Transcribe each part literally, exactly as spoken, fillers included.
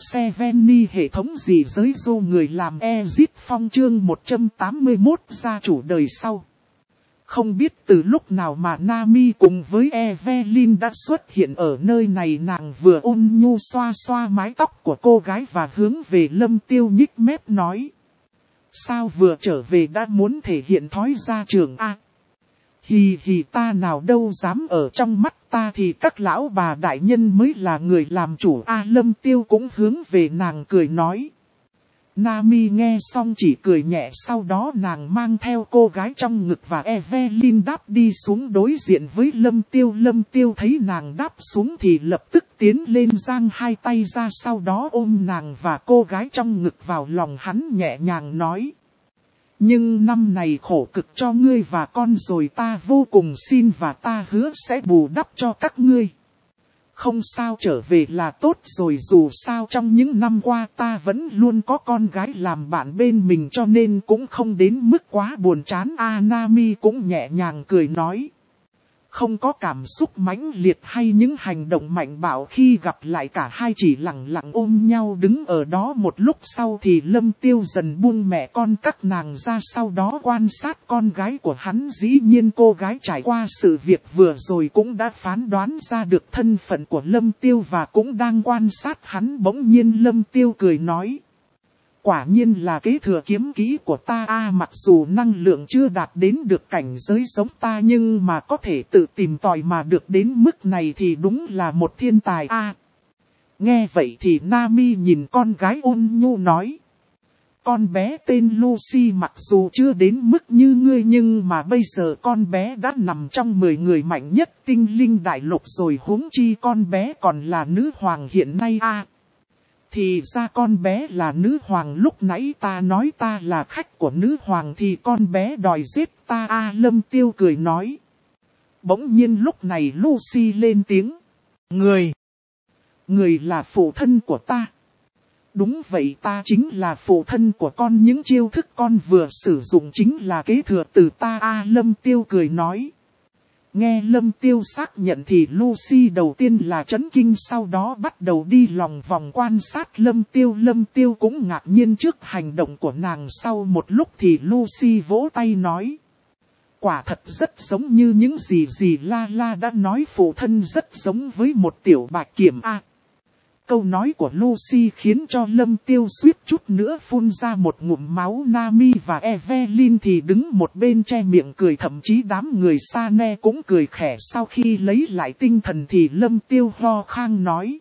Seventy hệ thống gì giới dô người làm Exit Phong chương một trăm tám mươi mốt gia chủ đời sau. Không biết từ lúc nào mà Nami cùng với Evelyn đã xuất hiện ở nơi này, nàng vừa ôn nhu xoa xoa mái tóc của cô gái và hướng về Lâm Tiêu nhích mép nói. Sao vừa trở về đã muốn thể hiện thói gia trưởng a? À, hì hì, ta nào đâu dám, ở trong mắt ta thì các lão bà đại nhân mới là người làm chủ a. À, Lâm Tiêu cũng hướng về nàng cười nói. Nami nghe xong chỉ cười nhẹ, sau đó nàng mang theo cô gái trong ngực và Evelyn đáp đi xuống đối diện với Lâm Tiêu. Lâm Tiêu thấy nàng đáp xuống thì lập tức tiến lên giang hai tay ra, sau đó ôm nàng và cô gái trong ngực vào lòng hắn, nhẹ nhàng nói. Nhưng năm này khổ cực cho ngươi và con rồi, ta vô cùng xin và ta hứa sẽ bù đắp cho các ngươi. Không sao, trở về là tốt rồi, dù sao trong những năm qua ta vẫn luôn có con gái làm bạn bên mình cho nên cũng không đến mức quá buồn chán. A, Nami cũng nhẹ nhàng cười nói. Không có cảm xúc mãnh liệt hay những hành động mạnh bạo, khi gặp lại cả hai chỉ lặng lặng ôm nhau đứng ở đó. Một lúc sau thì Lâm Tiêu dần buông mẹ con các nàng ra, sau đó quan sát con gái của hắn. Dĩ nhiên cô gái trải qua sự việc vừa rồi cũng đã phán đoán ra được thân phận của Lâm Tiêu và cũng đang quan sát hắn. Bỗng nhiên Lâm Tiêu cười nói. Quả nhiên là kế thừa kiếm kỹ của ta a, à, mặc dù năng lượng chưa đạt đến được cảnh giới giống ta nhưng mà có thể tự tìm tòi mà được đến mức này thì đúng là một thiên tài a. À, nghe vậy thì Nami nhìn con gái ôn nhu nói. Con bé tên Lucy mặc dù chưa đến mức như ngươi nhưng mà bây giờ con bé đã nằm trong mười người mạnh nhất tinh linh đại lục rồi, huống chi con bé còn là nữ hoàng hiện nay a. À, thì ra con bé là nữ hoàng, lúc nãy ta nói ta là khách của nữ hoàng thì con bé đòi giết ta a. À, Lâm Tiêu cười nói. Bỗng nhiên lúc này Lucy lên tiếng. Người. Người là phụ thân của ta. Đúng vậy, ta chính là phụ thân của con, những chiêu thức con vừa sử dụng chính là kế thừa từ ta a. À, Lâm Tiêu cười nói. Nghe Lâm Tiêu xác nhận thì Lucy đầu tiên là chấn kinh, sau đó bắt đầu đi lòng vòng quan sát Lâm Tiêu. Lâm Tiêu cũng ngạc nhiên trước hành động của nàng. Sau một lúc thì Lucy vỗ tay nói. Quả thật rất giống như những gì gì La La đã nói, phụ thân rất giống với một tiểu bạch kiểm a. À, câu nói của Lucy khiến cho Lâm Tiêu suýt chút nữa phun ra một ngụm máu. Nami và Evelyn thì đứng một bên che miệng cười, thậm chí đám người Sane cũng cười khẽ. Sau khi lấy lại tinh thần thì Lâm Tiêu ho khan nói.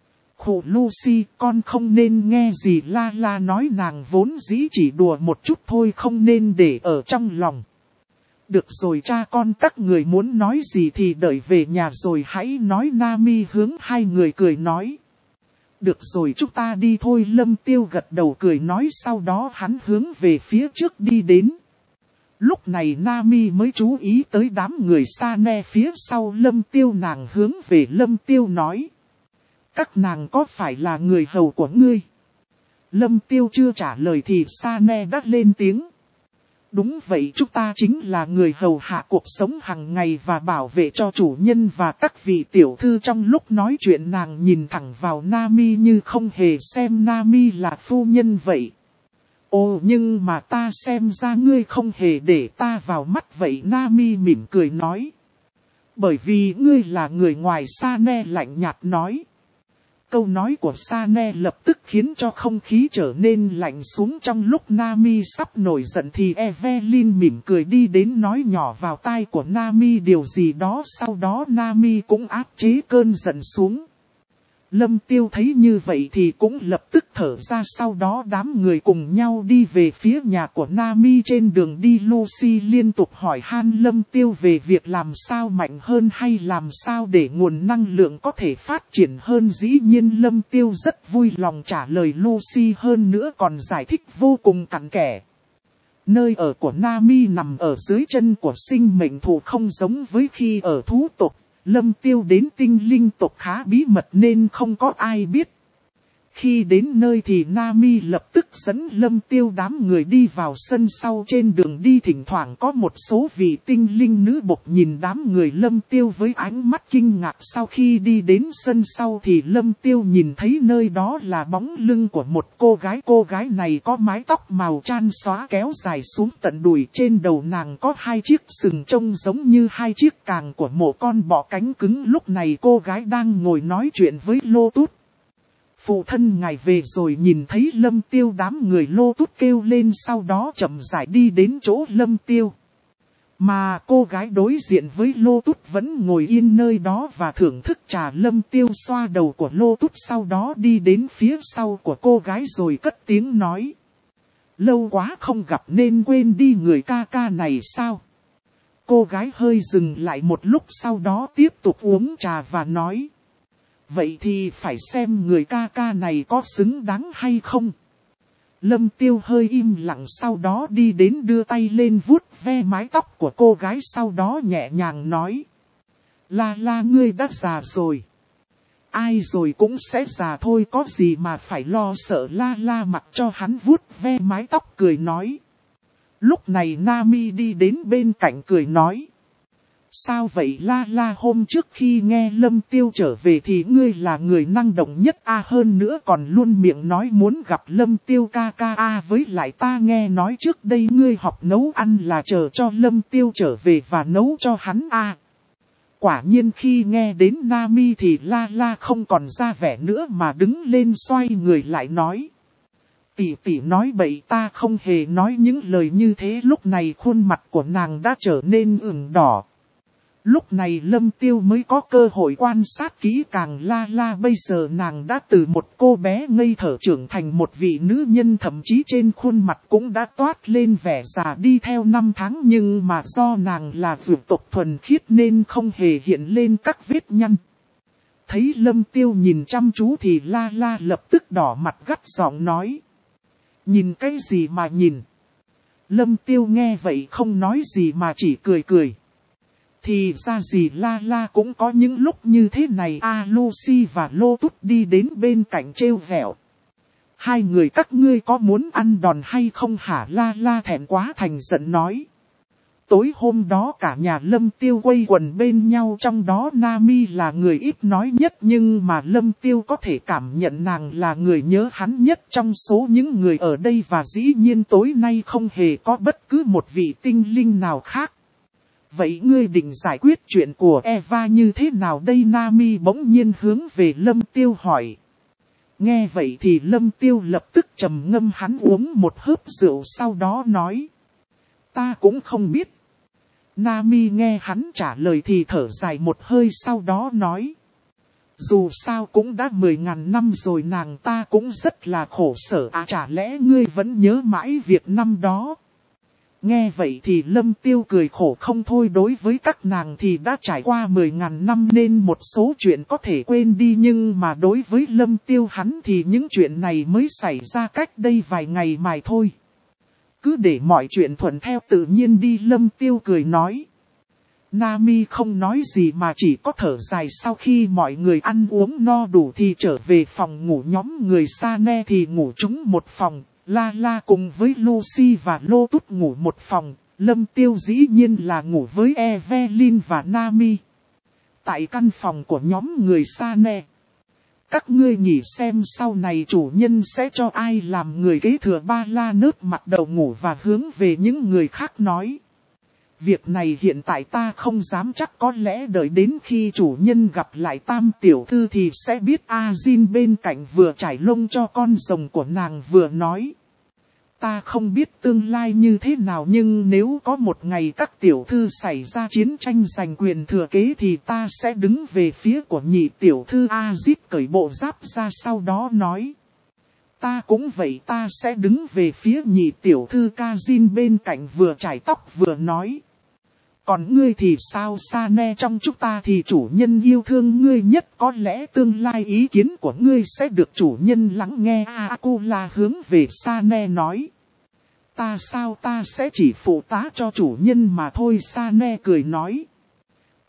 Khổ Lucy, con không nên nghe gì La La nói, nàng vốn dĩ chỉ đùa một chút thôi, không nên để ở trong lòng. Được rồi, cha con các người muốn nói gì thì đợi về nhà rồi hãy nói. Nami hướng hai người cười nói. Được rồi, chúng ta đi thôi. Lâm Tiêu gật đầu cười nói, sau đó hắn hướng về phía trước đi đến. Lúc này Nami mới chú ý tới đám người Sane phía sau Lâm Tiêu, nàng hướng về Lâm Tiêu nói. Các nàng có phải là người hầu của ngươi? Lâm Tiêu chưa trả lời thì Sane đã lên tiếng. Đúng vậy, chúng ta chính là người hầu hạ cuộc sống hàng ngày và bảo vệ cho chủ nhân và các vị tiểu thư. Trong lúc nói chuyện nàng nhìn thẳng vào Nami như không hề xem Nami là phu nhân vậy. Ồ, nhưng mà ta xem ra ngươi không hề để ta vào mắt vậy. Nami mỉm cười nói. Bởi vì ngươi là người ngoài, Sane lạnh nhạt nói. Câu nói của Sane lập tức khiến cho không khí trở nên lạnh xuống. Trong lúc Nami sắp nổi giận thì Evelyn mỉm cười đi đến nói nhỏ vào tai của Nami điều gì đó. Sau đó Nami cũng áp chế cơn giận xuống. Lâm Tiêu thấy như vậy thì cũng lập tức thở ra, sau đó đám người cùng nhau đi về phía nhà của Nami. Trên đường đi Lucy liên tục hỏi han Lâm Tiêu về việc làm sao mạnh hơn hay làm sao để nguồn năng lượng có thể phát triển hơn. Dĩ nhiên Lâm Tiêu rất vui lòng trả lời Lucy, hơn nữa còn giải thích vô cùng cặn kẽ. Nơi ở của Nami nằm ở dưới chân của sinh mệnh thụ, không giống với khi ở thú tộc. Lâm Tiêu đến tinh linh tộc khá bí mật nên không có ai biết. Khi đến nơi thì Nami lập tức dẫn Lâm Tiêu đám người đi vào sân sau. Trên đường đi thỉnh thoảng có một số vị tinh linh nữ bộc nhìn đám người Lâm Tiêu với ánh mắt kinh ngạc. Sau khi đi đến sân sau thì Lâm Tiêu nhìn thấy nơi đó là bóng lưng của một cô gái. Cô gái này có mái tóc màu tran xóa kéo dài xuống tận đùi. Trên đầu nàng có hai chiếc sừng trông giống như hai chiếc càng của một con bọ cánh cứng. Lúc này cô gái đang ngồi nói chuyện với Lotus. Phụ thân ngài về rồi. Nhìn thấy Lâm Tiêu đám người Lotus kêu lên, sau đó chậm rãi đi đến chỗ Lâm Tiêu. Mà cô gái đối diện với Lotus vẫn ngồi yên nơi đó và thưởng thức trà. Lâm Tiêu xoa đầu của Lotus, sau đó đi đến phía sau của cô gái rồi cất tiếng nói. Lâu quá không gặp nên quên đi người ca ca này sao? Cô gái hơi dừng lại một lúc, sau đó tiếp tục uống trà và nói. Vậy thì phải xem người ca ca này có xứng đáng hay không. Lâm Tiêu hơi im lặng, sau đó đi đến đưa tay lên vuốt ve mái tóc của cô gái, sau đó nhẹ nhàng nói. La La, ngươi đã già rồi. Ai rồi cũng sẽ già thôi, có gì mà phải lo sợ. La La mặc cho hắn vuốt ve mái tóc cười nói. Lúc này Nami đi đến bên cạnh cười nói. Sao vậy La La, hôm trước khi nghe Lâm Tiêu trở về thì ngươi là người năng động nhất a, hơn nữa còn luôn miệng nói muốn gặp Lâm Tiêu ca ca a, với lại ta nghe nói trước đây ngươi học nấu ăn là chờ cho Lâm Tiêu trở về và nấu cho hắn a. Quả nhiên khi nghe đến Nami thì La La không còn ra vẻ nữa mà đứng lên xoay người lại nói. Tỷ tỷ nói bậy, ta không hề nói những lời như thế. Lúc này khuôn mặt của nàng đã trở nên ửng đỏ. Lúc này Lâm Tiêu mới có cơ hội quan sát kỹ càng La La. Bây giờ nàng đã từ một cô bé ngây thở trưởng thành một vị nữ nhân, thậm chí trên khuôn mặt cũng đã toát lên vẻ già đi theo năm tháng. Nhưng mà do nàng là vượt tộc thuần khiết nên không hề hiện lên các vết nhăn. Thấy Lâm Tiêu nhìn chăm chú thì La La lập tức đỏ mặt gắt giọng nói. Nhìn cái gì mà nhìn? Lâm Tiêu nghe vậy không nói gì mà chỉ cười cười. Thì ra gì La La cũng có những lúc như thế này a. Lucy và Lotus đi đến bên cạnh trêu vẹo. Hai người các ngươi có muốn ăn đòn hay không hả? La La thẹn quá thành giận nói. Tối hôm đó cả nhà Lâm Tiêu quây quần bên nhau, trong đó Nami là người ít nói nhất, nhưng mà Lâm Tiêu có thể cảm nhận nàng là người nhớ hắn nhất trong số những người ở đây, và dĩ nhiên tối nay không hề có bất cứ một vị tinh linh nào khác. Vậy ngươi định giải quyết chuyện của Eva như thế nào đây? Nami bỗng nhiên hướng về Lâm Tiêu hỏi. Nghe vậy thì Lâm Tiêu lập tức trầm ngâm, hắn uống một hớp rượu sau đó nói. Ta cũng không biết. Nami nghe hắn trả lời thì thở dài một hơi, sau đó nói. Dù sao cũng đã mười ngàn năm rồi, nàng ta cũng rất là khổ sở à, chả lẽ ngươi vẫn nhớ mãi việc năm đó? Nghe vậy thì Lâm Tiêu cười khổ không thôi. Đối với các nàng thì đã trải qua mười ngàn năm nên một số chuyện có thể quên đi, nhưng mà đối với Lâm Tiêu hắn thì những chuyện này mới xảy ra cách đây vài ngày mà thôi. Cứ để mọi chuyện thuận theo tự nhiên đi, Lâm Tiêu cười nói. Nami không nói gì mà chỉ có thở dài. Sau khi mọi người ăn uống no đủ thì trở về phòng ngủ. Nhóm người Sane thì ngủ chung một phòng. La La cùng với Lucy và Lotus ngủ một phòng. Lâm Tiêu dĩ nhiên là ngủ với Evelyn và Nami. Tại căn phòng của nhóm người Sane. Các ngươi nghĩ xem sau này chủ nhân sẽ cho ai làm người kế thừa? Ba La nớt mặt đầu ngủ và hướng về những người khác nói. Việc này hiện tại ta không dám chắc, có lẽ đợi đến khi chủ nhân gặp lại Tam tiểu thư thì sẽ biết. A Jin bên cạnh vừa trải lông cho con rồng của nàng vừa nói. Ta không biết tương lai như thế nào, nhưng nếu có một ngày các tiểu thư xảy ra chiến tranh giành quyền thừa kế thì ta sẽ đứng về phía của nhị tiểu thư. A Jin cởi bộ giáp ra sau đó nói. Ta cũng vậy, ta sẽ đứng về phía nhị tiểu thư. Kajin bên cạnh vừa chải tóc vừa nói. Còn ngươi thì sao? Sane, trong chúng ta thì chủ nhân yêu thương ngươi nhất, có lẽ tương lai ý kiến của ngươi sẽ được chủ nhân lắng nghe. Akula hướng về Sane nói. Ta sao, ta sẽ chỉ phụ tá cho chủ nhân mà thôi. Sane cười nói.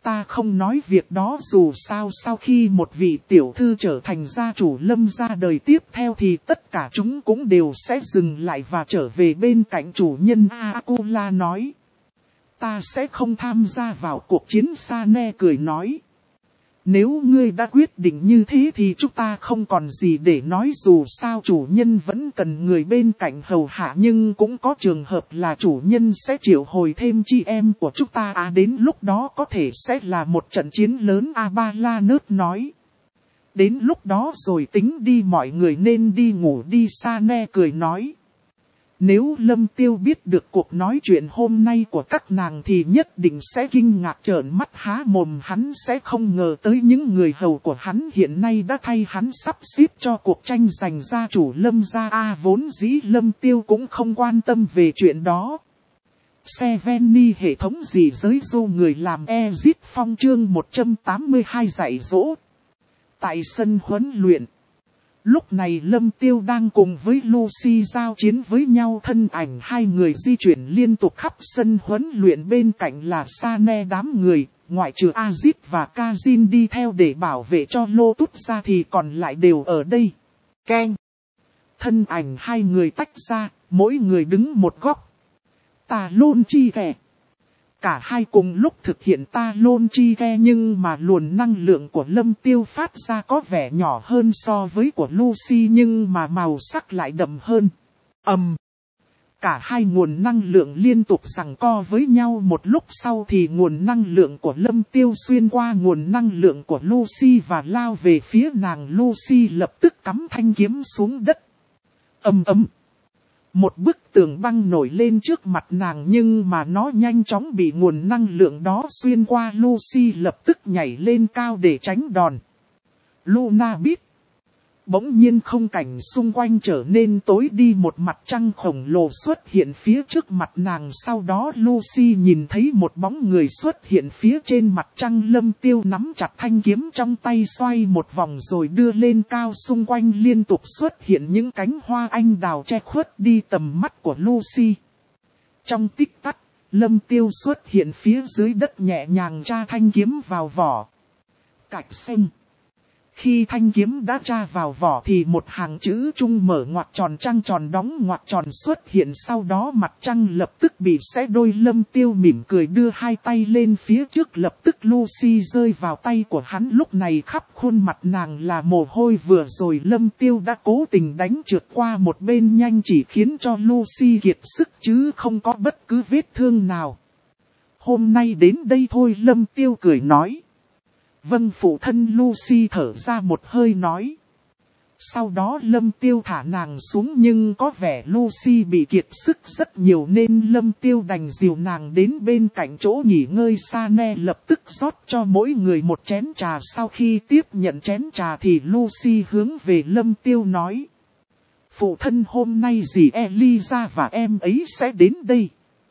Ta không nói việc đó, dù sao sau khi một vị tiểu thư trở thành gia chủ Lâm gia đời tiếp theo thì tất cả chúng cũng đều sẽ dừng lại và trở về bên cạnh chủ nhân. Akula nói. Ta sẽ không tham gia vào cuộc chiến. Sane cười nói. Nếu ngươi đã quyết định như thế thì chúng ta không còn gì để nói, dù sao chủ nhân vẫn cần người bên cạnh hầu hạ, nhưng cũng có trường hợp là chủ nhân sẽ triệu hồi thêm chị em của chúng ta. À đến lúc đó có thể sẽ là một trận chiến lớn. Abalanus nói. Đến lúc đó rồi tính đi, mọi người nên đi ngủ đi. Sane cười nói. Nếu Lâm Tiêu biết được cuộc nói chuyện hôm nay của các nàng thì nhất định sẽ kinh ngạc trợn mắt há mồm. Hắn sẽ không ngờ tới những người hầu của hắn hiện nay đã thay hắn sắp xếp cho cuộc tranh giành gia chủ Lâm gia. A vốn dĩ Lâm Tiêu cũng không quan tâm về chuyện đó. Seveni hệ thống gì giới du người làm Ezit Phong chương một trăm tám mươi hai dạy dỗ. Tại sân huấn luyện. Lúc này Lâm Tiêu đang cùng với Lucy giao chiến với nhau, thân ảnh hai người di chuyển liên tục khắp sân huấn luyện, bên cạnh là Sane đám người, ngoại trừ Azit và Kazin đi theo để bảo vệ cho Lotus ra thì còn lại đều ở đây. Keng! Thân ảnh hai người tách ra, mỗi người đứng một góc. Ta lôn chi kè. Cả hai cùng lúc thực hiện ta lôn chi ke, nhưng mà luồn năng lượng của Lâm Tiêu phát ra có vẻ nhỏ hơn so với của Lucy, nhưng mà màu sắc lại đậm hơn. ầm, um, Cả hai nguồn năng lượng liên tục giằng co với nhau, một lúc sau thì nguồn năng lượng của Lâm Tiêu xuyên qua nguồn năng lượng của Lucy và lao về phía nàng. Lucy lập tức cắm thanh kiếm xuống đất. ầm ầm. Một bức tường băng nổi lên trước mặt nàng, nhưng mà nó nhanh chóng bị nguồn năng lượng đó xuyên qua. Lucy lập tức nhảy lên cao để tránh đòn. Luna biết. Bỗng nhiên không cảnh xung quanh trở nên tối đi, một mặt trăng khổng lồ xuất hiện phía trước mặt nàng. Sau đó Lucy nhìn thấy một bóng người xuất hiện phía trên mặt trăng. Lâm Tiêu nắm chặt thanh kiếm trong tay xoay một vòng rồi đưa lên cao, xung quanh liên tục xuất hiện những cánh hoa anh đào che khuất đi tầm mắt của Lucy. Trong tích tắc, Lâm Tiêu xuất hiện phía dưới đất, nhẹ nhàng tra thanh kiếm vào vỏ. Cạch xanh. Khi thanh kiếm đã tra vào vỏ thì một hàng chữ trung mở ngoặc tròn trăng tròn đóng ngoặc tròn xuất hiện, sau đó mặt trăng lập tức bị xé đôi. Lâm Tiêu mỉm cười đưa hai tay lên phía trước, lập tức Lucy rơi vào tay của hắn. Lúc này khắp khuôn mặt nàng là mồ hôi, vừa rồi Lâm Tiêu đã cố tình đánh trượt qua một bên nhanh chỉ khiến cho Lucy kiệt sức chứ không có bất cứ vết thương nào. Hôm nay đến đây thôi, Lâm Tiêu cười nói. Vâng phụ thân. Lucy thở ra một hơi nói. Sau đó Lâm Tiêu thả nàng xuống, nhưng có vẻ Lucy bị kiệt sức rất nhiều nên Lâm Tiêu đành dìu nàng đến bên cạnh chỗ nghỉ ngơi. Sane lập tức rót cho mỗi người một chén trà. Sau khi tiếp nhận chén trà thì Lucy hướng về Lâm Tiêu nói. Phụ thân, hôm nay dì Eliza và em ấy sẽ đến đây.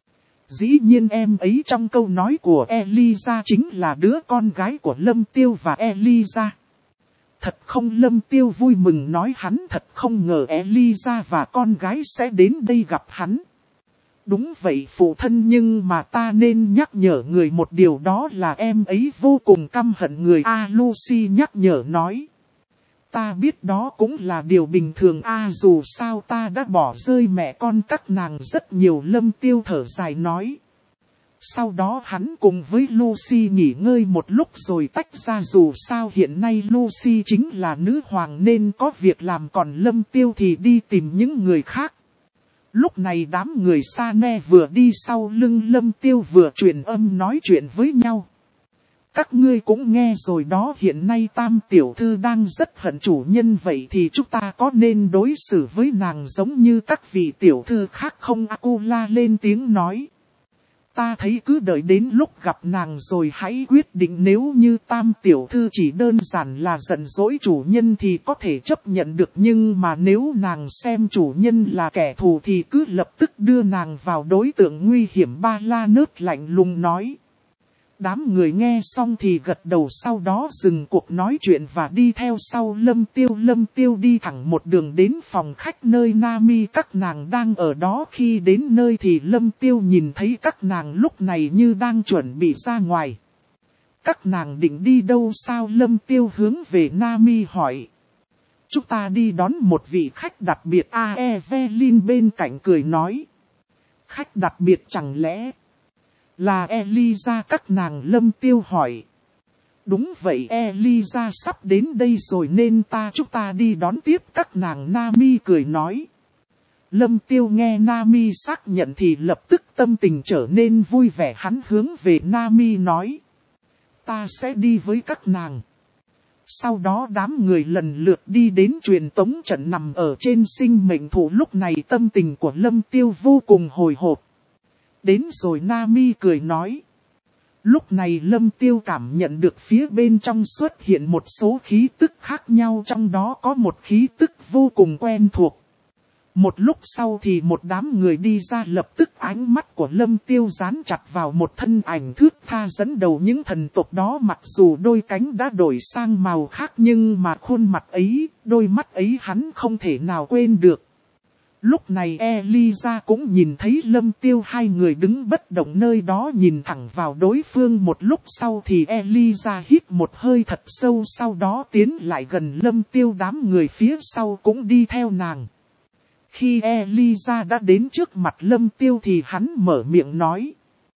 Dĩ nhiên em ấy trong câu nói của Eliza chính là đứa con gái của Lâm Tiêu và Eliza. Thật không? Lâm Tiêu vui mừng nói, hắn thật không ngờ Eliza và con gái sẽ đến đây gặp hắn. Đúng vậy phụ thân, nhưng mà ta nên nhắc nhở người một điều, đó là em ấy vô cùng căm hận người. A Lucy nhắc nhở nói. Ta biết đó cũng là điều bình thường. A à, dù sao ta đã bỏ rơi mẹ con các nàng rất nhiều. Lâm Tiêu thở dài nói. Sau đó hắn cùng với Lucy nghỉ ngơi một lúc rồi tách ra, dù sao hiện nay Lucy chính là nữ hoàng nên có việc làm, còn Lâm Tiêu thì đi tìm những người khác. Lúc này đám người Sane vừa đi sau lưng Lâm Tiêu vừa truyền âm nói chuyện với nhau. Các ngươi cũng nghe rồi đó, hiện nay Tam tiểu thư đang rất hận chủ nhân, vậy thì chúng ta có nên đối xử với nàng giống như các vị tiểu thư khác không? Akula lên tiếng nói. Ta thấy cứ đợi đến lúc gặp nàng rồi hãy quyết định, nếu như Tam tiểu thư chỉ đơn giản là giận dỗi chủ nhân thì có thể chấp nhận được, nhưng mà nếu nàng xem chủ nhân là kẻ thù thì cứ lập tức đưa nàng vào đối tượng nguy hiểm. Balanus lạnh lùng nói. Đám người nghe xong thì gật đầu, sau đó dừng cuộc nói chuyện và đi theo sau Lâm Tiêu. Lâm Tiêu đi thẳng một đường đến phòng khách nơi Nami các nàng đang ở đó. Khi đến nơi thì Lâm Tiêu nhìn thấy các nàng lúc này như đang chuẩn bị ra ngoài. Các nàng định đi đâu sao? Lâm Tiêu hướng về Nami hỏi. Chúng ta đi đón một vị khách đặc biệt. A Evelyn bên cạnh cười nói. Khách đặc biệt chẳng lẽ là Eliza? Các nàng Lâm Tiêu hỏi. Đúng vậy, Eliza sắp đến đây rồi nên ta chúng ta đi đón tiếp các nàng. Nami cười nói. Lâm Tiêu nghe Nami xác nhận thì lập tức tâm tình trở nên vui vẻ, hắn hướng về Nami nói. Ta sẽ đi với các nàng. Sau đó đám người lần lượt đi đến truyền tống trận nằm ở trên sinh mệnh thụ. Lúc này tâm tình của Lâm Tiêu vô cùng hồi hộp. Đến rồi, Nami cười nói. Lúc này Lâm Tiêu cảm nhận được phía bên trong xuất hiện một số khí tức khác nhau, trong đó có một khí tức vô cùng quen thuộc. Một lúc sau thì một đám người đi ra, lập tức ánh mắt của Lâm Tiêu dán chặt vào một thân ảnh thướt tha dẫn đầu những thần tộc đó. Mặc dù đôi cánh đã đổi sang màu khác nhưng mà khuôn mặt ấy, đôi mắt ấy hắn không thể nào quên được. Lúc này Eliza cũng nhìn thấy Lâm Tiêu, hai người đứng bất động nơi đó nhìn thẳng vào đối phương. Một lúc sau thì Eliza hít một hơi thật sâu, sau đó tiến lại gần Lâm Tiêu, đám người phía sau cũng đi theo nàng. Khi Eliza đã đến trước mặt Lâm Tiêu thì hắn mở miệng nói.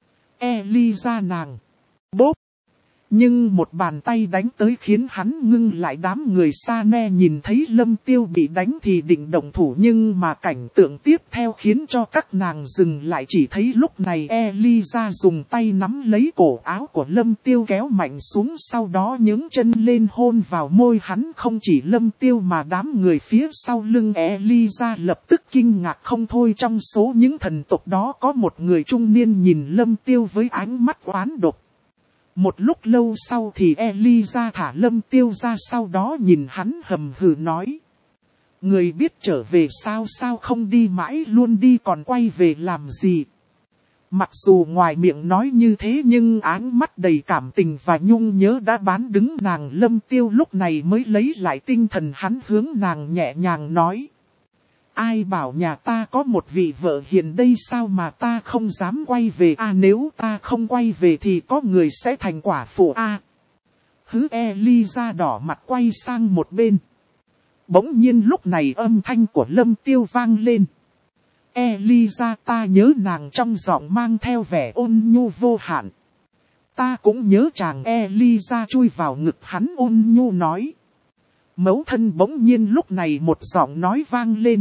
Eliza nàng. Bốp. Nhưng một bàn tay đánh tới khiến hắn ngưng lại. Đám người xa ne nhìn thấy Lâm Tiêu bị đánh thì định động thủ, nhưng mà cảnh tượng tiếp theo khiến cho các nàng dừng lại. Chỉ thấy lúc này Eliza dùng tay nắm lấy cổ áo của Lâm Tiêu kéo mạnh xuống, sau đó nhướng chân lên hôn vào môi hắn. Không chỉ Lâm Tiêu mà đám người phía sau lưng Eliza lập tức kinh ngạc không thôi. Trong số những thần tộc đó có một người trung niên nhìn Lâm Tiêu với ánh mắt oán độc. Một lúc lâu sau thì Eliza thả Lâm Tiêu ra, sau đó nhìn hắn hầm hừ nói. Người biết trở về sao? Sao không đi mãi luôn đi còn quay về làm gì? Mặc dù ngoài miệng nói như thế nhưng áng mắt đầy cảm tình và nhung nhớ đã bán đứng nàng. Lâm Tiêu lúc này mới lấy lại tinh thần, hắn hướng nàng nhẹ nhàng nói. Ai bảo nhà ta có một vị vợ hiền đây sao mà ta không dám quay về à? Nếu ta không quay về thì có người sẽ thành quả phụ à? Hứ. Eliza đỏ mặt quay sang một bên. Bỗng nhiên lúc này âm thanh của Lâm Tiêu vang lên. Eliza, ta nhớ nàng, trong giọng mang theo vẻ ôn nhu vô hạn. Ta cũng nhớ chàng. Eliza chui vào ngực hắn ôn nhu nói. Mẫu thân. Bỗng nhiên lúc này một giọng nói vang lên.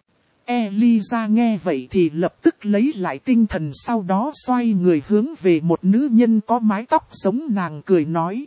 Eliza nghe vậy thì lập tức lấy lại tinh thần, sau đó xoay người hướng về một nữ nhân có mái tóc giống nàng cười nói.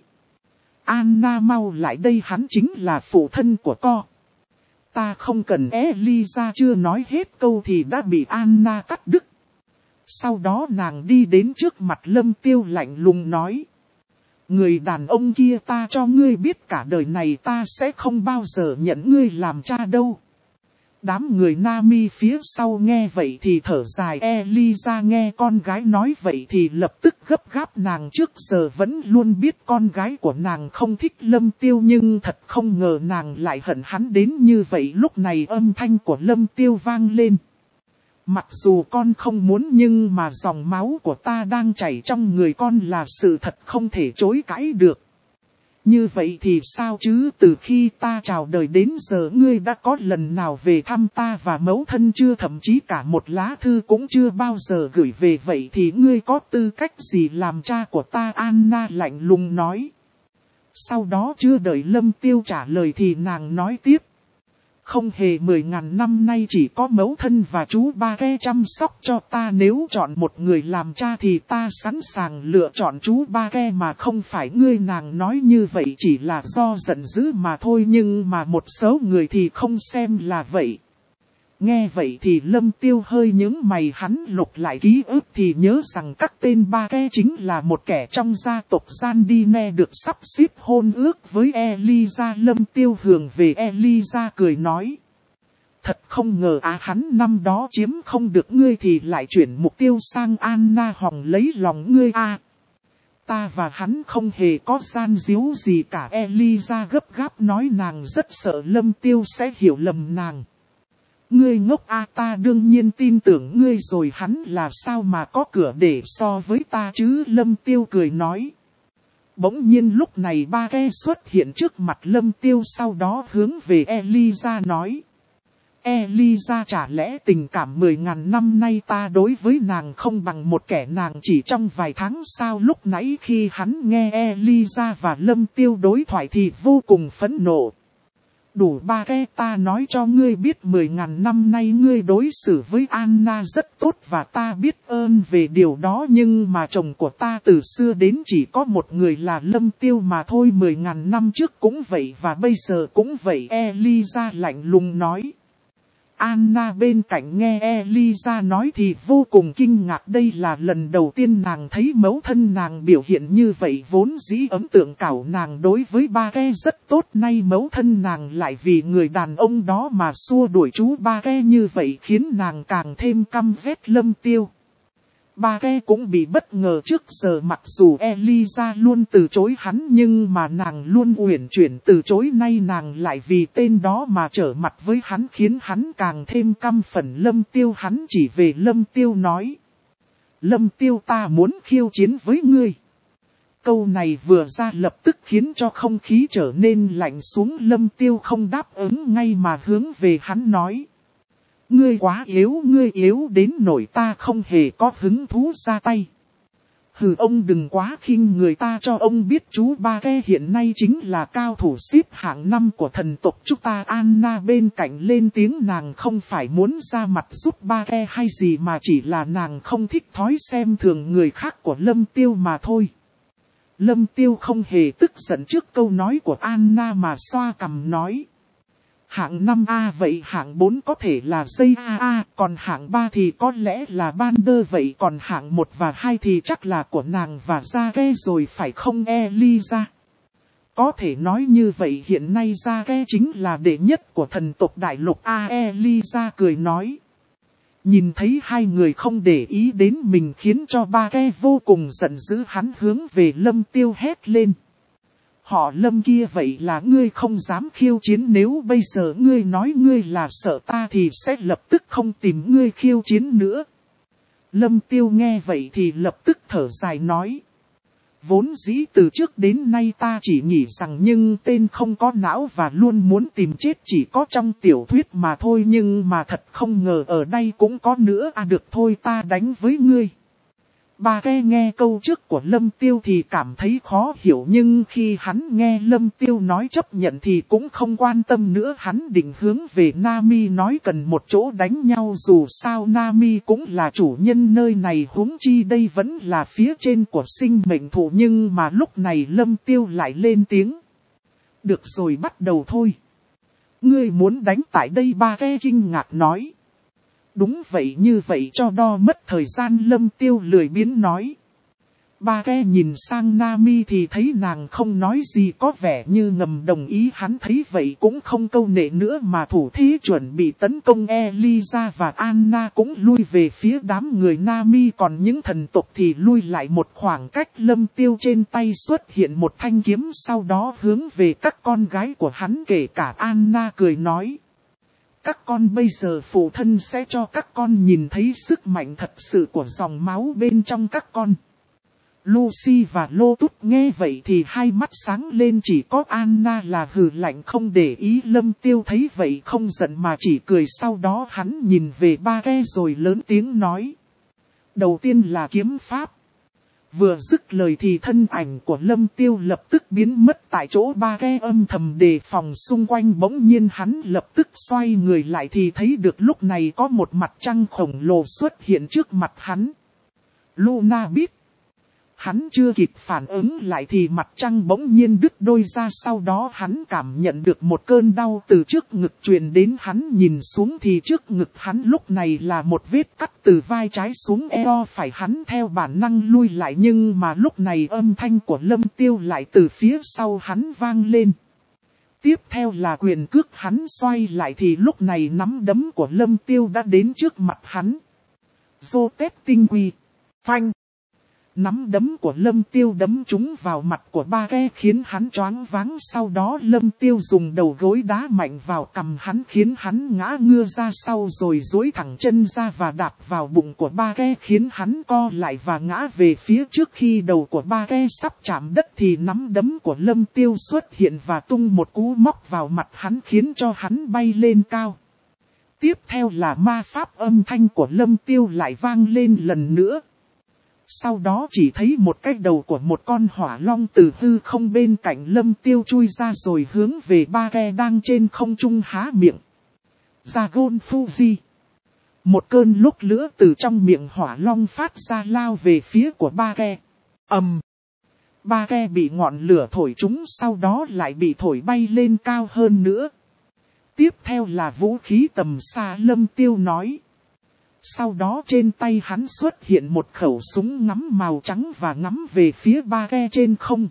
Anna mau lại đây, hắn chính là phụ thân của co. Ta không cần. Eliza chưa nói hết câu thì đã bị Anna cắt đứt. Sau đó nàng đi đến trước mặt Lâm Tiêu lạnh lùng nói. Người đàn ông kia, ta cho ngươi biết cả đời này ta sẽ không bao giờ nhận ngươi làm cha đâu. Đám người Nami phía sau nghe vậy thì thở dài. Eliza nghe con gái nói vậy thì lập tức gấp gáp. Nàng trước giờ vẫn luôn biết con gái của nàng không thích Lâm Tiêu, nhưng thật không ngờ nàng lại hận hắn đến như vậy. Lúc này âm thanh của Lâm Tiêu vang lên. Mặc dù con không muốn nhưng mà dòng máu của ta đang chảy trong người con là sự thật không thể chối cãi được. Như vậy thì sao chứ? Từ khi ta chào đời đến giờ ngươi đã có lần nào về thăm ta và mẫu thân chưa? Thậm chí cả một lá thư cũng chưa bao giờ gửi về, vậy thì ngươi có tư cách gì làm cha của ta? Anna lạnh lùng nói. Sau đó chưa đợi Lâm Tiêu trả lời thì nàng nói tiếp. Không hề, mười ngàn năm nay chỉ có mẫu thân và chú ba ke chăm sóc cho ta. Nếu chọn một người làm cha thì ta sẵn sàng lựa chọn chú ba ke mà không phải ngươi. Nàng nói như vậy chỉ là do giận dữ mà thôi, nhưng mà một số người thì không xem là vậy. Nghe vậy thì Lâm Tiêu hơi nhướng mày, hắn lục lại ký ức thì nhớ rằng các tên ba ke chính là một kẻ trong gia tộc Sandine được sắp xếp hôn ước với Eliza. Lâm Tiêu hướng về Eliza cười nói. Thật không ngờ á, hắn năm đó chiếm không được ngươi thì lại chuyển mục tiêu sang Anna hòng lấy lòng ngươi a. À, ta và hắn không hề có gian díu gì cả. Eliza gấp gáp nói, nàng rất sợ Lâm Tiêu sẽ hiểu lầm nàng. Ngươi ngốc a, à, ta đương nhiên tin tưởng ngươi rồi, hắn là sao mà có cửa để so với ta chứ? Lâm Tiêu cười nói. bỗng nhiên lúc này ba ke xuất hiện trước mặt Lâm Tiêu, sau đó hướng về Eliza nói. Eliza, chả lẽ tình cảm mười ngàn năm nay ta đối với nàng không bằng một kẻ nàng chỉ trong vài tháng sao? Lúc nãy khi hắn nghe Eliza và Lâm Tiêu đối thoại thì vô cùng phẫn nộ. Đủ ba ke, ta nói cho ngươi biết mười ngàn năm nay ngươi đối xử với Anna rất tốt và ta biết ơn về điều đó, nhưng mà chồng của ta từ xưa đến chỉ có một người là Lâm Tiêu mà thôi. Mười ngàn năm trước cũng vậy và bây giờ cũng vậy. Eliza lạnh lùng nói. Anna bên cạnh nghe Eliza nói thì vô cùng kinh ngạc, đây là lần đầu tiên nàng thấy mẫu thân nàng biểu hiện như vậy. Vốn dĩ ấn tượng cảo nàng đối với ba ke rất tốt, nay mẫu thân nàng lại vì người đàn ông đó mà xua đuổi chú ba ke như vậy, khiến nàng càng thêm căm ghét Lâm Tiêu. Ba ke cũng bị bất ngờ, trước giờ mặc dù Eliza luôn từ chối hắn nhưng mà nàng luôn uyển chuyển từ chối, nay nàng lại vì tên đó mà trở mặt với hắn, khiến hắn càng thêm căm phẫn Lâm Tiêu. Hắn chỉ về Lâm Tiêu nói. Lâm Tiêu, ta muốn khiêu chiến với ngươi. Câu này vừa ra lập tức khiến cho không khí trở nên lạnh xuống. Lâm Tiêu không đáp ứng ngay mà hướng về hắn nói. Ngươi quá yếu, ngươi yếu đến nỗi ta không hề có hứng thú ra tay. Hừ, ông đừng quá khinh người, ta cho ông biết chú ba ke hiện nay chính là cao thủ xếp hạng năm của thần tộc chúng ta. Anna bên cạnh lên tiếng, nàng không phải muốn ra mặt giúp ba ke hay gì mà chỉ là nàng không thích thói xem thường người khác của Lâm Tiêu mà thôi. Lâm Tiêu không hề tức giận trước câu nói của Anna mà xoa cằm nói. Hạng năm A, vậy hạng bốn có thể là dây a a, còn hạng ba thì có lẽ là Bander, vậy còn hạng một và hai thì chắc là của nàng và Zage rồi phải không Eliza? Có thể nói như vậy hiện nay Zage chính là đệ nhất của thần tộc đại lục A. Eliza cười nói. Nhìn thấy hai người không để ý đến mình khiến cho ba ke vô cùng giận dữ, hắn hướng về Lâm Tiêu hét lên. Họ Lâm kia, vậy là ngươi không dám khiêu chiến, nếu bây giờ ngươi nói ngươi là sợ ta thì sẽ lập tức không tìm ngươi khiêu chiến nữa. Lâm Tiêu nghe vậy thì lập tức thở dài nói. Vốn dĩ từ trước đến nay ta chỉ nghĩ rằng nhưng tên không có não và luôn muốn tìm chết chỉ có trong tiểu thuyết mà thôi, nhưng mà thật không ngờ ở đây cũng có nữa. À được thôi, ta đánh với ngươi. Ba ke nghe câu trước của Lâm Tiêu thì cảm thấy khó hiểu, nhưng khi hắn nghe Lâm Tiêu nói chấp nhận thì cũng không quan tâm nữa. Hắn định hướng về Nami nói cần một chỗ đánh nhau, dù sao Nami cũng là chủ nhân nơi này, huống chi đây vẫn là phía trên của sinh mệnh thụ. Nhưng mà lúc này Lâm Tiêu lại lên tiếng. Được rồi, bắt đầu thôi. Ngươi muốn đánh tại đây? Ba ke kinh ngạc nói. Đúng vậy, như vậy cho đo mất thời gian, Lâm Tiêu lười biếng nói. Ba ke nhìn sang Nami thì thấy nàng không nói gì, có vẻ như ngầm đồng ý. Hắn thấy vậy cũng không câu nệ nữa mà thủ thế chuẩn bị tấn công. Eliza và Anna cũng lui về phía đám người Nami, còn những thần tộc thì lui lại một khoảng cách. Lâm Tiêu trên tay xuất hiện một thanh kiếm, sau đó hướng về các con gái của hắn kể cả Anna cười nói. Các con bây giờ phụ thân sẽ cho các con nhìn thấy sức mạnh thật sự của dòng máu bên trong các con. Lucy và Lotus nghe vậy thì hai mắt sáng lên, chỉ có Anna là hừ lạnh không để ý. Lâm Tiêu thấy vậy không giận mà chỉ cười, sau đó hắn nhìn về ba ke rồi lớn tiếng nói. Đầu tiên là kiếm pháp. Vừa dứt lời thì thân ảnh của Lâm Tiêu lập tức biến mất tại chỗ. Ba ke âm thầm đề phòng xung quanh, bỗng nhiên hắn lập tức xoay người lại thì thấy được lúc này có một mặt trăng khổng lồ xuất hiện trước mặt hắn. Luna biết. Hắn chưa kịp phản ứng lại thì mặt trăng bỗng nhiên đứt đôi ra, sau đó hắn cảm nhận được một cơn đau từ trước ngực truyền đến. Hắn nhìn xuống thì trước ngực hắn lúc này là một vết cắt từ vai trái xuống eo phải. Hắn theo bản năng lui lại, nhưng mà lúc này âm thanh của Lâm Tiêu lại từ phía sau hắn vang lên. Tiếp theo là quyền cước, hắn xoay lại thì lúc này nắm đấm của Lâm Tiêu đã đến trước mặt hắn. Vô tép tinh quy. Phanh. Nắm đấm của Lâm Tiêu đấm trúng vào mặt của ba ke khiến hắn choáng váng, sau đó Lâm Tiêu dùng đầu gối đá mạnh vào cằm hắn khiến hắn ngã ngưa ra sau rồi duỗi thẳng chân ra và đạp vào bụng của ba ke khiến hắn co lại và ngã về phía trước. Khi đầu của ba ke sắp chạm đất thì nắm đấm của Lâm Tiêu xuất hiện và tung một cú móc vào mặt hắn khiến cho hắn bay lên cao. Tiếp theo là ma pháp, âm thanh của Lâm Tiêu lại vang lên lần nữa. Sau đó chỉ thấy một cái đầu của một con hỏa long từ hư không bên cạnh Lâm Tiêu chui ra rồi hướng về ba ke đang trên không trung há miệng. Dragon Fuji. Một cơn lúc lửa từ trong miệng hỏa long phát ra lao về phía của ba ke. Ầm. Ba ke bị ngọn lửa thổi trúng, sau đó lại bị thổi bay lên cao hơn nữa. Tiếp theo là vũ khí tầm xa, Lâm Tiêu nói. Sau đó trên tay hắn xuất hiện một khẩu súng ngắm màu trắng và ngắm về phía ba ke trên không.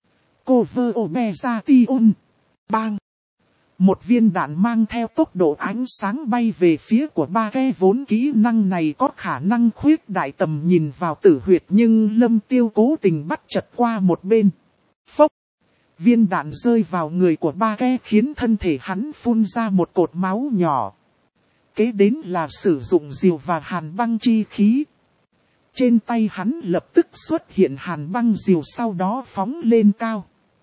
Cover Obezation. Bang. Một viên đạn mang theo tốc độ ánh sáng bay về phía của ba ke. Vốn kỹ năng này có khả năng khuyết đại tầm nhìn vào tử huyệt, nhưng Lâm Tiêu cố tình bắt chật qua một bên. Phốc. Viên đạn rơi vào người của ba ke khiến thân thể hắn phun ra một cột máu nhỏ. Kế đến là sử dụng diều và hàn băng chi khí. Trên tay hắn lập tức xuất hiện hàn băng diều, sau đó phóng lên cao.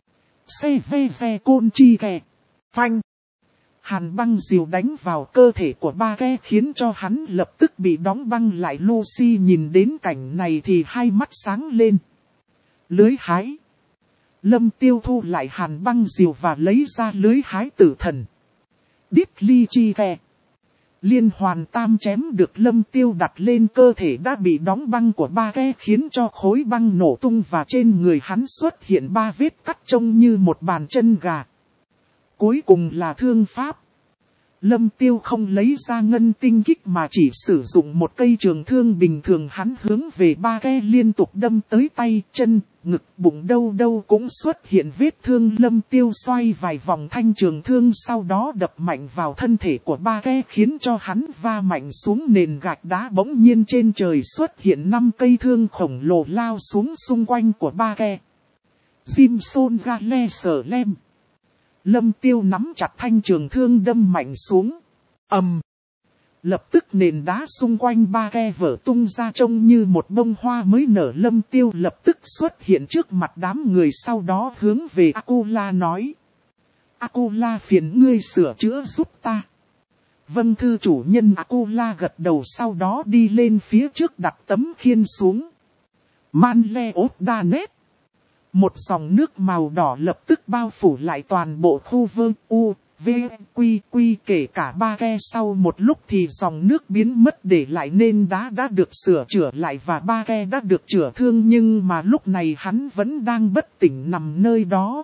Xe ve ve côn chi kè. Phanh. Hàn băng diều đánh vào cơ thể của ba ke khiến cho hắn lập tức bị đóng băng lại. Lucy nhìn đến cảnh này thì hai mắt sáng lên. Lưới hái. Lâm Tiêu thu lại hàn băng diều và lấy ra lưới hái tử thần. Đít ly chi kè. Liên hoàn tam chém được Lâm Tiêu đặt lên cơ thể đã bị đóng băng của ba ke khiến cho khối băng nổ tung và trên người hắn xuất hiện ba vết cắt trông như một bàn chân gà. Cuối cùng là thương pháp. Lâm Tiêu không lấy ra ngân tinh kích mà chỉ sử dụng một cây trường thương bình thường, hắn hướng về ba ke liên tục đâm tới tay, chân, ngực, bụng, đâu đâu cũng xuất hiện vết thương. Lâm Tiêu xoay vài vòng thanh trường thương, sau đó đập mạnh vào thân thể của ba ke khiến cho hắn va mạnh xuống nền gạch đá. Bỗng nhiên trên trời xuất hiện năm cây thương khổng lồ lao xuống xung quanh của ba ke. Jimson Gale sở lem. Lâm Tiêu nắm chặt thanh trường thương đâm mạnh xuống. Ầm. Lập tức nền đá xung quanh ba ke vỡ tung ra trông như một bông hoa mới nở. Lâm Tiêu lập tức xuất hiện trước mặt đám người, sau đó hướng về Akula nói. Akula, phiền ngươi sửa chữa giúp ta. Vâng thư chủ nhân. Akula gật đầu, sau đó đi lên phía trước đặt tấm khiên xuống. Manle ốt đa nét. Một dòng nước màu đỏ lập tức bao phủ lại toàn bộ khu vương U, V, Quy, Quy, kể cả ba ke. Sau một lúc thì dòng nước biến mất, để lại nên đá đã được sửa chữa lại và ba ke đã được chữa thương, nhưng mà lúc này hắn vẫn đang bất tỉnh nằm nơi đó.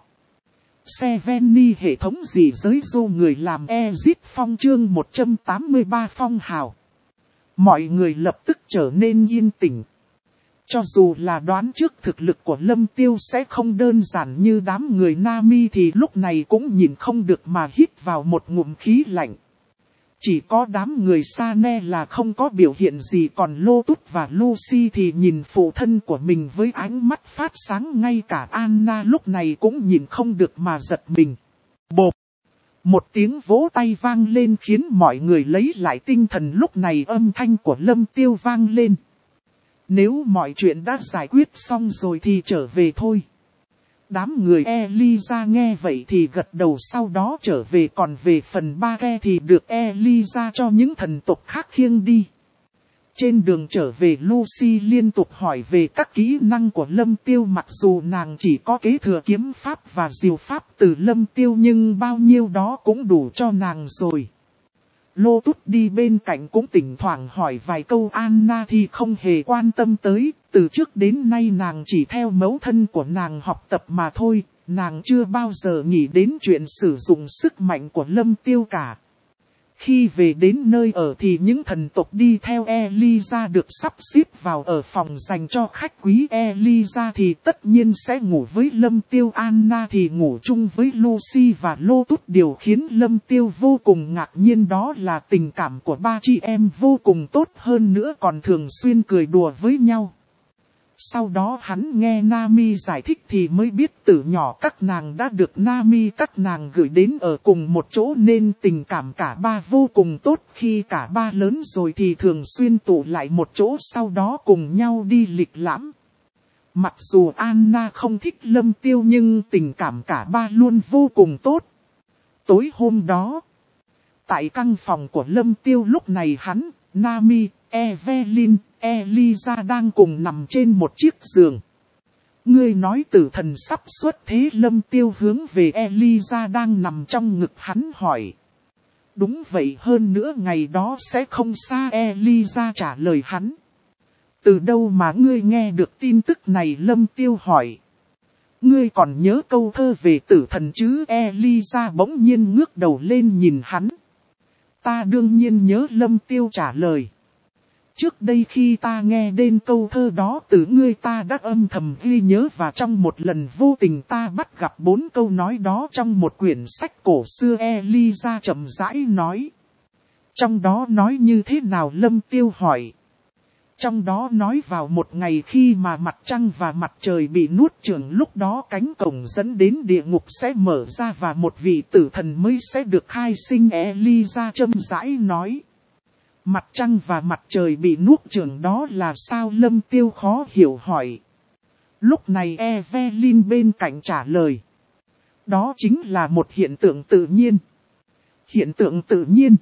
Seveni hệ thống gì giới du người làm Exit Phong chương một trăm tám mươi ba phong hào. Mọi người lập tức trở nên yên tĩnh. Cho dù là đoán trước thực lực của Lâm Tiêu sẽ không đơn giản như đám người Nami thì lúc này cũng nhìn không được mà hít vào một ngụm khí lạnh. Chỉ có đám người Sane là không có biểu hiện gì, còn Lotus và Lucy thì nhìn phụ thân của mình với ánh mắt phát sáng, ngay cả Anna lúc này cũng nhìn không được mà giật mình. Bộp! Một tiếng vỗ tay vang lên khiến mọi người lấy lại tinh thần, lúc này âm thanh của Lâm Tiêu vang lên. Nếu mọi chuyện đã giải quyết xong rồi thì trở về thôi. Đám người Eliza nghe vậy thì gật đầu, sau đó trở về, còn về phần ba ke thì được Eliza cho những thần tộc khác khiêng đi. Trên đường trở về, Lucy liên tục hỏi về các kỹ năng của Lâm Tiêu, mặc dù nàng chỉ có kế thừa kiếm pháp và diều pháp từ Lâm Tiêu nhưng bao nhiêu đó cũng đủ cho nàng rồi. Lotus đi bên cạnh cũng thỉnh thoảng hỏi vài câu, Anna thì không hề quan tâm tới, từ trước đến nay nàng chỉ theo mẫu thân của nàng học tập mà thôi, nàng chưa bao giờ nghĩ đến chuyện sử dụng sức mạnh của Lâm Tiêu cả. Khi về đến nơi ở thì những thần tộc đi theo Eliza được sắp xếp vào ở phòng dành cho khách quý. Eliza thì tất nhiên sẽ ngủ với Lâm Tiêu, Anna thì ngủ chung với Lucy và Lotus. Điều khiến Lâm Tiêu vô cùng ngạc nhiên đó là tình cảm của ba chị em vô cùng tốt, hơn nữa còn thường xuyên cười đùa với nhau. Sau đó hắn nghe Nami giải thích thì mới biết từ nhỏ các nàng đã được Nami các nàng gửi đến ở cùng một chỗ nên tình cảm cả ba vô cùng tốt. Khi cả ba lớn rồi thì thường xuyên tụ lại một chỗ, sau đó cùng nhau đi lịch lãm. Mặc dù Anna không thích Lâm Tiêu nhưng tình cảm cả ba luôn vô cùng tốt. Tối hôm đó, tại căn phòng của Lâm Tiêu lúc này hắn, Nami, Evelyn, Eliza đang cùng nằm trên một chiếc giường. Ngươi nói tử thần sắp xuất thế. Lâm Tiêu hướng về Eliza đang nằm trong ngực hắn hỏi. Đúng vậy, hơn nữa ngày đó sẽ không xa. Eliza trả lời hắn. Từ đâu mà ngươi nghe được tin tức này? Lâm Tiêu hỏi. Ngươi còn nhớ câu thơ về tử thần chứ? Eliza bỗng nhiên ngước đầu lên nhìn hắn. Ta đương nhiên nhớ. Lâm Tiêu trả lời. Trước đây khi ta nghe đến câu thơ đó từ ngươi ta đã âm thầm ghi nhớ, và trong một lần vô tình ta bắt gặp bốn câu nói đó trong một quyển sách cổ xưa. Eliza chậm rãi nói. Trong đó nói như thế nào? Lâm Tiêu hỏi. Trong đó nói vào một ngày khi mà mặt trăng và mặt trời bị nuốt chửng, lúc đó cánh cổng dẫn đến địa ngục sẽ mở ra và một vị tử thần mới sẽ được khai sinh. Eliza chậm rãi nói. Mặt trăng và mặt trời bị nuốt chửng đó là sao? Lâm Tiêu khó hiểu hỏi. Lúc này Evelyn bên cạnh trả lời. Đó chính là một hiện tượng tự nhiên. Hiện tượng tự nhiên.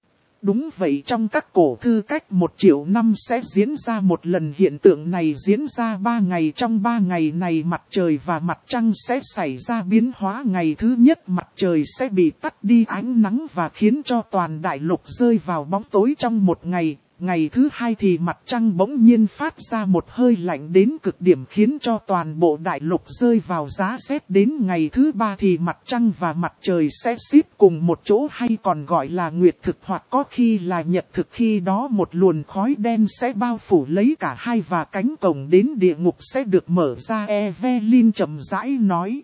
Đúng vậy, trong các cổ thư cách một triệu năm sẽ diễn ra một lần. Hiện tượng này diễn ra ba ngày. Trong ba ngày này mặt trời và mặt trăng sẽ xảy ra biến hóa. Ngày thứ nhất mặt trời sẽ bị tắt đi ánh nắng và khiến cho toàn đại lục rơi vào bóng tối trong một ngày. Ngày thứ hai thì mặt trăng bỗng nhiên phát ra một hơi lạnh đến cực điểm khiến cho toàn bộ đại lục rơi vào giá rét. Đến ngày thứ ba thì mặt trăng và mặt trời sẽ xếp cùng một chỗ, hay còn gọi là nguyệt thực hoặc có khi là nhật thực. Khi đó một luồng khói đen sẽ bao phủ lấy cả hai và cánh cổng đến địa ngục sẽ được mở ra. Evelyn chậm rãi nói.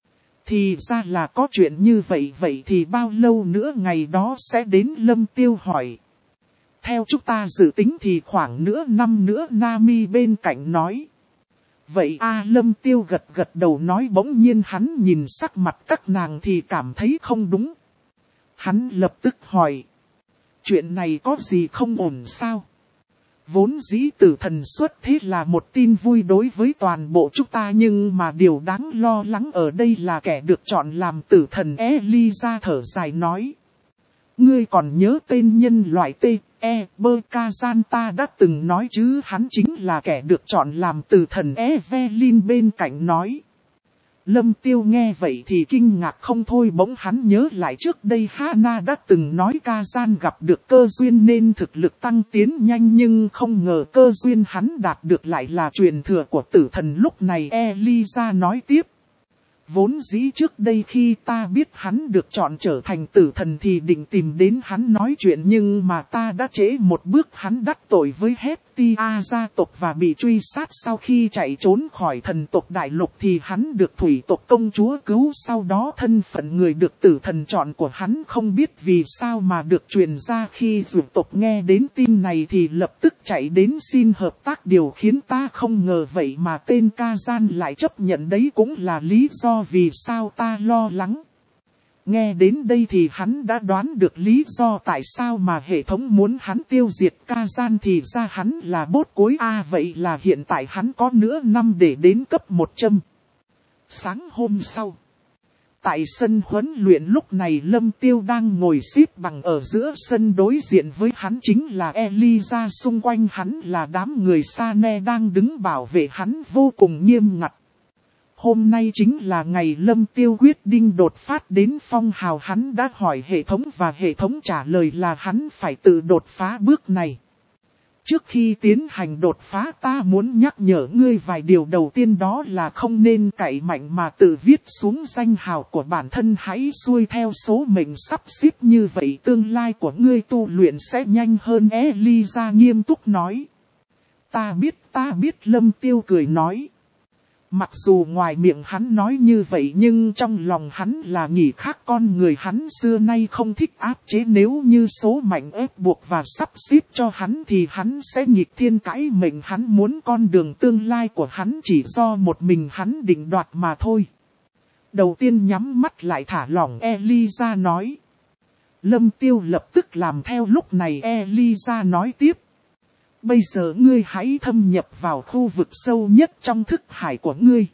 Thì ra là có chuyện như vậy. Vậy thì bao lâu nữa ngày đó sẽ đến? Lâm Tiêu hỏi. Theo chúng ta dự tính thì khoảng nửa năm nữa. Nami bên cạnh nói. Vậy a Lâm Tiêu gật gật đầu nói. Bỗng nhiên hắn nhìn sắc mặt các nàng thì cảm thấy không đúng. Hắn lập tức hỏi. Chuyện này có gì không ổn sao? Vốn dĩ tử thần xuất thế là một tin vui đối với toàn bộ chúng ta, nhưng mà điều đáng lo lắng ở đây là kẻ được chọn làm tử thần. Eliza thở dài nói. Ngươi còn nhớ tên nhân loại T, E, B, Kazan ta đã từng nói chứ? Hắn chính là kẻ được chọn làm tử thần. Evelyn bên cạnh nói. Lâm Tiêu nghe vậy thì kinh ngạc không thôi. Bỗng hắn nhớ lại trước đây Hana đã từng nói Kazan gặp được cơ duyên nên thực lực tăng tiến nhanh, nhưng không ngờ cơ duyên hắn đạt được lại là truyền thừa của tử thần. Lúc này Eliza nói tiếp. Vốn dĩ trước đây khi ta biết hắn được chọn trở thành tử thần thì định tìm đến hắn nói chuyện, nhưng mà ta đã trễ một bước. Hắn đắc tội với Heptia gia tộc và bị truy sát. Sau khi chạy trốn khỏi thần tộc đại lục thì hắn được thủy tộc công chúa cứu. Sau đó thân phận người được tử thần chọn của hắn không biết vì sao mà được truyền ra. Khi dược tộc nghe đến tin này thì lập tức chạy đến xin hợp tác, điều khiến ta không ngờ vậy mà tên Kazan lại chấp nhận. Đấy cũng là lý do vì sao ta lo lắng. Nghe đến đây thì hắn đã đoán được lý do tại sao mà hệ thống muốn hắn tiêu diệt Kazan, thì ra hắn là bốt cuối. A à, vậy là hiện tại hắn có nửa năm để đến cấp một trăm. Sáng hôm sau, tại sân huấn luyện lúc này Lâm Tiêu đang ngồi xếp bằng ở giữa sân, đối diện với hắn chính là Eliza, xung quanh hắn là đám người Sane đang đứng bảo vệ hắn vô cùng nghiêm ngặt. Hôm nay chính là ngày Lâm Tiêu quyết định đột phát đến phong hào. Hắn đã hỏi hệ thống và hệ thống trả lời là hắn phải tự đột phá bước này. Trước khi tiến hành đột phá ta muốn nhắc nhở ngươi vài điều. Đầu tiên đó là không nên cậy mạnh mà tự viết xuống danh hào của bản thân. Hãy xuôi theo số mệnh sắp xếp, như vậy tương lai của ngươi tu luyện sẽ nhanh hơn. Eliza nghiêm túc nói. Ta biết ta biết Lâm Tiêu cười nói. Mặc dù ngoài miệng hắn nói như vậy nhưng trong lòng hắn là nghĩ khác, con người hắn xưa nay không thích áp chế, nếu như số mệnh ép buộc và sắp xếp cho hắn thì hắn sẽ nghịch thiên cãi mệnh, hắn muốn con đường tương lai của hắn chỉ do một mình hắn định đoạt mà thôi. Đầu tiên nhắm mắt lại thả lỏng, Eliza nói. Lâm Tiêu lập tức làm theo, lúc này Eliza nói tiếp. Bây giờ ngươi hãy thâm nhập vào khu vực sâu nhất trong thức hải của ngươi.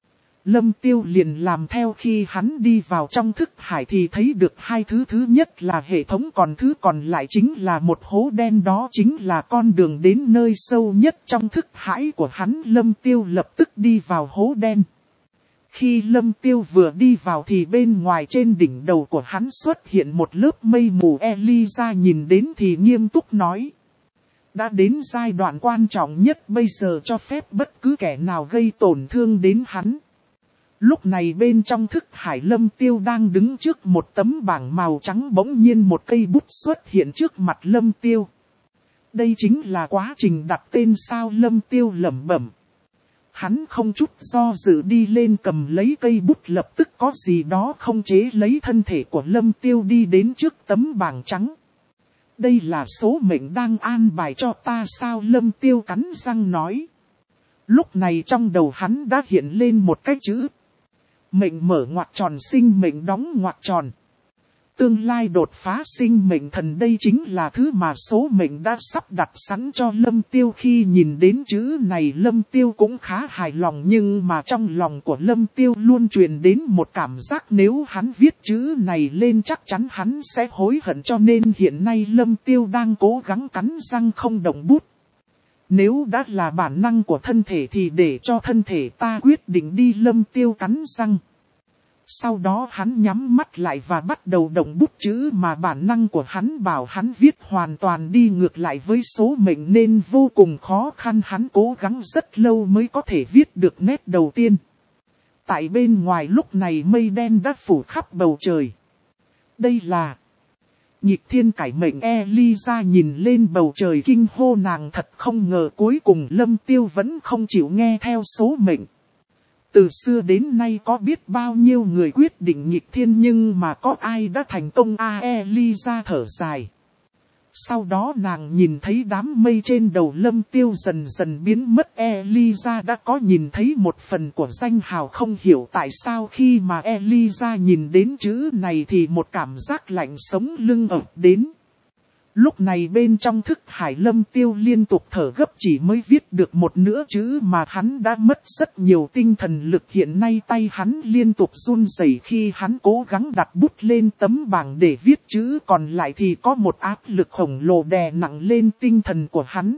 Lâm Tiêu liền làm theo, khi hắn đi vào trong thức hải thì thấy được hai thứ, thứ nhất là hệ thống, còn thứ còn lại chính là một hố đen, đó chính là con đường đến nơi sâu nhất trong thức hải của hắn. Lâm Tiêu lập tức đi vào hố đen. Khi Lâm Tiêu vừa đi vào thì bên ngoài trên đỉnh đầu của hắn xuất hiện một lớp mây mù. Eliza nhìn đến thì nghiêm túc nói. Đã đến giai đoạn quan trọng nhất, bây giờ cho phép bất cứ kẻ nào gây tổn thương đến hắn. Lúc này bên trong thức hải Lâm Tiêu đang đứng trước một tấm bảng màu trắng, bỗng nhiên một cây bút xuất hiện trước mặt Lâm Tiêu. Đây chính là quá trình đặt tên sao? Lâm Tiêu lẩm bẩm. Hắn không chút do dự đi lên cầm lấy cây bút, lập tức có gì đó không chế lấy thân thể của Lâm Tiêu đi đến trước tấm bảng trắng. Đây là số mệnh đang an bài cho ta sao? Lâm Tiêu cắn răng nói. Lúc này trong đầu hắn đã hiện lên một cái chữ. Mệnh mở ngoặc tròn, sinh mệnh đóng ngoặc tròn. Tương lai đột phá sinh mệnh thần, đây chính là thứ mà số mệnh đã sắp đặt sẵn cho Lâm Tiêu. Khi nhìn đến chữ này Lâm Tiêu cũng khá hài lòng, nhưng mà trong lòng của Lâm Tiêu luôn truyền đến một cảm giác nếu hắn viết chữ này lên chắc chắn hắn sẽ hối hận, cho nên hiện nay Lâm Tiêu đang cố gắng cắn răng không động bút. Nếu đã là bản năng của thân thể thì để cho thân thể ta quyết định đi. Lâm Tiêu cắn răng. Sau đó hắn nhắm mắt lại và bắt đầu động bút. Chữ mà bản năng của hắn bảo hắn viết hoàn toàn đi ngược lại với số mệnh nên vô cùng khó khăn, hắn cố gắng rất lâu mới có thể viết được nét đầu tiên. Tại bên ngoài lúc này mây đen đã phủ khắp bầu trời. Đây là nghịch thiên cải mệnh. Eliza nhìn lên bầu trời kinh hô, nàng thật không ngờ cuối cùng Lâm Tiêu vẫn không chịu nghe theo số mệnh. Từ xưa đến nay có biết bao nhiêu người quyết định nghịch thiên nhưng mà có ai đã thành công à? Eliza thở dài. Sau đó nàng nhìn thấy đám mây trên đầu Lâm Tiêu dần dần biến mất. Eliza đã có nhìn thấy một phần của danh hào, không hiểu tại sao khi mà Eliza nhìn đến chữ này thì một cảm giác lạnh sống lưng ập đến. Lúc này bên trong thức hải Lâm Tiêu liên tục thở gấp, chỉ mới viết được một nửa chữ mà hắn đã mất rất nhiều tinh thần lực. Hiện nay tay hắn liên tục run rẩy khi hắn cố gắng đặt bút lên tấm bảng để viết chữ còn lại thì có một áp lực khổng lồ đè nặng lên tinh thần của hắn.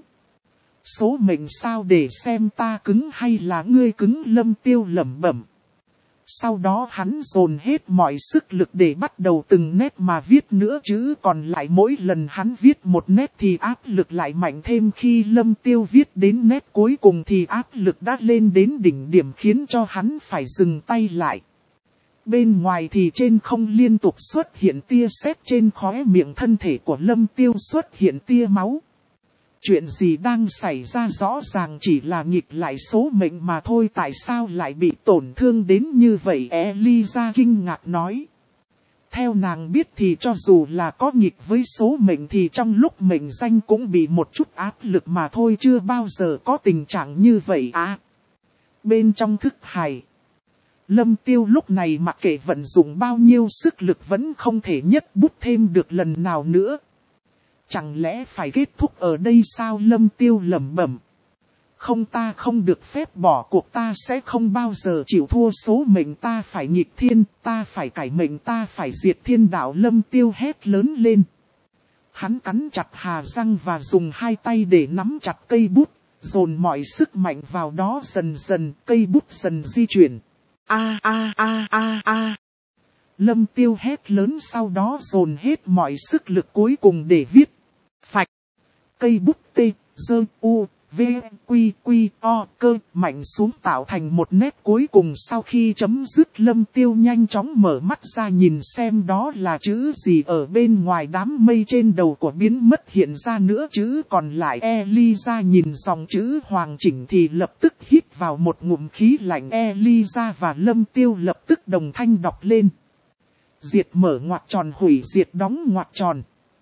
Số mệnh sao, để xem ta cứng hay là ngươi cứng? Lâm Tiêu lẩm bẩm. Sau đó hắn dồn hết mọi sức lực để bắt đầu từng nét mà viết nữa chữ còn lại. Mỗi lần hắn viết một nét thì áp lực lại mạnh thêm. Khi Lâm Tiêu viết đến nét cuối cùng thì áp lực đã lên đến đỉnh điểm khiến cho hắn phải dừng tay lại. Bên ngoài thì trên không liên tục xuất hiện tia sét, trên khóe miệng thân thể của Lâm Tiêu xuất hiện tia máu. Chuyện gì đang xảy ra? Rõ ràng chỉ là nghịch lại số mệnh mà thôi, tại sao lại bị tổn thương đến như vậy? Eliza kinh ngạc nói. Theo nàng biết thì cho dù là có nghịch với số mệnh thì trong lúc mệnh danh cũng bị một chút áp lực mà thôi, chưa bao giờ có tình trạng như vậy à. Bên trong thức hải, Lâm Tiêu lúc này mặc kệ vận dụng bao nhiêu sức lực vẫn không thể nhất bút thêm được lần nào nữa. Chẳng lẽ phải kết thúc ở đây sao? Lâm Tiêu lẩm bẩm. Không, ta không được phép bỏ cuộc, ta sẽ không bao giờ chịu thua số mệnh, ta phải nghịch thiên, ta phải cải mệnh, ta phải diệt thiên đạo. Lâm Tiêu hét lớn lên. Hắn cắn chặt hà răng và dùng hai tay để nắm chặt cây bút, dồn mọi sức mạnh vào đó. Dần dần cây bút dần di chuyển. A a a a a. Lâm Tiêu hét lớn, sau đó dồn hết mọi sức lực cuối cùng để viết. Phạch. Cây bút T, Dơ, U, V, Quy, Quy, O, cơ, mạnh xuống tạo thành một nét cuối cùng. Sau khi chấm dứt, Lâm Tiêu nhanh chóng mở mắt ra nhìn xem đó là chữ gì ở bên ngoài đám mây trên đầu của biến mất hiện ra nữa chữ còn lại. Eliza nhìn dòng chữ hoàn chỉnh thì lập tức hít vào một ngụm khí lạnh. Eliza và Lâm Tiêu lập tức đồng thanh đọc lên. Diệt mở ngoặc tròn hủy diệt đóng ngoặc tròn.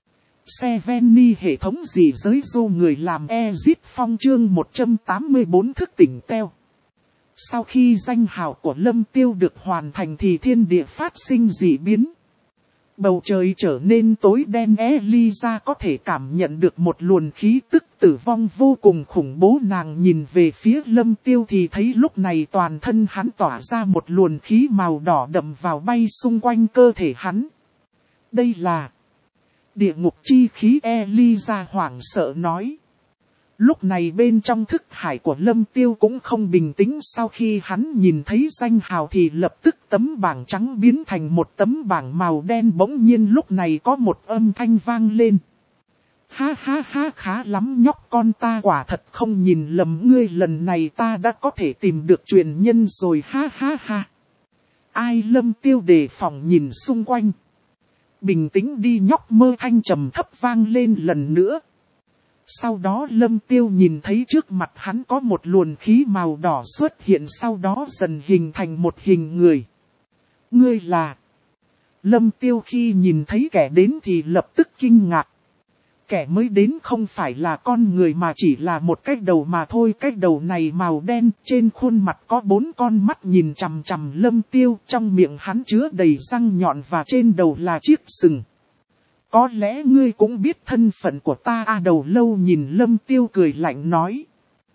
Seveni hệ thống gì giới du người làm Ezit Phong chương một trăm tám mươi tư thức tỉnh teo. Sau khi danh hào của Lâm Tiêu được hoàn thành thì thiên địa phát sinh dị biến. Bầu trời trở nên tối đen. Eliza có thể cảm nhận được một luồng khí tức tử vong vô cùng khủng bố. Nàng nhìn về phía Lâm Tiêu thì thấy lúc này toàn thân hắn tỏa ra một luồng khí màu đỏ đậm vào bay xung quanh cơ thể hắn. Đây là địa ngục chi khí. Eliza hoảng sợ nói. Lúc này bên trong thức hải của Lâm Tiêu cũng không bình tĩnh. Sau khi hắn nhìn thấy danh hào thì lập tức tấm bảng trắng biến thành một tấm bảng màu đen. Bỗng nhiên lúc này có một âm thanh vang lên. Ha ha ha, khá lắm nhóc con, ta quả thật không nhìn lầm ngươi, lần này ta đã có thể tìm được truyền nhân rồi, ha ha ha. Ai? Lâm Tiêu đề phòng nhìn xung quanh. Bình tĩnh đi nhóc, mơ thanh trầm thấp vang lên lần nữa. Sau đó Lâm Tiêu nhìn thấy trước mặt hắn có một luồng khí màu đỏ xuất hiện, sau đó dần hình thành một hình người. Ngươi là... Lâm Tiêu khi nhìn thấy kẻ đến thì lập tức kinh ngạc. Kẻ mới đến không phải là con người mà chỉ là một cái đầu mà thôi. Cái đầu này màu đen, trên khuôn mặt có bốn con mắt nhìn chằm chằm Lâm Tiêu. Trong miệng hắn chứa đầy răng nhọn và trên đầu là chiếc sừng. Có lẽ ngươi cũng biết thân phận của ta à? Đầu lâu nhìn Lâm Tiêu cười lạnh nói.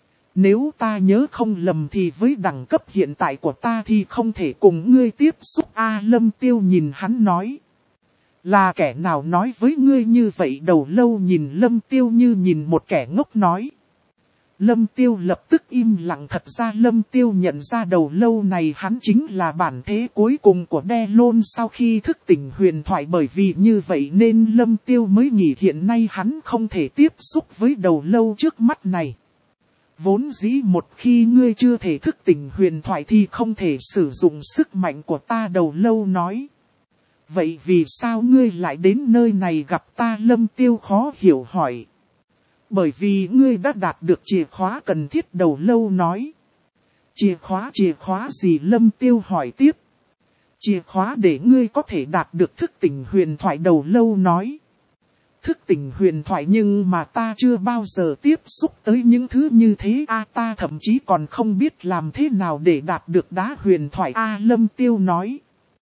Nếu ta nhớ không lầm thì với đẳng cấp hiện tại của ta thì không thể cùng ngươi tiếp xúc a à? Lâm Tiêu nhìn hắn nói. Là kẻ nào nói với ngươi như vậy? Đầu lâu nhìn Lâm Tiêu như nhìn một kẻ ngốc nói. Lâm Tiêu lập tức im lặng. Thật ra Lâm Tiêu nhận ra đầu lâu này hắn chính là bản thế cuối cùng của Delon sau khi thức tỉnh huyền thoại. Bởi vì như vậy nên Lâm Tiêu mới nghĩ hiện nay hắn không thể tiếp xúc với đầu lâu trước mắt này. Vốn dĩ một khi ngươi chưa thể thức tỉnh huyền thoại thì không thể sử dụng sức mạnh của ta, đầu lâu nói. Vậy vì sao ngươi lại đến nơi này gặp ta? Lâm Tiêu khó hiểu hỏi. Bởi vì ngươi đã đạt được chìa khóa cần thiết, đầu lâu nói. Chìa khóa? Chìa khóa gì? Lâm Tiêu hỏi tiếp. Chìa khóa để ngươi có thể đạt được thức tỉnh huyền thoại, đầu lâu nói. Thức tỉnh huyền thoại? Nhưng mà ta chưa bao giờ tiếp xúc tới những thứ như thế a à, ta thậm chí còn không biết làm thế nào để đạt được đá huyền thoại a à, Lâm Tiêu nói.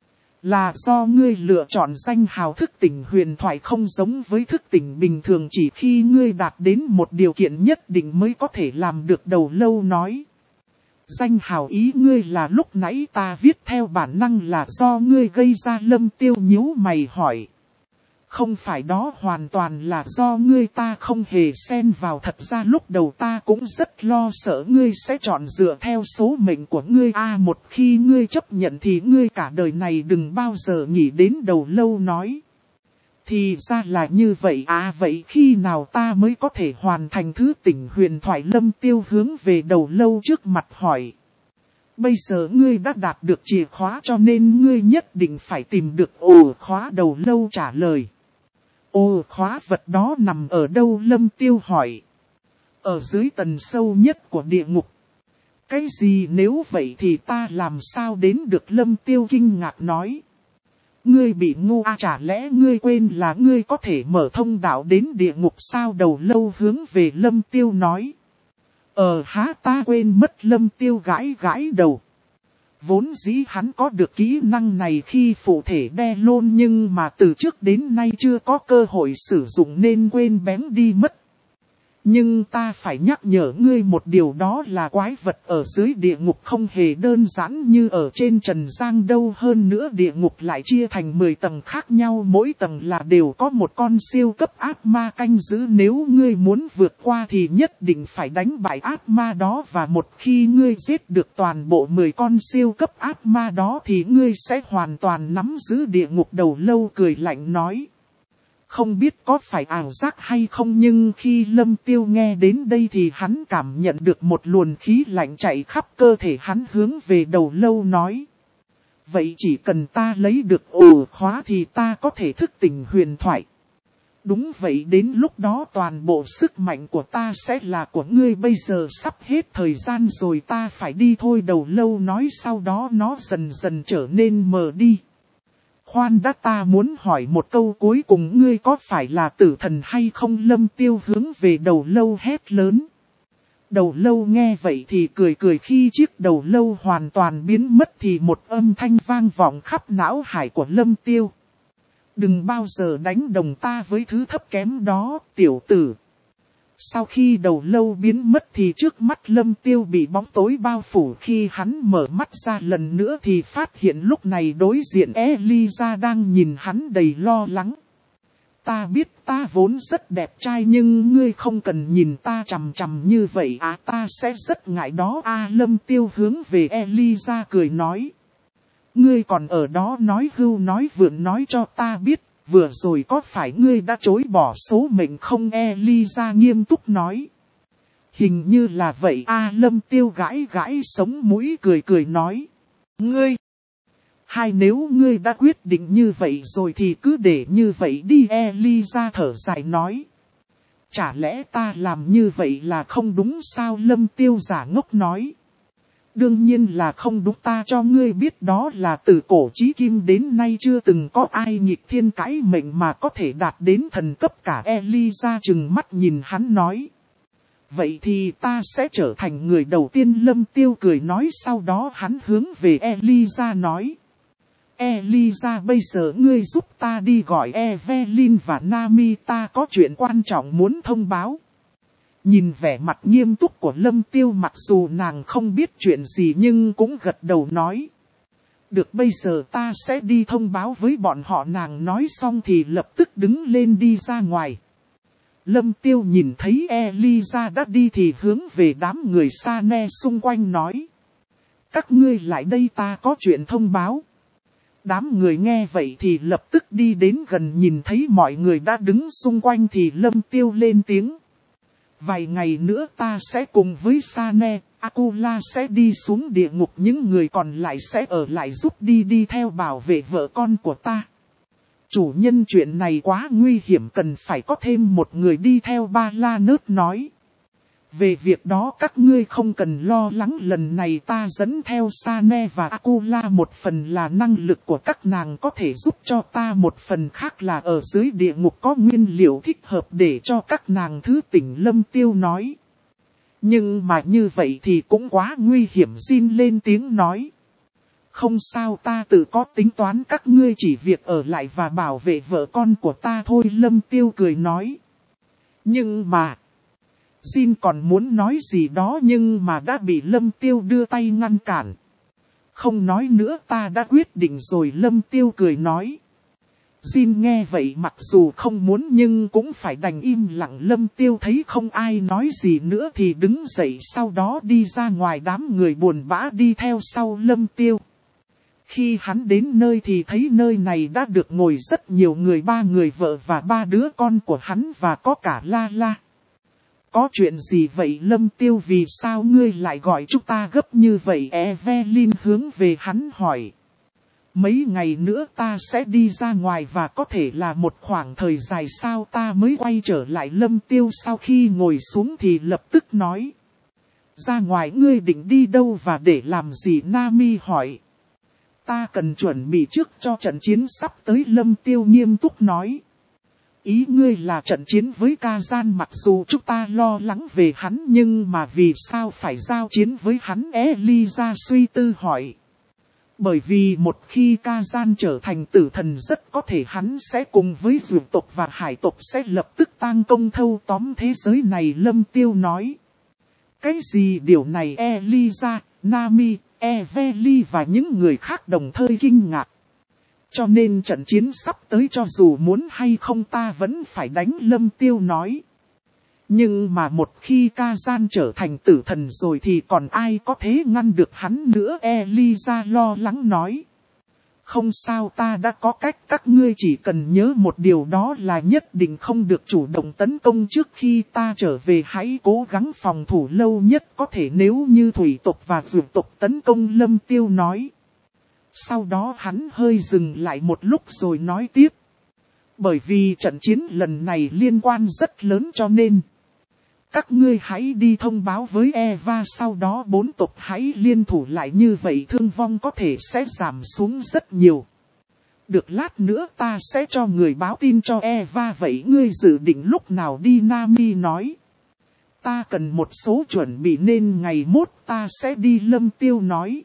Là do ngươi lựa chọn danh hào thức tỉnh huyền thoại không giống với thức tỉnh bình thường, chỉ khi ngươi đạt đến một điều kiện nhất định mới có thể làm được, đầu lâu nói. Danh hào ý ngươi là lúc nãy ta viết theo bản năng là do ngươi gây ra? Lâm Tiêu nhíu mày hỏi. Không phải, đó hoàn toàn là do ngươi, ta không hề xen vào. Thật ra lúc đầu ta cũng rất lo sợ ngươi sẽ chọn dựa theo số mệnh của ngươi a à, một khi ngươi chấp nhận thì ngươi cả đời này đừng bao giờ nghĩ đến, đầu lâu nói. Thì ra là như vậy à? Vậy khi nào ta mới có thể hoàn thành thứ tỉnh huyền thoại? Lâm Tiêu hướng về đầu lâu trước mặt hỏi. Bây giờ ngươi đã đạt được chìa khóa cho nên ngươi nhất định phải tìm được ổ khóa, đầu lâu trả lời. Ồ, khóa vật đó nằm ở đâu? Lâm Tiêu hỏi. Ở dưới tầng sâu nhất của địa ngục. Cái gì? Nếu vậy thì ta làm sao đến được? Lâm Tiêu kinh ngạc nói. Ngươi bị ngu à? Chả lẽ ngươi quên là ngươi có thể mở thông đạo đến địa ngục sao? Đầu lâu hướng về Lâm Tiêu nói. Ờ há, ta quên mất. Lâm Tiêu gãi gãi đầu. Vốn dĩ hắn có được kỹ năng này khi phụ thể Delon nhưng mà từ trước đến nay chưa có cơ hội sử dụng nên quên bén đi mất. Nhưng ta phải nhắc nhở ngươi một điều, đó là quái vật ở dưới địa ngục không hề đơn giản như ở trên trần gian đâu. Hơn nữa địa ngục lại chia thành mười tầng khác nhau, mỗi tầng là đều có một con siêu cấp ác ma canh giữ. Nếu ngươi muốn vượt qua thì nhất định phải đánh bại ác ma đó, và một khi ngươi giết được toàn bộ mười con siêu cấp ác ma đó thì ngươi sẽ hoàn toàn nắm giữ địa ngục, đầu lâu cười lạnh nói. Không biết có phải ảo giác hay không nhưng khi Lâm Tiêu nghe đến đây thì hắn cảm nhận được một luồng khí lạnh chạy khắp cơ thể hắn hướng về đầu lâu nói. Vậy chỉ cần ta lấy được ổ khóa thì ta có thể thức tỉnh huyền thoại. Đúng vậy, đến lúc đó toàn bộ sức mạnh của ta sẽ là của ngươi, bây giờ sắp hết thời gian rồi, ta phải đi thôi. Đầu lâu nói, sau đó nó dần dần trở nên mờ đi. Khoan đã, ta muốn hỏi một câu cuối cùng, ngươi có phải là tử thần hay không? Lâm Tiêu hướng về đầu lâu hét lớn. Đầu lâu nghe vậy thì cười cười, khi chiếc đầu lâu hoàn toàn biến mất thì một âm thanh vang vọng khắp não hải của Lâm Tiêu. Đừng bao giờ đánh đồng ta với thứ thấp kém đó, tiểu tử. Sau khi đầu lâu biến mất thì trước mắt Lâm Tiêu bị bóng tối bao phủ, khi hắn mở mắt ra lần nữa thì phát hiện lúc này đối diện Eliza đang nhìn hắn đầy lo lắng. Ta biết ta vốn rất đẹp trai nhưng ngươi không cần nhìn ta chằm chằm như vậy à, ta sẽ rất ngại đó à. Lâm Tiêu hướng về Eliza cười nói. Ngươi còn ở đó nói hưu nói vượn, nói cho ta biết, vừa rồi có phải ngươi đã chối bỏ số mệnh không? Eliza nghiêm túc nói. Hình như là vậy à. Lâm Tiêu gãi gãi sống mũi cười cười nói. Ngươi! Hay nếu ngươi đã quyết định như vậy rồi thì cứ để như vậy đi. Eliza thở dài nói. Chả lẽ ta làm như vậy là không đúng sao? Lâm Tiêu giả ngốc nói. Đương nhiên là không đúng, ta cho ngươi biết đó là từ cổ chí kim đến nay chưa từng có ai nghịch thiên cãi mệnh mà có thể đạt đến thần cấp cả. Eliza trừng mắt nhìn hắn nói. Vậy thì ta sẽ trở thành người đầu tiên. Lâm Tiêu cười nói, sau đó hắn hướng về Eliza nói. Eliza, bây giờ ngươi giúp ta đi gọi Evelyn và Nami, ta có chuyện quan trọng muốn thông báo. Nhìn vẻ mặt nghiêm túc của Lâm Tiêu, mặc dù nàng không biết chuyện gì nhưng cũng gật đầu nói. Được, bây giờ ta sẽ đi thông báo với bọn họ. Nàng nói xong thì lập tức đứng lên đi ra ngoài. Lâm Tiêu nhìn thấy Eliza đã đi thì hướng về đám người Sane xung quanh nói. Các ngươi lại đây, ta có chuyện thông báo. Đám người nghe vậy thì lập tức đi đến gần, nhìn thấy mọi người đã đứng xung quanh thì Lâm Tiêu lên tiếng. Vài ngày nữa ta sẽ cùng với Sane, Akula sẽ đi xuống địa ngục, những người còn lại sẽ ở lại giúp đi đi theo bảo vệ vợ con của ta. Chủ nhân, chuyện này quá nguy hiểm, cần phải có thêm một người đi theo. Ba La Nớt nói. Về việc đó các ngươi không cần lo lắng, lần này ta dẫn theo Sane và Akula, một phần là năng lực của các nàng có thể giúp cho ta, một phần khác là ở dưới địa ngục có nguyên liệu thích hợp để cho các nàng thứ tỉnh. Lâm Tiêu nói. Nhưng mà như vậy thì cũng quá nguy hiểm. Jin lên tiếng nói. Không sao, ta tự có tính toán, các ngươi chỉ việc ở lại và bảo vệ vợ con của ta thôi. Lâm Tiêu cười nói. Nhưng mà... Jin còn muốn nói gì đó nhưng mà đã bị Lâm Tiêu đưa tay ngăn cản. Không nói nữa, ta đã quyết định rồi. Lâm Tiêu cười nói. Jin nghe vậy mặc dù không muốn nhưng cũng phải đành im lặng. Lâm Tiêu thấy không ai nói gì nữa thì đứng dậy, sau đó đi ra ngoài. Đám người buồn bã đi theo sau Lâm Tiêu. Khi hắn đến nơi thì thấy nơi này đã được ngồi rất nhiều người, ba người vợ và ba đứa con của hắn và có cả La La. Có chuyện gì vậy Lâm Tiêu, vì sao ngươi lại gọi chúng ta gấp như vậy? Evelyn hướng về hắn hỏi. Mấy ngày nữa ta sẽ đi ra ngoài và có thể là một khoảng thời dài sau ta mới quay trở lại. Lâm Tiêu sau khi ngồi xuống thì lập tức nói. Ra ngoài ngươi định đi đâu và để làm gì? Nami hỏi. Ta cần chuẩn bị trước cho trận chiến sắp tới. Lâm Tiêu nghiêm túc nói. Ý ngươi là trận chiến với Kazan, mặc dù chúng ta lo lắng về hắn nhưng mà vì sao phải giao chiến với hắn? Eliza suy tư hỏi. Bởi vì một khi Kazan trở thành tử thần rất có thể hắn sẽ cùng với dược tộc và hải tộc sẽ lập tức tang công thâu tóm thế giới này. Lâm Tiêu nói. Cái gì? Điều này Eliza, Nami, Evely và những người khác đồng thời kinh ngạc. Cho nên trận chiến sắp tới cho dù muốn hay không ta vẫn phải đánh. Lâm Tiêu nói. Nhưng mà một khi Kazan trở thành tử thần rồi thì còn ai có thể ngăn được hắn nữa? Eliza lo lắng nói. Không sao, ta đã có cách, các ngươi chỉ cần nhớ một điều, đó là nhất định không được chủ động tấn công trước khi ta trở về, hãy cố gắng phòng thủ lâu nhất có thể nếu như thủy tộc và dược tộc tấn công, Lâm Tiêu nói. Sau đó hắn hơi dừng lại một lúc rồi nói tiếp. Bởi vì trận chiến lần này liên quan rất lớn cho nên các ngươi hãy đi thông báo với Eva, sau đó bốn tộc hãy liên thủ lại, như vậy thương vong có thể sẽ giảm xuống rất nhiều. Được, lát nữa ta sẽ cho người báo tin cho Eva, vậy ngươi dự định lúc nào đi, Nami nói. Ta cần một số chuẩn bị nên ngày mốt ta sẽ đi, Lâm Tiêu nói.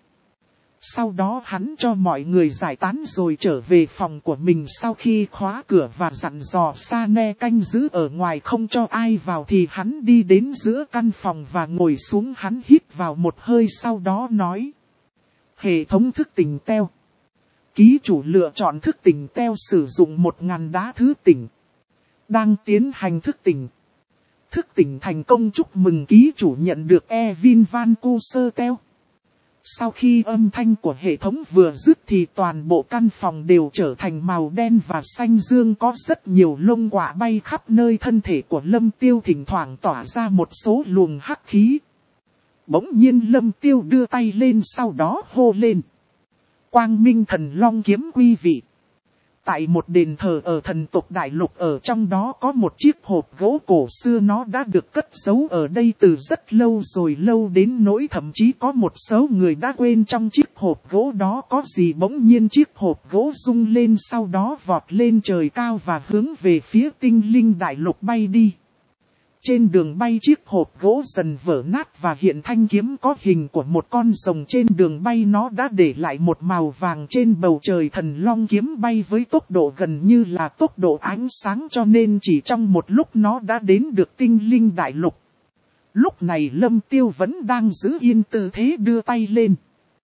Sau đó hắn cho mọi người giải tán rồi trở về phòng của mình, sau khi khóa cửa và dặn dò Sane canh giữ ở ngoài không cho ai vào thì hắn đi đến giữa căn phòng và ngồi xuống, hắn hít vào một hơi sau đó nói. Hệ thống thức tỉnh teo. Ký chủ lựa chọn thức tỉnh teo sử dụng một nghìn đá thứ tỉnh. Đang tiến hành thức tỉnh. Thức tỉnh thành công, chúc mừng ký chủ nhận được Evin Van Cusser teo. Sau khi âm thanh của hệ thống vừa dứt thì toàn bộ căn phòng đều trở thành màu đen và xanh dương, có rất nhiều lông quả bay khắp nơi, thân thể của Lâm Tiêu thỉnh thoảng tỏa ra một số luồng hắc khí. Bỗng nhiên Lâm Tiêu đưa tay lên sau đó hô lên. Quang Minh Thần Long Kiếm quý vị. Tại một đền thờ ở thần tộc Đại Lục, ở trong đó có một chiếc hộp gỗ cổ xưa, nó đã được cất giấu ở đây từ rất lâu rồi, lâu đến nỗi thậm chí có một số người đã quên trong chiếc hộp gỗ đó có gì. Bỗng nhiên chiếc hộp gỗ rung lên, sau đó vọt lên trời cao và hướng về phía Tinh Linh Đại Lục bay đi. Trên đường bay chiếc hộp gỗ dần vỡ nát và hiện thanh kiếm có hình của một con rồng trên đường bay, nó đã để lại một màu vàng trên bầu trời. Thần long kiếm bay với tốc độ gần như là tốc độ ánh sáng, cho nên chỉ trong một lúc nó đã đến được Tinh Linh Đại Lục. Lúc này Lâm Tiêu vẫn đang giữ yên tư thế đưa tay lên.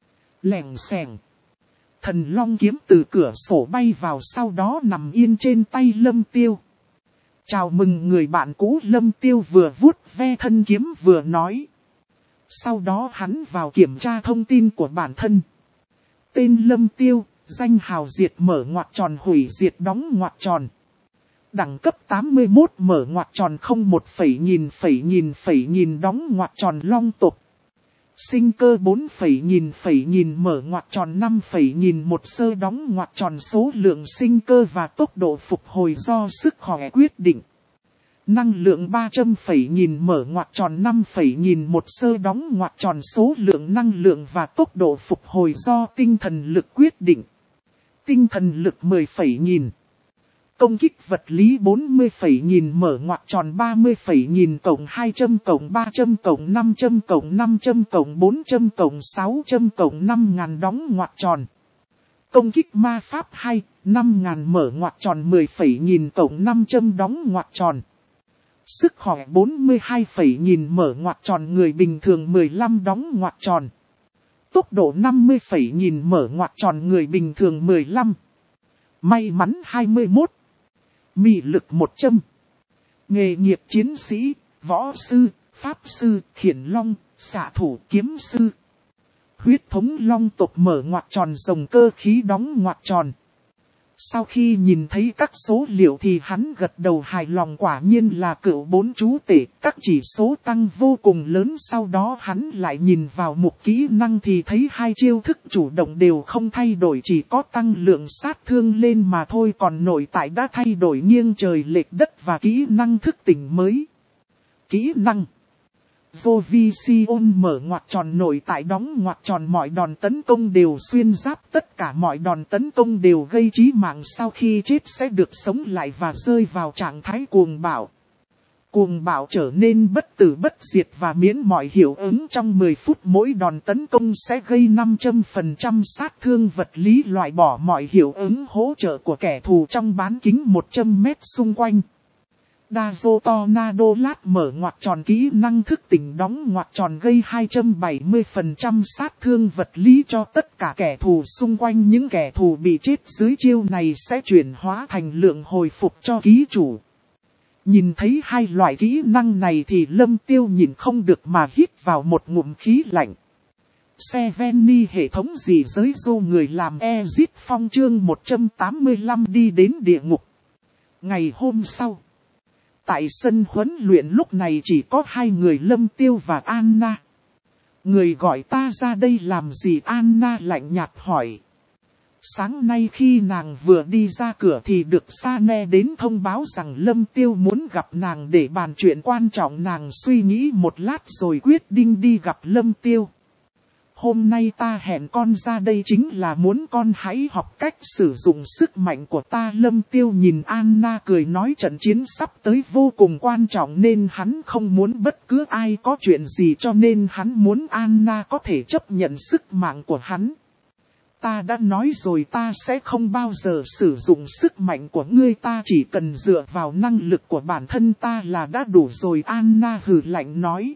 Lẻng xẻng. Thần long kiếm từ cửa sổ bay vào, sau đó nằm yên trên tay Lâm Tiêu. Chào mừng người bạn cũ, Lâm Tiêu vừa vuốt ve thân kiếm vừa nói. Sau đó hắn vào kiểm tra thông tin của bản thân. Tên Lâm Tiêu, danh hào diệt mở ngoặc tròn hủy diệt đóng ngoặc tròn. Đẳng cấp tám mươi mốt mở ngoặc tròn không một phẩy nghìn phẩy nghìn phẩy nghìn đóng ngoặc tròn long tộc. Sinh cơ bốn phẩy nghìn phẩy nghìn mở ngoặc tròn năm phẩy nghìn một sơ đóng ngoặc tròn, số lượng sinh cơ và tốc độ phục hồi do sức khỏe quyết định. Năng lượng ba trăm phẩy nghìn mở ngoặc tròn năm phẩy nghìn một sơ đóng ngoặc tròn, số lượng năng lượng và tốc độ phục hồi do tinh thần lực quyết định. Tinh thần lực mười phẩy nghìn. Công kích vật lý bốn mươi phẩy nghìn mở ngoặc tròn ba mươi phẩy nghìn cộng hai trăm cộng ba trăm cộng năm trăm cộng năm trăm cộng bốn trăm cộng sáu trăm cộng năm nghìn đóng ngoặc tròn. Công kích ma pháp hai, năm nghìn mở ngoặc tròn mười phẩy nghìn cộng năm trăm đóng ngoặc tròn. Sức khỏe bốn mươi hai phẩy nghìn mở ngoặc tròn người bình thường mười lăm đóng ngoặc tròn. Tốc độ năm mươi phẩy nghìn mở ngoặc tròn người bình thường mười lăm. May mắn hai mươi mốt. Mị lực một trăm. Nghề nghiệp chiến sĩ, võ sư, pháp sư, khiển long, xạ thủ, kiếm sư. Huyết thống long tộc mở ngoặc tròn rồng cơ khí đóng ngoặc tròn. Sau khi nhìn thấy các số liệu thì hắn gật đầu hài lòng, quả nhiên là cựu bốn chú tể, các chỉ số tăng vô cùng lớn. Sau đó hắn lại nhìn vào mục kỹ năng thì thấy hai chiêu thức chủ động đều không thay đổi, chỉ có tăng lượng sát thương lên mà thôi, còn nội tại đã thay đổi nghiêng trời lệch đất và kỹ năng thức tỉnh mới. Kỹ năng Vovision mở ngoặc tròn nội tại đóng ngoặc tròn, mọi đòn tấn công đều xuyên giáp, tất cả mọi đòn tấn công đều gây chí mạng, sau khi chết sẽ được sống lại và rơi vào trạng thái cuồng bạo. Cuồng bạo trở nên bất tử bất diệt và miễn mọi hiệu ứng trong mười phút, mỗi đòn tấn công sẽ gây năm trăm phần trăm sát thương vật lý, loại bỏ mọi hiệu ứng hỗ trợ của kẻ thù trong bán kính một trăm mét xung quanh. Dazo Tornado lát mở ngoặc tròn kỹ năng thức tỉnh đóng ngoặc tròn gây hai trăm bảy mươi phần trăm sát thương vật lý cho tất cả kẻ thù xung quanh. Những kẻ thù bị chết dưới chiêu này sẽ chuyển hóa thành lượng hồi phục cho ký chủ. Nhìn thấy hai loại kỹ năng này thì Lâm Tiêu nhìn không được mà hít vào một ngụm khí lạnh. Seveni hệ thống gì giới dô người làm Ezit Phong chương một trăm tám mươi lăm đi đến địa ngục. Ngày hôm sau, tại sân huấn luyện lúc này chỉ có hai người Lâm Tiêu và Anna. Người gọi ta ra đây làm gì? Anna lạnh nhạt hỏi. Sáng nay khi nàng vừa đi ra cửa thì được Sane đến thông báo rằng Lâm Tiêu muốn gặp nàng để bàn chuyện quan trọng. Nàng suy nghĩ một lát rồi quyết định đi gặp Lâm Tiêu. Hôm nay ta hẹn con ra đây chính là muốn con hãy học cách sử dụng sức mạnh của ta. Lâm Tiêu nhìn Anna cười nói trận chiến sắp tới vô cùng quan trọng nên hắn không muốn bất cứ ai có chuyện gì cho nên hắn muốn Anna có thể chấp nhận sức mạnh của hắn. Ta đã nói rồi ta sẽ không bao giờ sử dụng sức mạnh của ngươi, ta chỉ cần dựa vào năng lực của bản thân ta là đã đủ rồi. Anna hừ lạnh nói.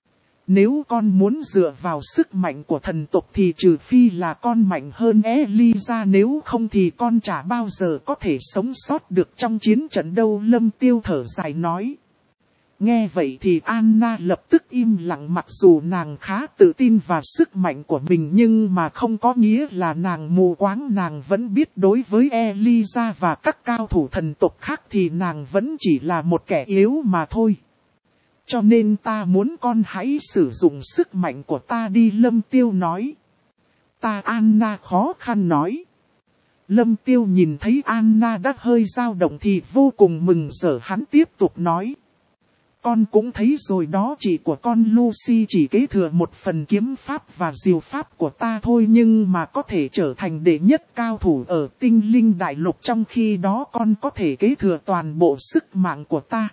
Nếu con muốn dựa vào sức mạnh của thần tộc thì trừ phi là con mạnh hơn Eliza, nếu không thì con chả bao giờ có thể sống sót được trong chiến trận đâu. Lâm Tiêu thở dài nói. Nghe vậy thì Anna lập tức im lặng, mặc dù nàng khá tự tin vào sức mạnh của mình nhưng mà không có nghĩa là nàng mù quáng. Nàng vẫn biết đối với Eliza và các cao thủ thần tộc khác thì nàng vẫn chỉ là một kẻ yếu mà thôi. Cho nên ta muốn con hãy sử dụng sức mạnh của ta đi, Lâm Tiêu nói. Ta Anna khó khăn nói. Lâm Tiêu nhìn thấy Anna đã hơi dao động thì vô cùng mừng rỡ, hắn tiếp tục nói. Con cũng thấy rồi đó, chị của con Lucy chỉ kế thừa một phần kiếm pháp và diều pháp của ta thôi nhưng mà có thể trở thành đệ nhất cao thủ ở tinh linh đại lục, trong khi đó con có thể kế thừa toàn bộ sức mạnh của ta.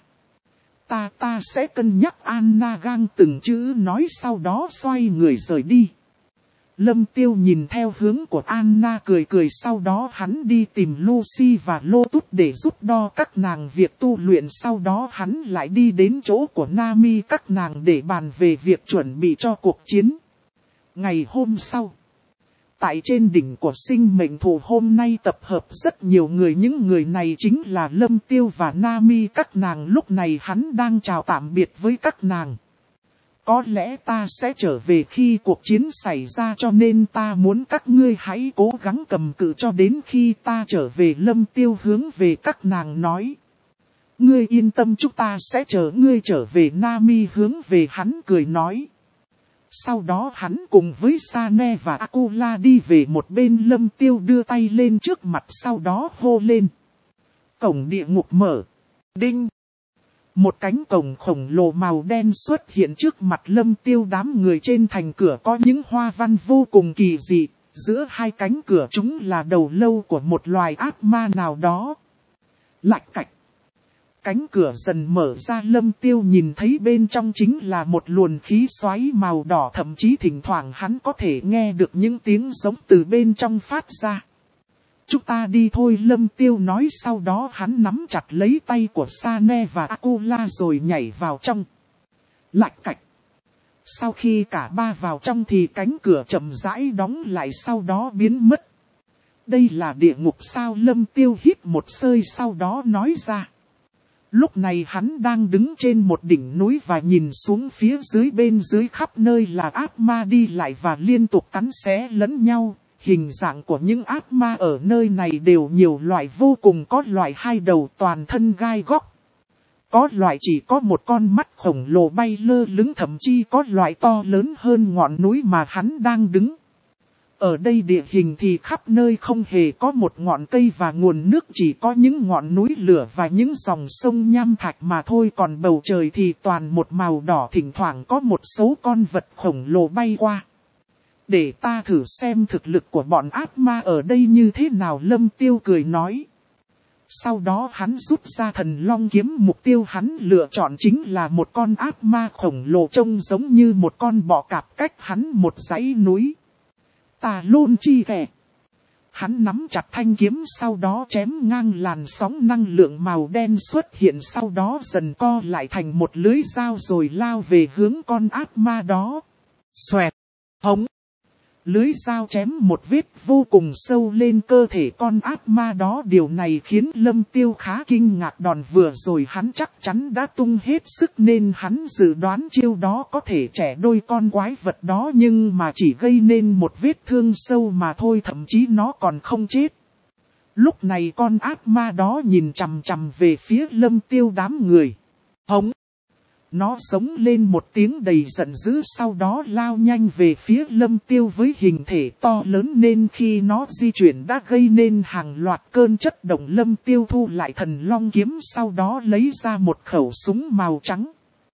Ta ta sẽ cân nhắc, Anna gang từng chữ nói sau đó xoay người rời đi. Lâm Tiêu nhìn theo hướng của Anna cười cười, sau đó hắn đi tìm Lucy và Lotus để giúp đo các nàng việc tu luyện. Sau đó hắn lại đi đến chỗ của Nami các nàng để bàn về việc chuẩn bị cho cuộc chiến. Ngày hôm sau, tại trên đỉnh của sinh mệnh thụ hôm nay tập hợp rất nhiều người, những người này chính là Lâm Tiêu và Nami các nàng. Lúc này hắn đang chào tạm biệt với các nàng. Có lẽ ta sẽ trở về khi cuộc chiến xảy ra cho nên ta muốn các ngươi hãy cố gắng cầm cự cho đến khi ta trở về. Lâm Tiêu hướng về các nàng nói. Ngươi yên tâm, chúng ta sẽ chờ ngươi trở về. Nami hướng về hắn cười nói. Sau đó hắn cùng với Sane và Akula đi về một bên. Lâm Tiêu đưa tay lên trước mặt sau đó hô lên. Cổng địa ngục mở. Đinh. Một cánh cổng khổng lồ màu đen xuất hiện trước mặt Lâm Tiêu. Đám người trên thành cửa có những hoa văn vô cùng kỳ dị. Giữa hai cánh cửa chúng là đầu lâu của một loài ác ma nào đó. Lạch cạch. Cánh cửa dần mở ra, Lâm Tiêu nhìn thấy bên trong chính là một luồng khí xoáy màu đỏ, thậm chí thỉnh thoảng hắn có thể nghe được những tiếng giống từ bên trong phát ra. Chúng ta đi thôi, Lâm Tiêu nói, sau đó hắn nắm chặt lấy tay của Sane và Akula rồi nhảy vào trong. Lạch cạch. Sau khi cả ba vào trong thì cánh cửa chậm rãi đóng lại sau đó biến mất. Đây là địa ngục sao? Lâm Tiêu hít một hơi sau đó nói ra. Lúc này hắn đang đứng trên một đỉnh núi và nhìn xuống phía dưới, bên dưới khắp nơi là ác ma đi lại và liên tục cắn xé lẫn nhau. Hình dạng của những ác ma ở nơi này đều nhiều loại vô cùng, có loại hai đầu toàn thân gai góc. Có loại chỉ có một con mắt khổng lồ bay lơ lửng, thậm chí có loại to lớn hơn ngọn núi mà hắn đang đứng. Ở đây địa hình thì khắp nơi không hề có một ngọn cây và nguồn nước chỉ có những ngọn núi lửa và những dòng sông nham thạch mà thôi. Còn bầu trời thì toàn một màu đỏ, thỉnh thoảng có một số con vật khổng lồ bay qua. Để ta thử xem thực lực của bọn ác ma ở đây như thế nào, Lâm Tiêu cười nói. Sau đó hắn rút ra thần long kiếm, mục tiêu hắn lựa chọn chính là một con ác ma khổng lồ trông giống như một con bọ cạp cách hắn một dãy núi. Ta luôn chi kẻ. Hắn nắm chặt thanh kiếm sau đó chém ngang, làn sóng năng lượng màu đen xuất hiện sau đó dần co lại thành một lưới dao rồi lao về hướng con ác ma đó. Xoẹt. Hống. Lưới dao chém một vết vô cùng sâu lên cơ thể con ác ma đó. Điều này khiến Lâm Tiêu khá kinh ngạc. Đòn vừa rồi hắn chắc chắn đã tung hết sức nên hắn dự đoán chiêu đó có thể chẻ đôi con quái vật đó, nhưng mà chỉ gây nên một vết thương sâu mà thôi, thậm chí nó còn không chết. Lúc này con ác ma đó nhìn chằm chằm về phía Lâm Tiêu đám người. Hống! Nó sống lên một tiếng đầy giận dữ, sau đó lao nhanh về phía Lâm Tiêu với hình thể to lớn nên khi nó di chuyển đã gây nên hàng loạt cơn chất động. Lâm Tiêu thu lại thần long kiếm, sau đó lấy ra một khẩu súng màu trắng.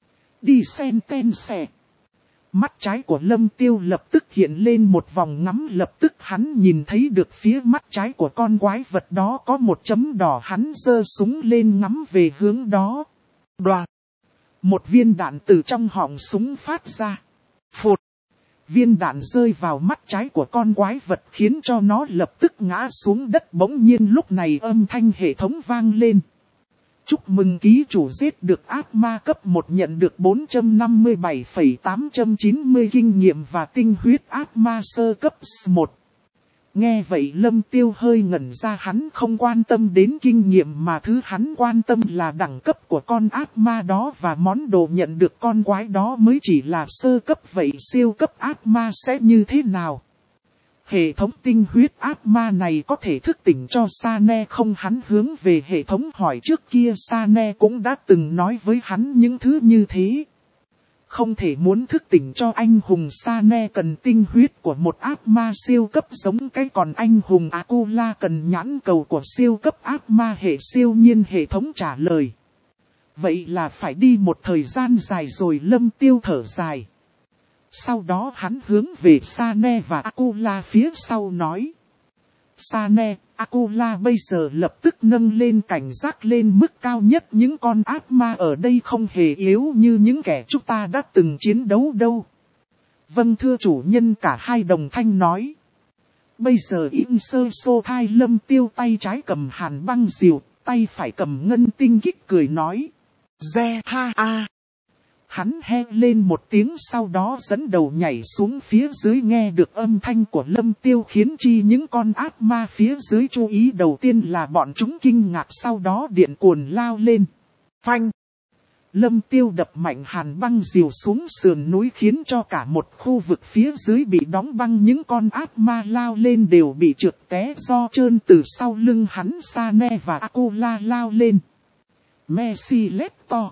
Đi sen ten xè. Mắt trái của Lâm Tiêu lập tức hiện lên một vòng ngắm, lập tức hắn nhìn thấy được phía mắt trái của con quái vật đó có một chấm đỏ, hắn giơ súng lên ngắm về hướng đó. Đoạt! Một viên đạn từ trong họng súng phát ra. Phụt! Viên đạn rơi vào mắt trái của con quái vật khiến cho nó lập tức ngã xuống đất. Bỗng nhiên lúc này âm thanh hệ thống vang lên. Chúc mừng ký chủ giết được ác ma cấp một, nhận được bốn trăm năm mươi bảy phẩy tám trăm chín mươi kinh nghiệm và tinh huyết ác ma sơ cấp một. Nghe vậy Lâm Tiêu hơi ngẩn ra, hắn không quan tâm đến kinh nghiệm mà thứ hắn quan tâm là đẳng cấp của con ác ma đó và món đồ nhận được con quái đó mới chỉ là sơ cấp. Vậy siêu cấp ác ma sẽ như thế nào? Hệ thống tinh huyết ác ma này có thể thức tỉnh cho Sane không? Hắn hướng về hệ thống hỏi, trước kia Sane cũng đã từng nói với hắn những thứ như thế. Không thể muốn thức tỉnh cho anh hùng Sane cần tinh huyết của một ác ma siêu cấp giống cái, còn anh hùng Akula cần nhãn cầu của siêu cấp ác ma hệ siêu nhiên. Hệ thống trả lời. Vậy là phải đi một thời gian dài rồi. Lâm Tiêu thở dài. Sau đó hắn hướng về Sane và Akula phía sau nói. Sane, Akula bây giờ lập tức nâng lên cảnh giác lên mức cao nhất. Những con ác ma ở đây không hề yếu như những kẻ chúng ta đã từng chiến đấu đâu. Vâng thưa chủ nhân, cả hai đồng thanh nói. Bây giờ im sơ xô thai. Lâm Tiêu tay trái cầm hàn băng diều, tay phải cầm ngân tinh kích cười nói. Ze ha a. Hắn he lên một tiếng, sau đó dẫn đầu nhảy xuống phía dưới. Nghe được âm thanh của Lâm Tiêu khiến chi những con ác ma phía dưới chú ý. Đầu tiên là bọn chúng kinh ngạc, sau đó điện cuồn lao lên. Phanh! Lâm Tiêu đập mạnh hàn băng diều xuống sườn núi khiến cho cả một khu vực phía dưới bị đóng băng. Những con ác ma lao lên đều bị trượt té do trơn. Từ sau lưng hắn Sane và Akula lao lên. Messi Lepto.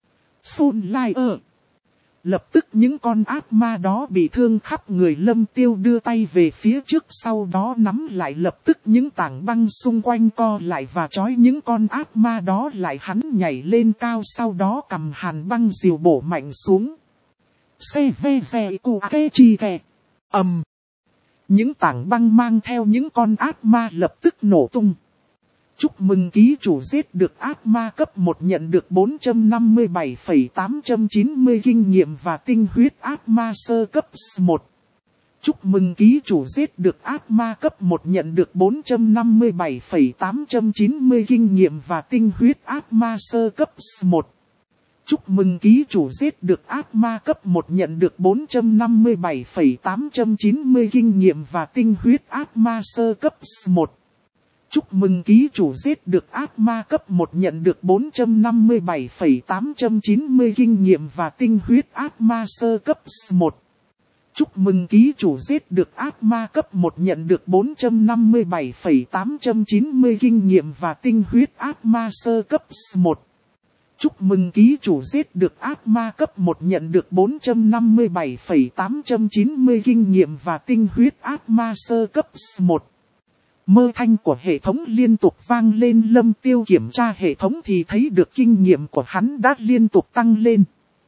Sun Lai ơ. Lập tức những con ác ma đó bị thương khắp người. Lâm Tiêu đưa tay về phía trước, sau đó nắm lại, lập tức những tảng băng xung quanh co lại và trói những con ác ma đó lại. Hắn nhảy lên cao, sau đó cầm hàn băng diều bổ mạnh xuống. Xe ve ve cu kê chi kè. Ầm. Những tảng băng mang theo những con ác ma lập tức nổ tung. Chúc mừng ký chủ giết được ác ma cấp một, nhận được bốn trăm năm mươi bảy phẩy tám trăm chín mươi kinh nghiệm và tinh huyết ác ma sơ cấp một. Chúc mừng ký chủ giết được ác ma cấp một, nhận được bốn trăm năm mươi bảy phẩy tám trăm chín mươi kinh nghiệm và tinh huyết ác ma sơ cấp một. Chúc mừng ký chủ giết được ác ma cấp một, nhận được bốn trăm năm mươi bảy phẩy tám trăm chín mươi kinh nghiệm và tinh huyết ác ma sơ cấp một. Chúc mừng ký chủ giết được ác ma cấp một, nhận được bốn trăm năm mươi bảy phẩy tám trăm chín mươi kinh nghiệm và tinh huyết ác ma sơ cấp một. Chúc mừng ký chủ giết được ác ma cấp một, nhận được bốn trăm năm mươi bảy phẩy tám trăm chín mươi kinh nghiệm và tinh huyết ác ma sơ cấp một. Chúc mừng ký chủ giết được ác ma cấp một, nhận được bốn trăm năm mươi bảy phẩy tám trăm chín mươi kinh nghiệm và tinh huyết ác ma sơ cấp một. Mơ thanh của hệ thống liên tục vang lên. Lâm Tiêu kiểm tra hệ thống thì thấy được kinh nghiệm của hắn đã liên tục tăng lên.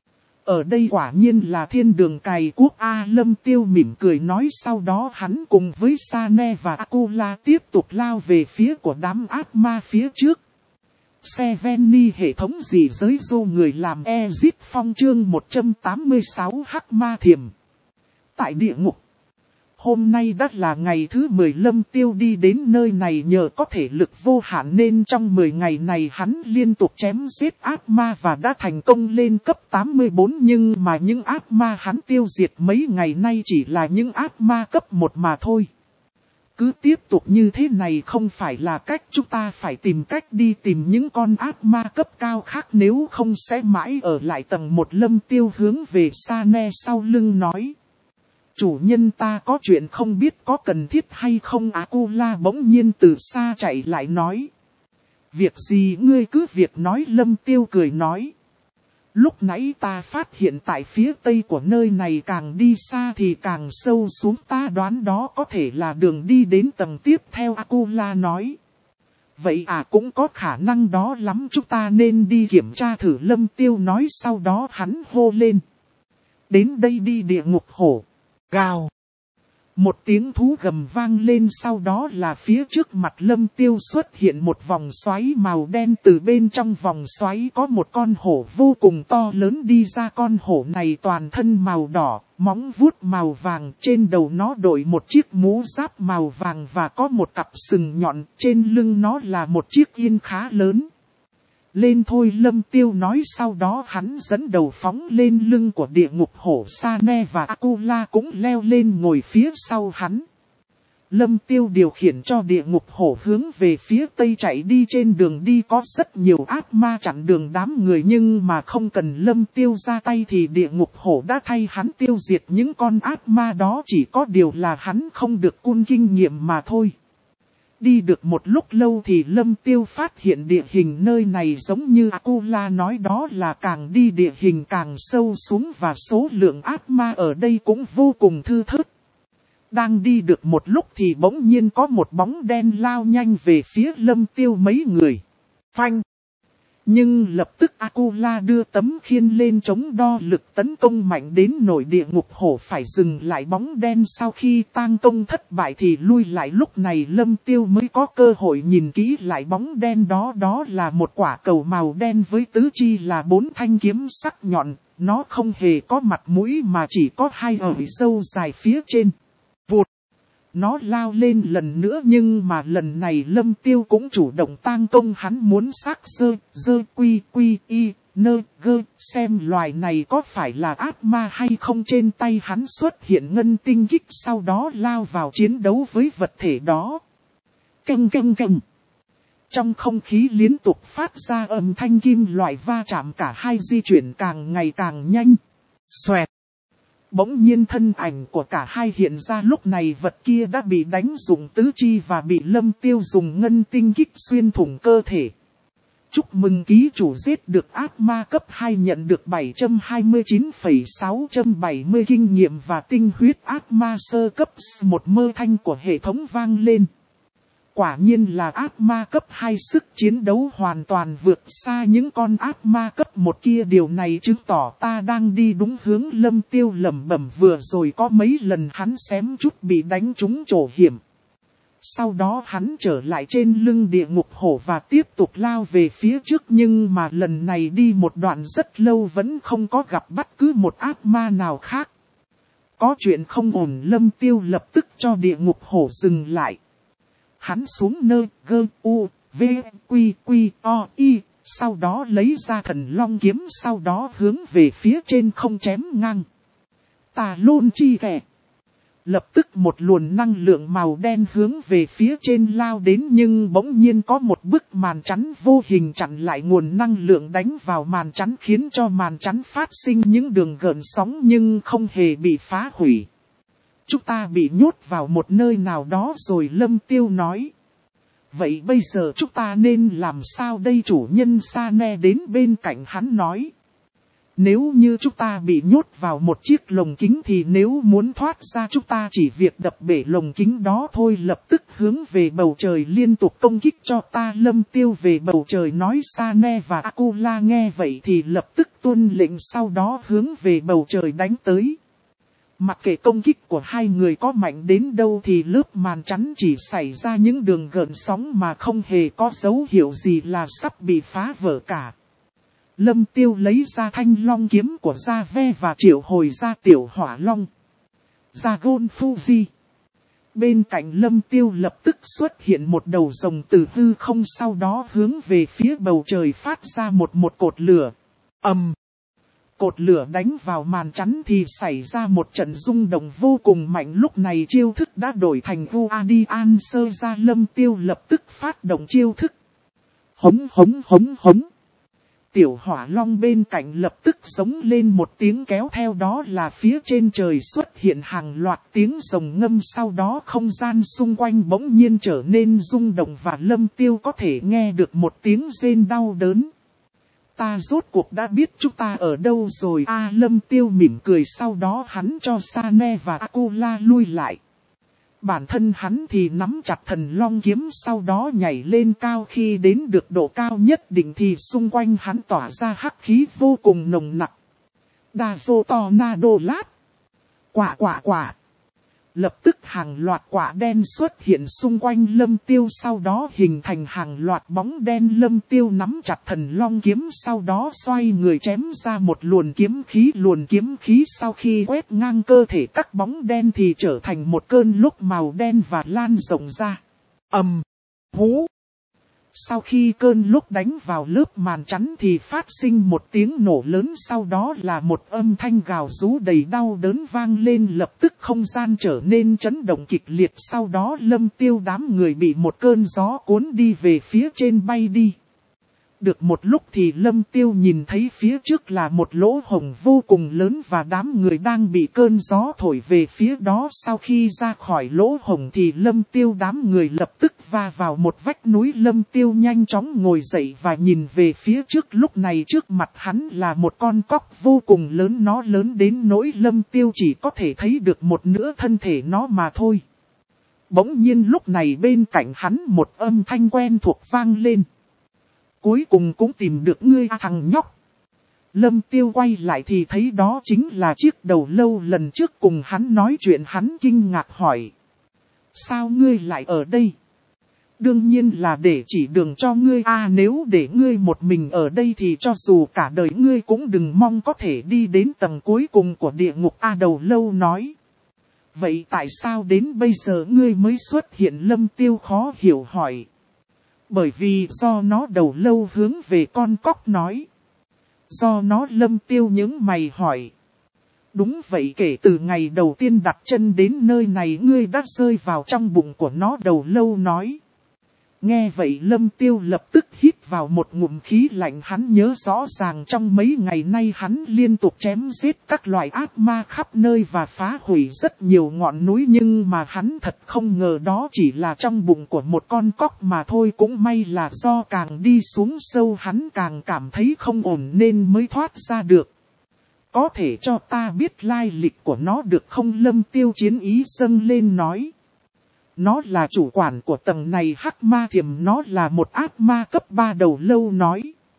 Ở đây quả nhiên là thiên đường cày cuốc A. Lâm Tiêu mỉm cười nói, sau đó hắn cùng với Sane và Akula tiếp tục lao về phía của đám ác ma phía trước. Seveni hệ thống gì giới du người làm Exit Phong chương một trăm tám mươi sáu Hắc Ma Thiềm. Tại địa ngục, Hôm nay đã là ngày thứ mười Lâm Tiêu đi đến nơi này nhờ có thể lực vô hạn nên trong mười ngày này hắn liên tục chém giết ác ma và đã thành công lên cấp tám mươi bốn, nhưng mà những ác ma hắn tiêu diệt mấy ngày nay chỉ là những ác ma cấp một mà thôi. Cứ tiếp tục như thế này không phải là cách, chúng ta phải tìm cách đi tìm những con ác ma cấp cao khác, nếu không sẽ mãi ở lại tầng một. Lâm Tiêu hướng về Sa-ne sau lưng nói. Chủ nhân, ta có chuyện không biết có cần thiết hay không? Akula bỗng nhiên từ xa chạy lại nói. Việc gì ngươi cứ việc nói. Lâm Tiêu cười nói. Lúc nãy ta phát hiện tại phía tây của nơi này càng đi xa thì càng sâu xuống, ta đoán đó có thể là đường đi đến tầng tiếp theo. Akula nói. Vậy à, cũng có khả năng đó lắm, chúng ta nên đi kiểm tra thử. Lâm Tiêu nói, sau đó hắn hô lên. Đến đây đi. Địa ngục hổ. Gào. Một tiếng thú gầm vang lên, sau đó là phía trước mặt Lâm Tiêu xuất hiện một vòng xoáy màu đen, từ bên trong vòng xoáy có một con hổ vô cùng to lớn đi ra. Con hổ này toàn thân màu đỏ, móng vuốt màu vàng, trên đầu nó đội một chiếc mũ giáp màu vàng và có một cặp sừng nhọn, trên lưng nó là một chiếc yên khá lớn. Lên thôi, Lâm Tiêu nói, sau đó hắn dẫn đầu phóng lên lưng của địa ngục hổ. Sa-ne và Akula cũng leo lên ngồi phía sau hắn. Lâm Tiêu điều khiển cho địa ngục hổ hướng về phía tây chạy đi. Trên đường đi có rất nhiều ác ma chặn đường đám người, nhưng mà không cần Lâm Tiêu ra tay thì địa ngục hổ đã thay hắn tiêu diệt những con ác ma đó, chỉ có điều là hắn không được cun kinh nghiệm mà thôi. Đi được một lúc lâu thì Lâm Tiêu phát hiện địa hình nơi này giống như Akula nói, đó là càng đi địa hình càng sâu xuống và số lượng ác ma ở đây cũng vô cùng thưa thớt. Đang đi được một lúc thì bỗng nhiên có một bóng đen lao nhanh về phía Lâm Tiêu mấy người. Phanh! Nhưng lập tức Akula đưa tấm khiên lên chống đo lực tấn công mạnh đến nỗi địa ngục hổ phải dừng lại. Bóng đen sau khi tang công thất bại thì lui lại. Lúc này Lâm Tiêu mới có cơ hội nhìn kỹ lại bóng đen đó. Đó là một quả cầu màu đen với tứ chi là bốn thanh kiếm sắc nhọn. Nó không hề có mặt mũi mà chỉ có hai ởi râu dài phía trên. Vụt! Nó lao lên lần nữa, nhưng mà lần này Lâm Tiêu cũng chủ động tang công. Hắn muốn xác dơ, dơ quy quy y, nơ gơ, xem loài này có phải là ác ma hay không. Trên tay hắn xuất hiện ngân tinh kích, sau đó lao vào chiến đấu với vật thể đó. Căng căng căng. Trong không khí liên tục phát ra âm thanh kim loại va chạm, cả hai di chuyển càng ngày càng nhanh. Xoẹt. Bỗng nhiên thân ảnh của cả hai hiện ra, lúc này vật kia đã bị đánh dụng tứ chi và bị Lâm Tiêu dùng ngân tinh kích xuyên thủng cơ thể. Chúc mừng ký chủ giết được ác ma cấp hai, nhận được bảy trăm hai mươi chín phẩy sáu bảy mươi kinh nghiệm và tinh huyết ác ma sơ cấp. Một mơ thanh của hệ thống vang lên. Quả nhiên là ác ma cấp hai, sức chiến đấu hoàn toàn vượt xa những con ác ma cấp một kia. Điều này chứng tỏ ta đang đi đúng hướng. Lâm Tiêu lẩm bẩm, vừa rồi có mấy lần hắn xém chút bị đánh trúng chỗ hiểm. Sau đó hắn trở lại trên lưng địa ngục hổ và tiếp tục lao về phía trước, nhưng mà lần này đi một đoạn rất lâu vẫn không có gặp bất cứ một ác ma nào khác. Có chuyện không ổn. Lâm Tiêu lập tức cho địa ngục hổ dừng lại. Hắn xuống nơ, gơ, u, v, quy, quy, o, y, sau đó lấy ra thần long kiếm, sau đó hướng về phía trên không chém ngang. Tà lôn chi kẻ. Lập tức một luồn năng lượng màu đen hướng về phía trên lao đến, nhưng bỗng nhiên có một bức màn chắn vô hình chặn lại nguồn năng lượng đánh vào màn chắn, khiến cho màn chắn phát sinh những đường gợn sóng nhưng không hề bị phá hủy. Chúng ta bị nhốt vào một nơi nào đó rồi, Lâm Tiêu nói. Vậy bây giờ chúng ta nên làm sao đây? Chủ nhân Sa-ne đến bên cạnh hắn nói. Nếu như chúng ta bị nhốt vào một chiếc lồng kính thì nếu muốn thoát ra chúng ta chỉ việc đập bể lồng kính đó thôi. Lập tức hướng về bầu trời liên tục công kích cho ta. Lâm Tiêu về bầu trời nói. Sa-ne và Akula nghe vậy thì lập tức tuân lệnh, sau đó hướng về bầu trời đánh tới. Mặc kệ công kích của hai người có mạnh đến đâu thì lớp màn chắn chỉ xảy ra những đường gợn sóng mà không hề có dấu hiệu gì là sắp bị phá vỡ cả. Lâm Tiêu lấy ra thanh long kiếm của Gia Ve và triệu hồi ra tiểu hỏa long. Dragon Fuji. Bên cạnh Lâm Tiêu lập tức xuất hiện một đầu rồng từ hư không, sau đó hướng về phía bầu trời phát ra một một cột lửa. Ầm! Cột lửa đánh vào màn chắn thì xảy ra một trận rung động vô cùng mạnh. Lúc này chiêu thức đã đổi thành Guardian sơ ra, Lâm Tiêu lập tức phát động chiêu thức. Hống hống hống hống. Tiểu hỏa long bên cạnh lập tức giống lên một tiếng, kéo theo đó là phía trên trời xuất hiện hàng loạt tiếng rồng ngâm, sau đó không gian xung quanh bỗng nhiên trở nên rung động và Lâm Tiêu có thể nghe được một tiếng rên đau đớn. Ta rốt cuộc đã biết chúng ta ở đâu rồi a à, Lâm Tiêu mỉm cười, sau đó hắn cho Sane và Akula lui lại. Bản thân hắn thì nắm chặt thần long kiếm, sau đó nhảy lên cao, khi đến được độ cao nhất định thì xung quanh hắn tỏa ra hắc khí vô cùng nồng nặc. Đa dô to na đô lát. Quả quả quả. Lập tức hàng loạt quả đen xuất hiện xung quanh Lâm Tiêu, sau đó hình thành hàng loạt bóng đen. Lâm Tiêu nắm chặt thần long kiếm, sau đó xoay người chém ra một luồn kiếm khí. Luồn kiếm khí sau khi quét ngang cơ thể các bóng đen thì trở thành một cơn lốc màu đen và lan rộng ra. Ầm, hú. Sau khi cơn lốc đánh vào lớp màn chắn thì phát sinh một tiếng nổ lớn, sau đó là một âm thanh gào rú đầy đau đớn vang lên. Lập tức không gian trở nên chấn động kịch liệt, sau đó Lâm Tiêu đám người bị một cơn gió cuốn đi về phía trên bay đi. Được một lúc thì Lâm Tiêu nhìn thấy phía trước là một lỗ hổng vô cùng lớn và đám người đang bị cơn gió thổi về phía đó. Sau khi ra khỏi lỗ hổng thì Lâm Tiêu đám người lập tức va vào một vách núi. Lâm Tiêu nhanh chóng ngồi dậy và nhìn về phía trước, lúc này trước mặt hắn là một con cóc vô cùng lớn, nó lớn đến nỗi Lâm Tiêu chỉ có thể thấy được một nửa thân thể nó mà thôi. Bỗng nhiên lúc này bên cạnh hắn một âm thanh quen thuộc vang lên. Cuối cùng cũng tìm được ngươi à, thằng nhóc. Lâm Tiêu quay lại thì thấy đó chính là chiếc đầu lâu lần trước cùng hắn nói chuyện. Hắn kinh ngạc hỏi. Sao ngươi lại ở đây? Đương nhiên là để chỉ đường cho ngươi à, nếu để ngươi một mình ở đây thì cho dù cả đời ngươi cũng đừng mong có thể đi đến tầng cuối cùng của địa ngục a à, đầu lâu nói. Vậy tại sao đến bây giờ ngươi mới xuất hiện? Lâm Tiêu khó hiểu hỏi. Bởi vì do nó, đầu lâu hướng về con cóc nói. Do nó, Lâm Tiêu nhướng mày hỏi. Đúng vậy, kể từ ngày đầu tiên đặt chân đến nơi này ngươi đã rơi vào trong bụng của nó, đầu lâu nói. Nghe vậy Lâm Tiêu lập tức hít vào một ngụm khí lạnh. Hắn nhớ rõ ràng trong mấy ngày nay hắn liên tục chém giết các loại ác ma khắp nơi và phá hủy rất nhiều ngọn núi. Nhưng mà hắn thật không ngờ đó chỉ là trong bụng của một con cóc mà thôi. Cũng may là do càng đi xuống sâu hắn càng cảm thấy không ổn nên mới thoát ra được. Có thể cho ta biết lai lịch của nó được không? Lâm Tiêu chiến ý dâng lên nói. Nó là chủ quản của tầng này hắc ma thiềm, nó là một ác ma cấp ba, đầu lâu nói.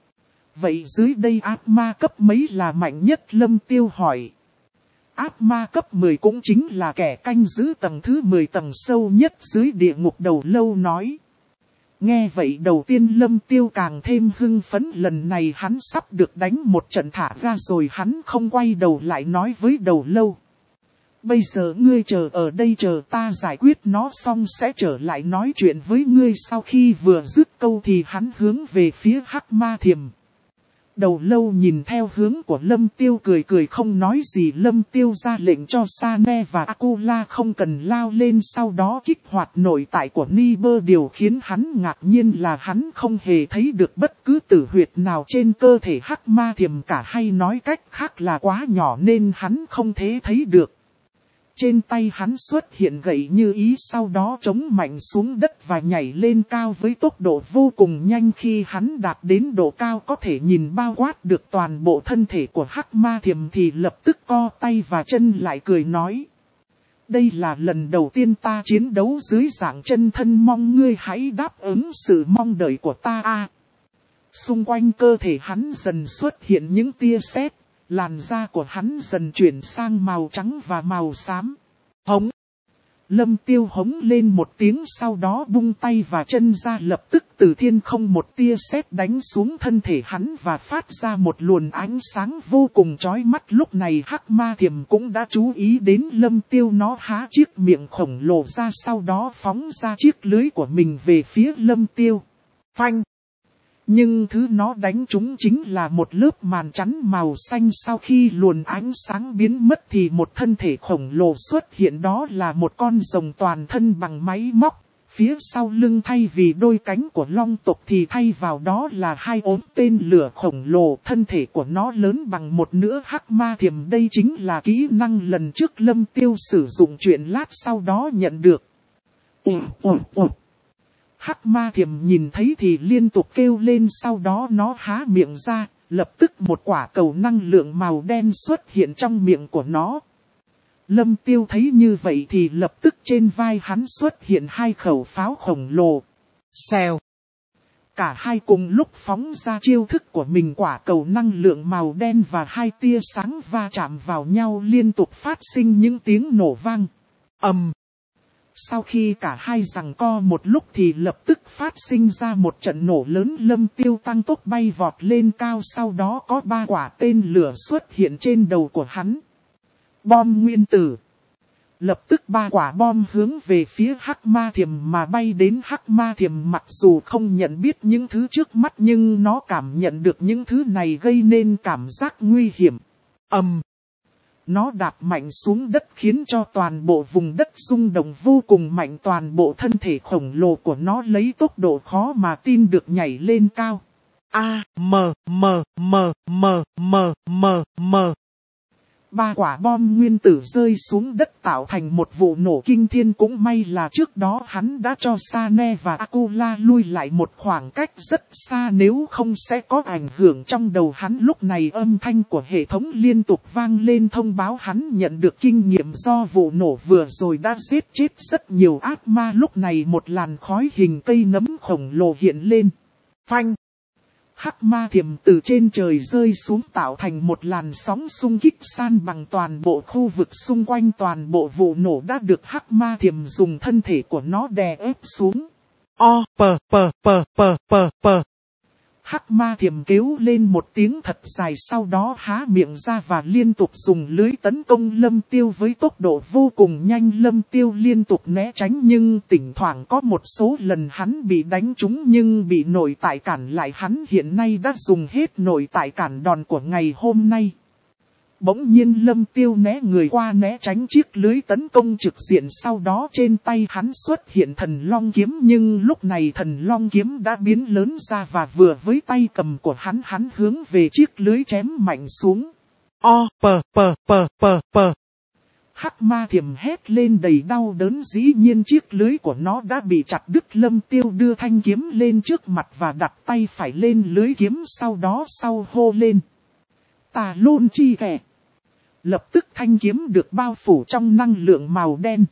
Vậy dưới đây ác ma cấp mấy là mạnh nhất? Lâm Tiêu hỏi. Ác ma cấp mười cũng chính là kẻ canh giữ tầng thứ mười, tầng sâu nhất dưới địa ngục, đầu lâu nói. Nghe vậy đầu tiên Lâm Tiêu càng thêm hưng phấn, lần này hắn sắp được đánh một trận thả ra rồi. Hắn không quay đầu lại nói với đầu lâu. Bây giờ ngươi chờ ở đây chờ ta giải quyết nó xong sẽ trở lại nói chuyện với ngươi. Sau khi vừa dứt câu thì hắn hướng về phía hắc ma thiềm. Đầu lâu nhìn theo hướng của Lâm Tiêu cười cười không nói gì. Lâm Tiêu ra lệnh cho Sane và Akula không cần lao lên, sau đó kích hoạt nội tại của Niber. Điều khiến hắn ngạc nhiên là hắn không hề thấy được bất cứ tử huyệt nào trên cơ thể hắc ma thiềm cả, hay nói cách khác là quá nhỏ nên hắn không thể thấy được. Trên tay hắn xuất hiện gậy như ý, sau đó chống mạnh xuống đất và nhảy lên cao với tốc độ vô cùng nhanh. Khi hắn đạt đến độ cao có thể nhìn bao quát được toàn bộ thân thể của hắc ma thiềm thì lập tức co tay và chân lại cười nói. Đây là lần đầu tiên ta chiến đấu dưới dạng chân thân, mong ngươi hãy đáp ứng sự mong đợi của ta a. Xung quanh cơ thể hắn dần xuất hiện những tia sét. Làn da của hắn dần chuyển sang màu trắng và màu xám. Hống! Lâm Tiêu hống lên một tiếng, sau đó bung tay và chân ra, lập tức từ thiên không một tia sét đánh xuống thân thể hắn và phát ra một luồng ánh sáng vô cùng chói mắt. Lúc này Hắc Ma Thiểm cũng đã chú ý đến Lâm Tiêu, nó há chiếc miệng khổng lồ ra, sau đó phóng ra chiếc lưới của mình về phía Lâm Tiêu. Phanh! Nhưng thứ nó đánh trúng chính là một lớp màn chắn màu xanh. Sau khi luồng ánh sáng biến mất thì một thân thể khổng lồ xuất hiện, đó là một con rồng toàn thân bằng máy móc. Phía sau lưng thay vì đôi cánh của long tộc thì thay vào đó là hai ốm tên lửa khổng lồ. Thân thể của nó lớn bằng một nửa Hắc Ma Thiểm. Đây chính là kỹ năng lần trước Lâm Tiêu sử dụng chuyện lát sau đó nhận được. Ủa, ủa, ủa. Hắc Ma Thiểm nhìn thấy thì liên tục kêu lên, sau đó nó há miệng ra, lập tức một quả cầu năng lượng màu đen xuất hiện trong miệng của nó. Lâm Tiêu thấy như vậy thì lập tức trên vai hắn xuất hiện hai khẩu pháo khổng lồ. Xèo! Cả hai cùng lúc phóng ra chiêu thức của mình, quả cầu năng lượng màu đen và hai tia sáng va chạm vào nhau, liên tục phát sinh những tiếng nổ vang. Ầm! Sau khi cả hai giằng co một lúc thì lập tức phát sinh ra một trận nổ lớn. Lâm Tiêu tăng tốc bay vọt lên cao, sau đó có ba quả tên lửa xuất hiện trên đầu của hắn. Bom nguyên tử. Lập tức ba quả bom hướng về phía Hắc Ma Thiểm mà bay đến. Hắc Ma Thiểm mặc dù không nhận biết những thứ trước mắt nhưng nó cảm nhận được những thứ này gây nên cảm giác nguy hiểm. Ầm! Nó đạp mạnh xuống đất khiến cho toàn bộ vùng đất rung động vô cùng mạnh. Toàn bộ thân thể khổng lồ của nó lấy tốc độ khó mà tin được nhảy lên cao. A, M, M, M, M, M, M, M. Ba quả bom nguyên tử rơi xuống đất tạo thành một vụ nổ kinh thiên. Cũng may là trước đó hắn đã cho Sane và Akula lui lại một khoảng cách rất xa, nếu không sẽ có ảnh hưởng trong đầu hắn. Lúc này âm thanh của hệ thống liên tục vang lên thông báo hắn nhận được kinh nghiệm do vụ nổ vừa rồi đã giết chết rất nhiều ác ma. Lúc này một làn khói hình cây nấm khổng lồ hiện lên. Phanh! Hắc Ma Thiểm từ trên trời rơi xuống tạo thành một làn sóng xung kích san bằng toàn bộ khu vực xung quanh. Toàn bộ vụ nổ đã được Hắc Ma Thiểm dùng thân thể của nó đè ép xuống. O, p, p, p, p, p, p. Hắc Ma Thiểm kêu lên một tiếng thật dài, sau đó há miệng ra và liên tục dùng lưới tấn công Lâm Tiêu với tốc độ vô cùng nhanh. Lâm Tiêu liên tục né tránh nhưng thỉnh thoảng có một số lần hắn bị đánh trúng nhưng bị nội tại cản lại. Hắn hiện nay đã dùng hết nội tại cản đòn của ngày hôm nay. Bỗng nhiên Lâm Tiêu né người qua né tránh chiếc lưới tấn công trực diện, sau đó trên tay hắn xuất hiện thần long kiếm. Nhưng lúc này thần long kiếm đã biến lớn ra và vừa với tay cầm của hắn, hắn hướng về chiếc lưới chém mạnh xuống. O, p, p, p, p, p. Hắc Ma Thiểm hét lên đầy đau đớn, dĩ nhiên chiếc lưới của nó đã bị chặt đứt. Lâm Tiêu đưa thanh kiếm lên trước mặt và đặt tay phải lên lưới kiếm, sau đó sau hô lên. Tà Lôn Chi Kẻ. Lập tức thanh kiếm được bao phủ trong năng lượng màu đen.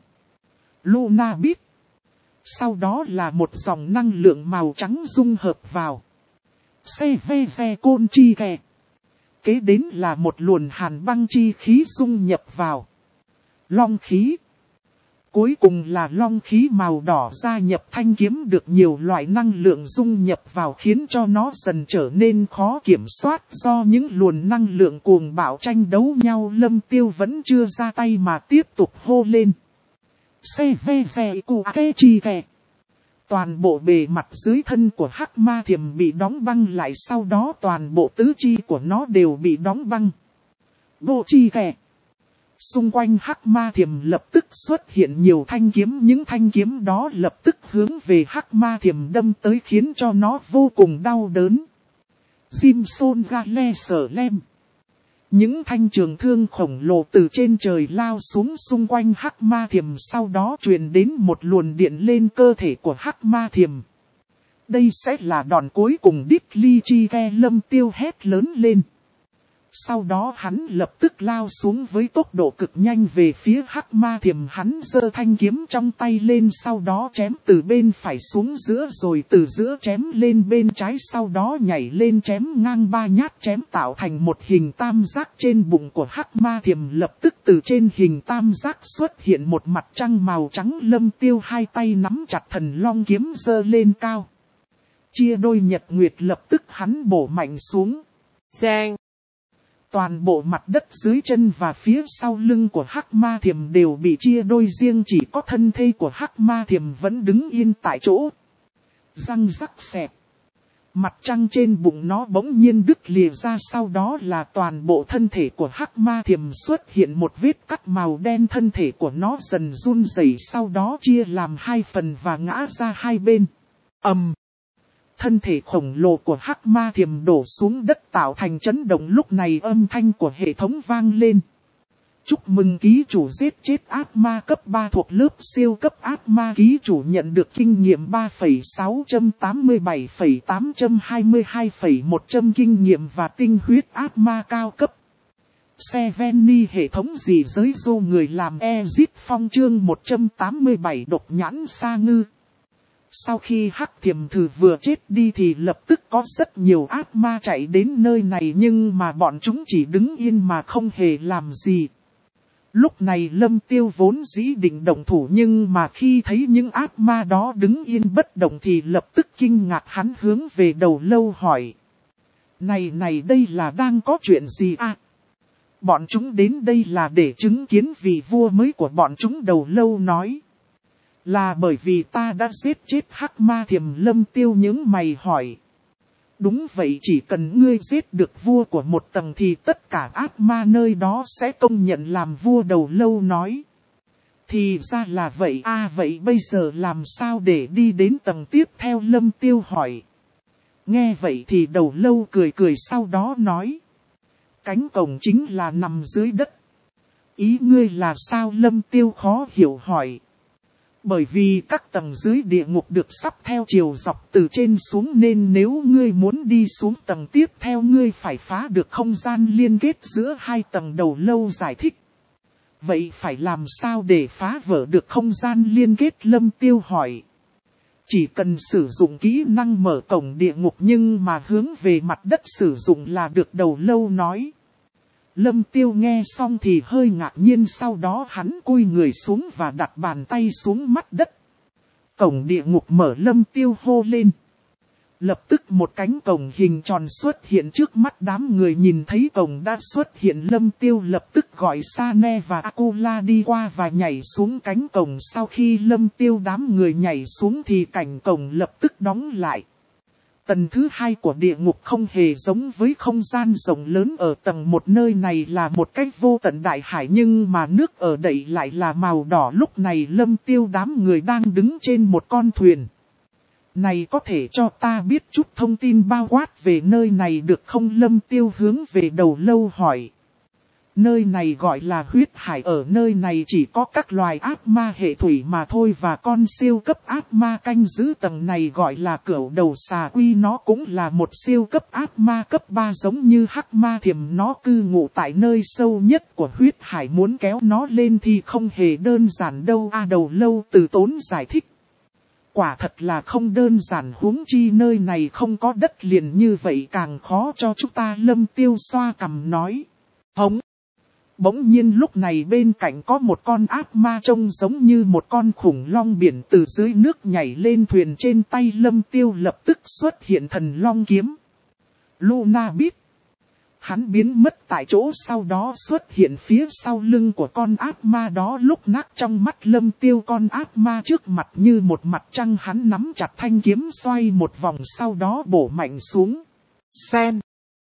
Luna Bit. Sau đó là một dòng năng lượng màu trắng dung hợp vào. Xe ve ve côn chi kè. Kế đến là một luồng hàn băng chi khí dung nhập vào. Long khí. Cuối cùng là long khí màu đỏ gia nhập thanh kiếm, được nhiều loại năng lượng dung nhập vào khiến cho nó dần trở nên khó kiểm soát. Do những luồng năng lượng cuồng bạo tranh đấu nhau, Lâm Tiêu vẫn chưa ra tay mà tiếp tục hô lên. Xe ve ve cụ kê chi kè. Toàn bộ bề mặt dưới thân của Hắc Ma Thiểm bị đóng băng lại, sau đó toàn bộ tứ chi của nó đều bị đóng băng. Bộ chi kè. Xung quanh Hắc Ma Thiểm lập tức xuất hiện nhiều thanh kiếm, những thanh kiếm đó lập tức hướng về Hắc Ma Thiểm đâm tới khiến cho nó vô cùng đau đớn. Jimson Gale Sở Lem. Những thanh trường thương khổng lồ từ trên trời lao xuống xung quanh Hắc Ma Thiểm, sau đó truyền đến một luồng điện lên cơ thể của Hắc Ma Thiểm. Đây sẽ là đòn cuối cùng đích ly chi ke. Lâm Tiêu hét lớn lên. Sau đó hắn lập tức lao xuống với tốc độ cực nhanh về phía Hắc Ma Thiềm. Hắn giơ thanh kiếm trong tay lên, sau đó chém từ bên phải xuống giữa, rồi từ giữa chém lên bên trái, sau đó nhảy lên chém ngang ba nhát, chém tạo thành một hình tam giác trên bụng của Hắc Ma Thiềm. Lập tức từ trên hình tam giác xuất hiện một mặt trăng màu trắng. Lâm Tiêu hai tay nắm chặt Thần Long kiếm giơ lên cao, chia đôi nhật nguyệt, lập tức hắn bổ mạnh xuống. Giang! Toàn bộ mặt đất dưới chân và phía sau lưng của Hắc Ma Thiềm đều bị chia đôi, riêng chỉ có thân thây của Hắc Ma Thiềm vẫn đứng yên tại chỗ. Răng rắc xẹt. Mặt trăng trên bụng nó bỗng nhiên đứt lìa ra, sau đó là toàn bộ thân thể của Hắc Ma Thiềm xuất hiện một vết cắt màu đen. Thân thể của nó dần run rẩy, sau đó chia làm hai phần và ngã ra hai bên. Ầm! Thân thể khổng lồ của Hắc Ma Thiềm đổ xuống đất tạo thành chấn động. Lúc này âm thanh của hệ thống vang lên. Chúc mừng ký chủ giết chết ác ma cấp ba thuộc lớp siêu cấp ác ma. Ký chủ nhận được kinh nghiệm ba phẩy sáu tám bảy phẩy tám hai hai phẩy một trăm kinh nghiệm và tinh huyết ác ma cao cấp. Seveni hệ thống gì giới dô người làm Ezit Phong chương một trăm tám mươi bảy độc nhãn sa ngư. Sau khi Hắc Thiềm Thử vừa chết đi thì lập tức có rất nhiều ác ma chạy đến nơi này, nhưng mà bọn chúng chỉ đứng yên mà không hề làm gì. Lúc này Lâm Tiêu vốn dĩ định động thủ, nhưng mà khi thấy những ác ma đó đứng yên bất động thì lập tức kinh ngạc. Hắn hướng về Đầu Lâu hỏi. Này này, đây là đang có chuyện gì à? Bọn chúng đến đây là để chứng kiến vị vua mới của bọn chúng. Đầu Lâu nói. Là bởi vì ta đã giết chết Hắc Ma Thiềm. Lâm Tiêu những mày hỏi. Đúng vậy, chỉ cần ngươi giết được vua của một tầng thì tất cả ác ma nơi đó sẽ công nhận làm vua. Đầu Lâu nói. Thì ra là vậy à, vậy bây giờ làm sao để đi đến tầng tiếp theo? Lâm Tiêu hỏi. Nghe vậy thì Đầu Lâu cười cười, sau đó nói. Cánh cổng chính là nằm dưới đất. Ý ngươi là sao? Lâm Tiêu khó hiểu hỏi. Bởi vì các tầng dưới địa ngục được sắp theo chiều dọc từ trên xuống, nên nếu ngươi muốn đi xuống tầng tiếp theo ngươi phải phá được không gian liên kết giữa hai tầng. Đầu Lâu giải thích. Vậy phải làm sao để phá vỡ được không gian liên kết? Lâm Tiêu hỏi. Chỉ cần sử dụng kỹ năng mở cổng địa ngục, nhưng mà hướng về mặt đất sử dụng là được. Đầu Lâu nói. Lâm Tiêu nghe xong thì hơi ngạc nhiên, sau đó hắn cúi người xuống và đặt bàn tay xuống mắt đất. Cổng địa ngục mở. Lâm Tiêu hô lên. Lập tức một cánh cổng hình tròn xuất hiện trước mắt đám người. Nhìn thấy cổng đã xuất hiện, Lâm Tiêu lập tức gọi Sane và Akula đi qua và nhảy xuống cánh cổng. Sau khi Lâm Tiêu đám người nhảy xuống thì cảnh cổng lập tức đóng lại. Tầng thứ hai của địa ngục không hề giống với không gian rộng lớn ở tầng một. Nơi này là một cách vô tận đại hải, nhưng mà nước ở đây lại là màu đỏ. Lúc này Lâm Tiêu đám người đang đứng trên một con thuyền. Này, có thể cho ta biết chút thông tin bao quát về nơi này được không? Lâm Tiêu hướng về Đầu Lâu hỏi. Nơi này gọi là huyết hải, ở nơi này chỉ có các loài ác ma hệ thủy mà thôi, và con siêu cấp ác ma canh giữ tầng này gọi là Cửu Đầu Xà Quy, nó cũng là một siêu cấp ác ma cấp ba giống như Hắc Ma Thiềm. Nó cư ngụ tại nơi sâu nhất của huyết hải, muốn kéo nó lên thì không hề đơn giản đâu. A Đầu Lâu từ tốn giải thích. Quả thật là không đơn giản, huống chi nơi này không có đất liền, như vậy càng khó cho chúng ta. Lâm Tiêu xoa cằm nói. Hống! Bỗng nhiên lúc này bên cạnh có một con ác ma trông giống như một con khủng long biển từ dưới nước nhảy lên thuyền. Trên tay Lâm Tiêu lập tức xuất hiện Thần Long kiếm. Luna biết. Hắn biến mất tại chỗ, sau đó xuất hiện phía sau lưng của con ác ma đó. Lúc nát trong mắt Lâm Tiêu, con ác ma trước mặt như một mặt trăng. Hắn nắm chặt thanh kiếm xoay một vòng, sau đó bổ mạnh xuống. Sen.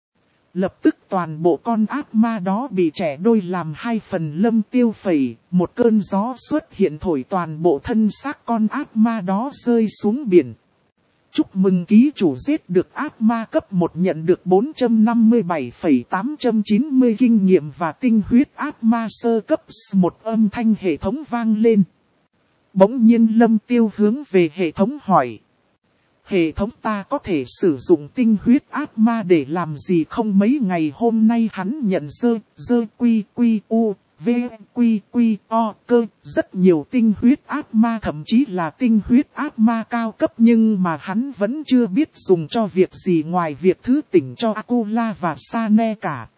Lập tức toàn bộ con ác ma đó bị chẻ đôi làm hai phần. Lâm Tiêu phẩy, một cơn gió xuất hiện thổi toàn bộ thân xác con ác ma đó rơi xuống biển. Chúc mừng ký chủ giết được ác ma cấp một, nhận được bốn trăm năm mươi bảy phẩy tám chín mươi kinh nghiệm và tinh huyết ác ma sơ cấp. Một âm thanh hệ thống vang lên. Bỗng nhiên Lâm Tiêu hướng về hệ thống hỏi. Hệ thống ta có thể sử dụng tinh huyết ác ma để làm gì không? Mấy ngày hôm nay hắn nhận dơ, dơ quy quy u, v quy quy o cơ, rất nhiều tinh huyết ác ma, thậm chí là tinh huyết ác ma cao cấp, nhưng mà hắn vẫn chưa biết dùng cho việc gì ngoài việc thứ tỉnh cho Akula và Sane cả.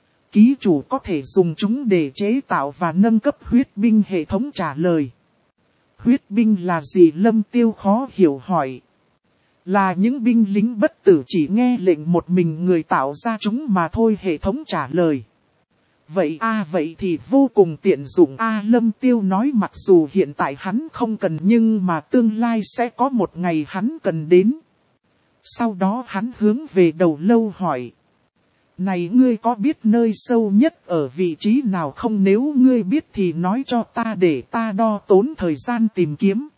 Ký chủ có thể dùng chúng để chế tạo và nâng cấp huyết binh. Hệ thống trả lời. Huyết binh là gì? Lâm Tiêu khó hiểu hỏi. Là những binh lính bất tử chỉ nghe lệnh một mình người tạo ra chúng mà thôi. Hệ thống trả lời. Vậy a à, vậy thì vô cùng tiện dụng a à, Lâm Tiêu nói mặc dù hiện tại hắn không cần nhưng mà tương lai sẽ có một ngày hắn cần đến. Sau đó hắn hướng về đầu lâu hỏi. Này ngươi có biết nơi sâu nhất ở vị trí nào không? Nếu ngươi biết thì nói cho ta để ta đo tốn thời gian tìm kiếm.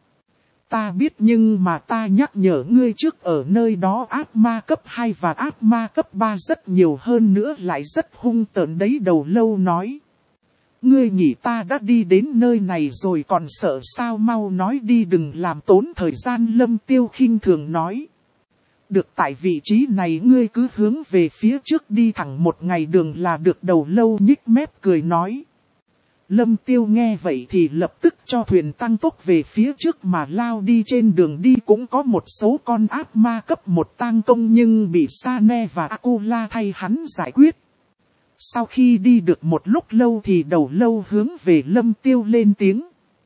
Ta biết nhưng mà ta nhắc nhở ngươi trước, ở nơi đó ác ma cấp hai và ác ma cấp ba rất nhiều, hơn nữa lại rất hung tợn đấy. Đầu lâu nói. Ngươi nghĩ ta đã đi đến nơi này rồi còn sợ sao? Mau nói đi, đừng làm tốn thời gian. Lâm Tiêu khinh thường nói. Được, tại vị trí này ngươi cứ hướng về phía trước đi thẳng một ngày đường là được. Đầu lâu nhích mép cười nói. Lâm Tiêu nghe vậy thì lập tức cho thuyền tăng tốc về phía trước mà lao đi. Trên đường đi cũng có một số con ác ma cấp một tang công nhưng bị Sane và Akula thay hắn giải quyết. Sau khi đi được một lúc lâu thì đầu lâu hướng về Lâm Tiêu lên tiếng.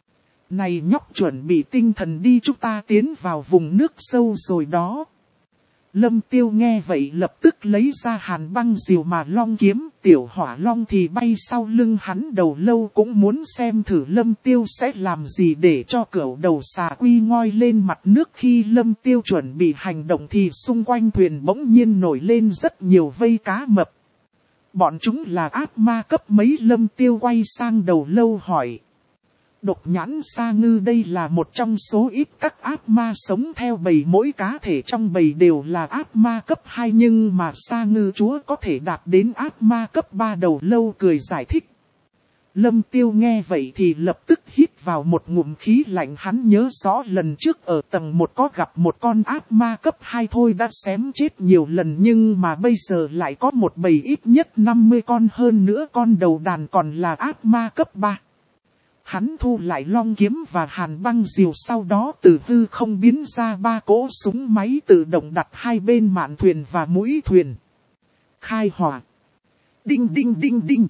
Này nhóc, chuẩn bị tinh thần đi, chúng ta tiến vào vùng nước sâu rồi đó. Lâm Tiêu nghe vậy lập tức lấy ra hàn băng diều mà long kiếm, tiểu hỏa long thì bay sau lưng hắn. Đầu lâu cũng muốn xem thử Lâm Tiêu sẽ làm gì để cho cẩu đầu xà quy ngoi lên mặt nước. Khi Lâm Tiêu chuẩn bị hành động thì xung quanh thuyền bỗng nhiên nổi lên rất nhiều vây cá mập. Bọn chúng là ác ma cấp mấy? Lâm Tiêu quay sang đầu lâu hỏi. Độc nhãn sa ngư, đây là một trong số ít các ác ma sống theo bầy, mỗi cá thể trong bầy đều là ác ma cấp hai nhưng mà sa ngư chúa có thể đạt đến ác ma cấp ba. Đầu lâu cười giải thích. Lâm Tiêu nghe vậy thì lập tức hít vào một ngụm khí lạnh, hắn nhớ rõ lần trước ở tầng một có gặp một con ác ma cấp hai thôi đã xém chết nhiều lần, nhưng mà bây giờ lại có một bầy ít nhất năm mươi con, hơn nữa con đầu đàn còn là ác ma cấp ba. Hắn thu lại long kiếm và hàn băng diều, sau đó từ hư không biến ra ba cỗ súng máy tự động đặt hai bên mạn thuyền và mũi thuyền. Khai hỏa. Đinh đinh đinh đinh.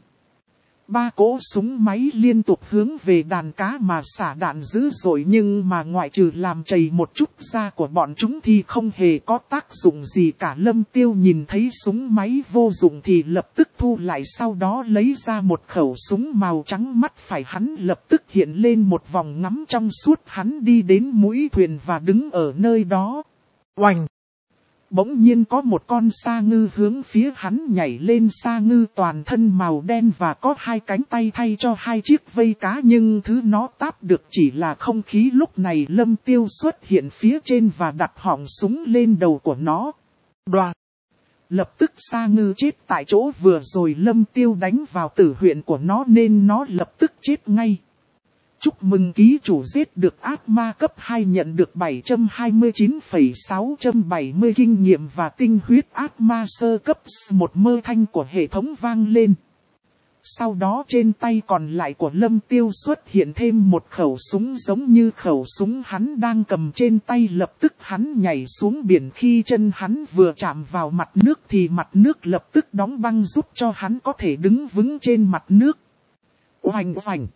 Ba cỗ súng máy liên tục hướng về đàn cá mà xả đạn dữ dội, nhưng mà ngoại trừ làm chảy một chút da của bọn chúng thì không hề có tác dụng gì cả. Lâm Tiêu nhìn thấy súng máy vô dụng thì lập tức thu lại, sau đó lấy ra một khẩu súng màu trắng, mắt phải hắn lập tức hiện lên một vòng ngắm trong suốt. Hắn đi đến mũi thuyền và đứng ở nơi đó. Oành! Bỗng nhiên có một con sa ngư hướng phía hắn nhảy lên. Sa ngư toàn thân màu đen và có hai cánh tay thay cho hai chiếc vây cá, nhưng thứ nó táp được chỉ là không khí. Lúc này Lâm Tiêu xuất hiện phía trên và đặt họng súng lên đầu của nó. Đoạt! Lập tức sa ngư chết tại chỗ. Vừa rồi Lâm Tiêu đánh vào tử huyệt của nó nên nó lập tức chết ngay. Chúc mừng ký chủ giết được ác ma cấp hai, nhận được bảy trăm hai mươi chín phẩy sáu bảy mươi kinh nghiệm và tinh huyết ác ma sơ cấp. Một mơ thanh của hệ thống vang lên. Sau đó trên tay còn lại của Lâm Tiêu xuất hiện thêm một khẩu súng giống như khẩu súng hắn đang cầm trên tay. Lập tức hắn nhảy xuống biển, khi chân hắn vừa chạm vào mặt nước thì mặt nước lập tức đóng băng giúp cho hắn có thể đứng vững trên mặt nước. Oành oành!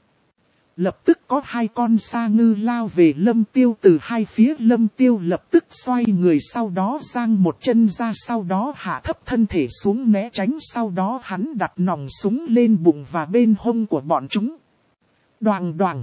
Lập tức có hai con sa ngư lao về Lâm Tiêu từ hai phía. Lâm Tiêu lập tức xoay người, sau đó giang một chân ra, sau đó hạ thấp thân thể xuống né tránh. Sau đó hắn đặt nòng súng lên bụng và bên hông của bọn chúng. Đoàng đoàng!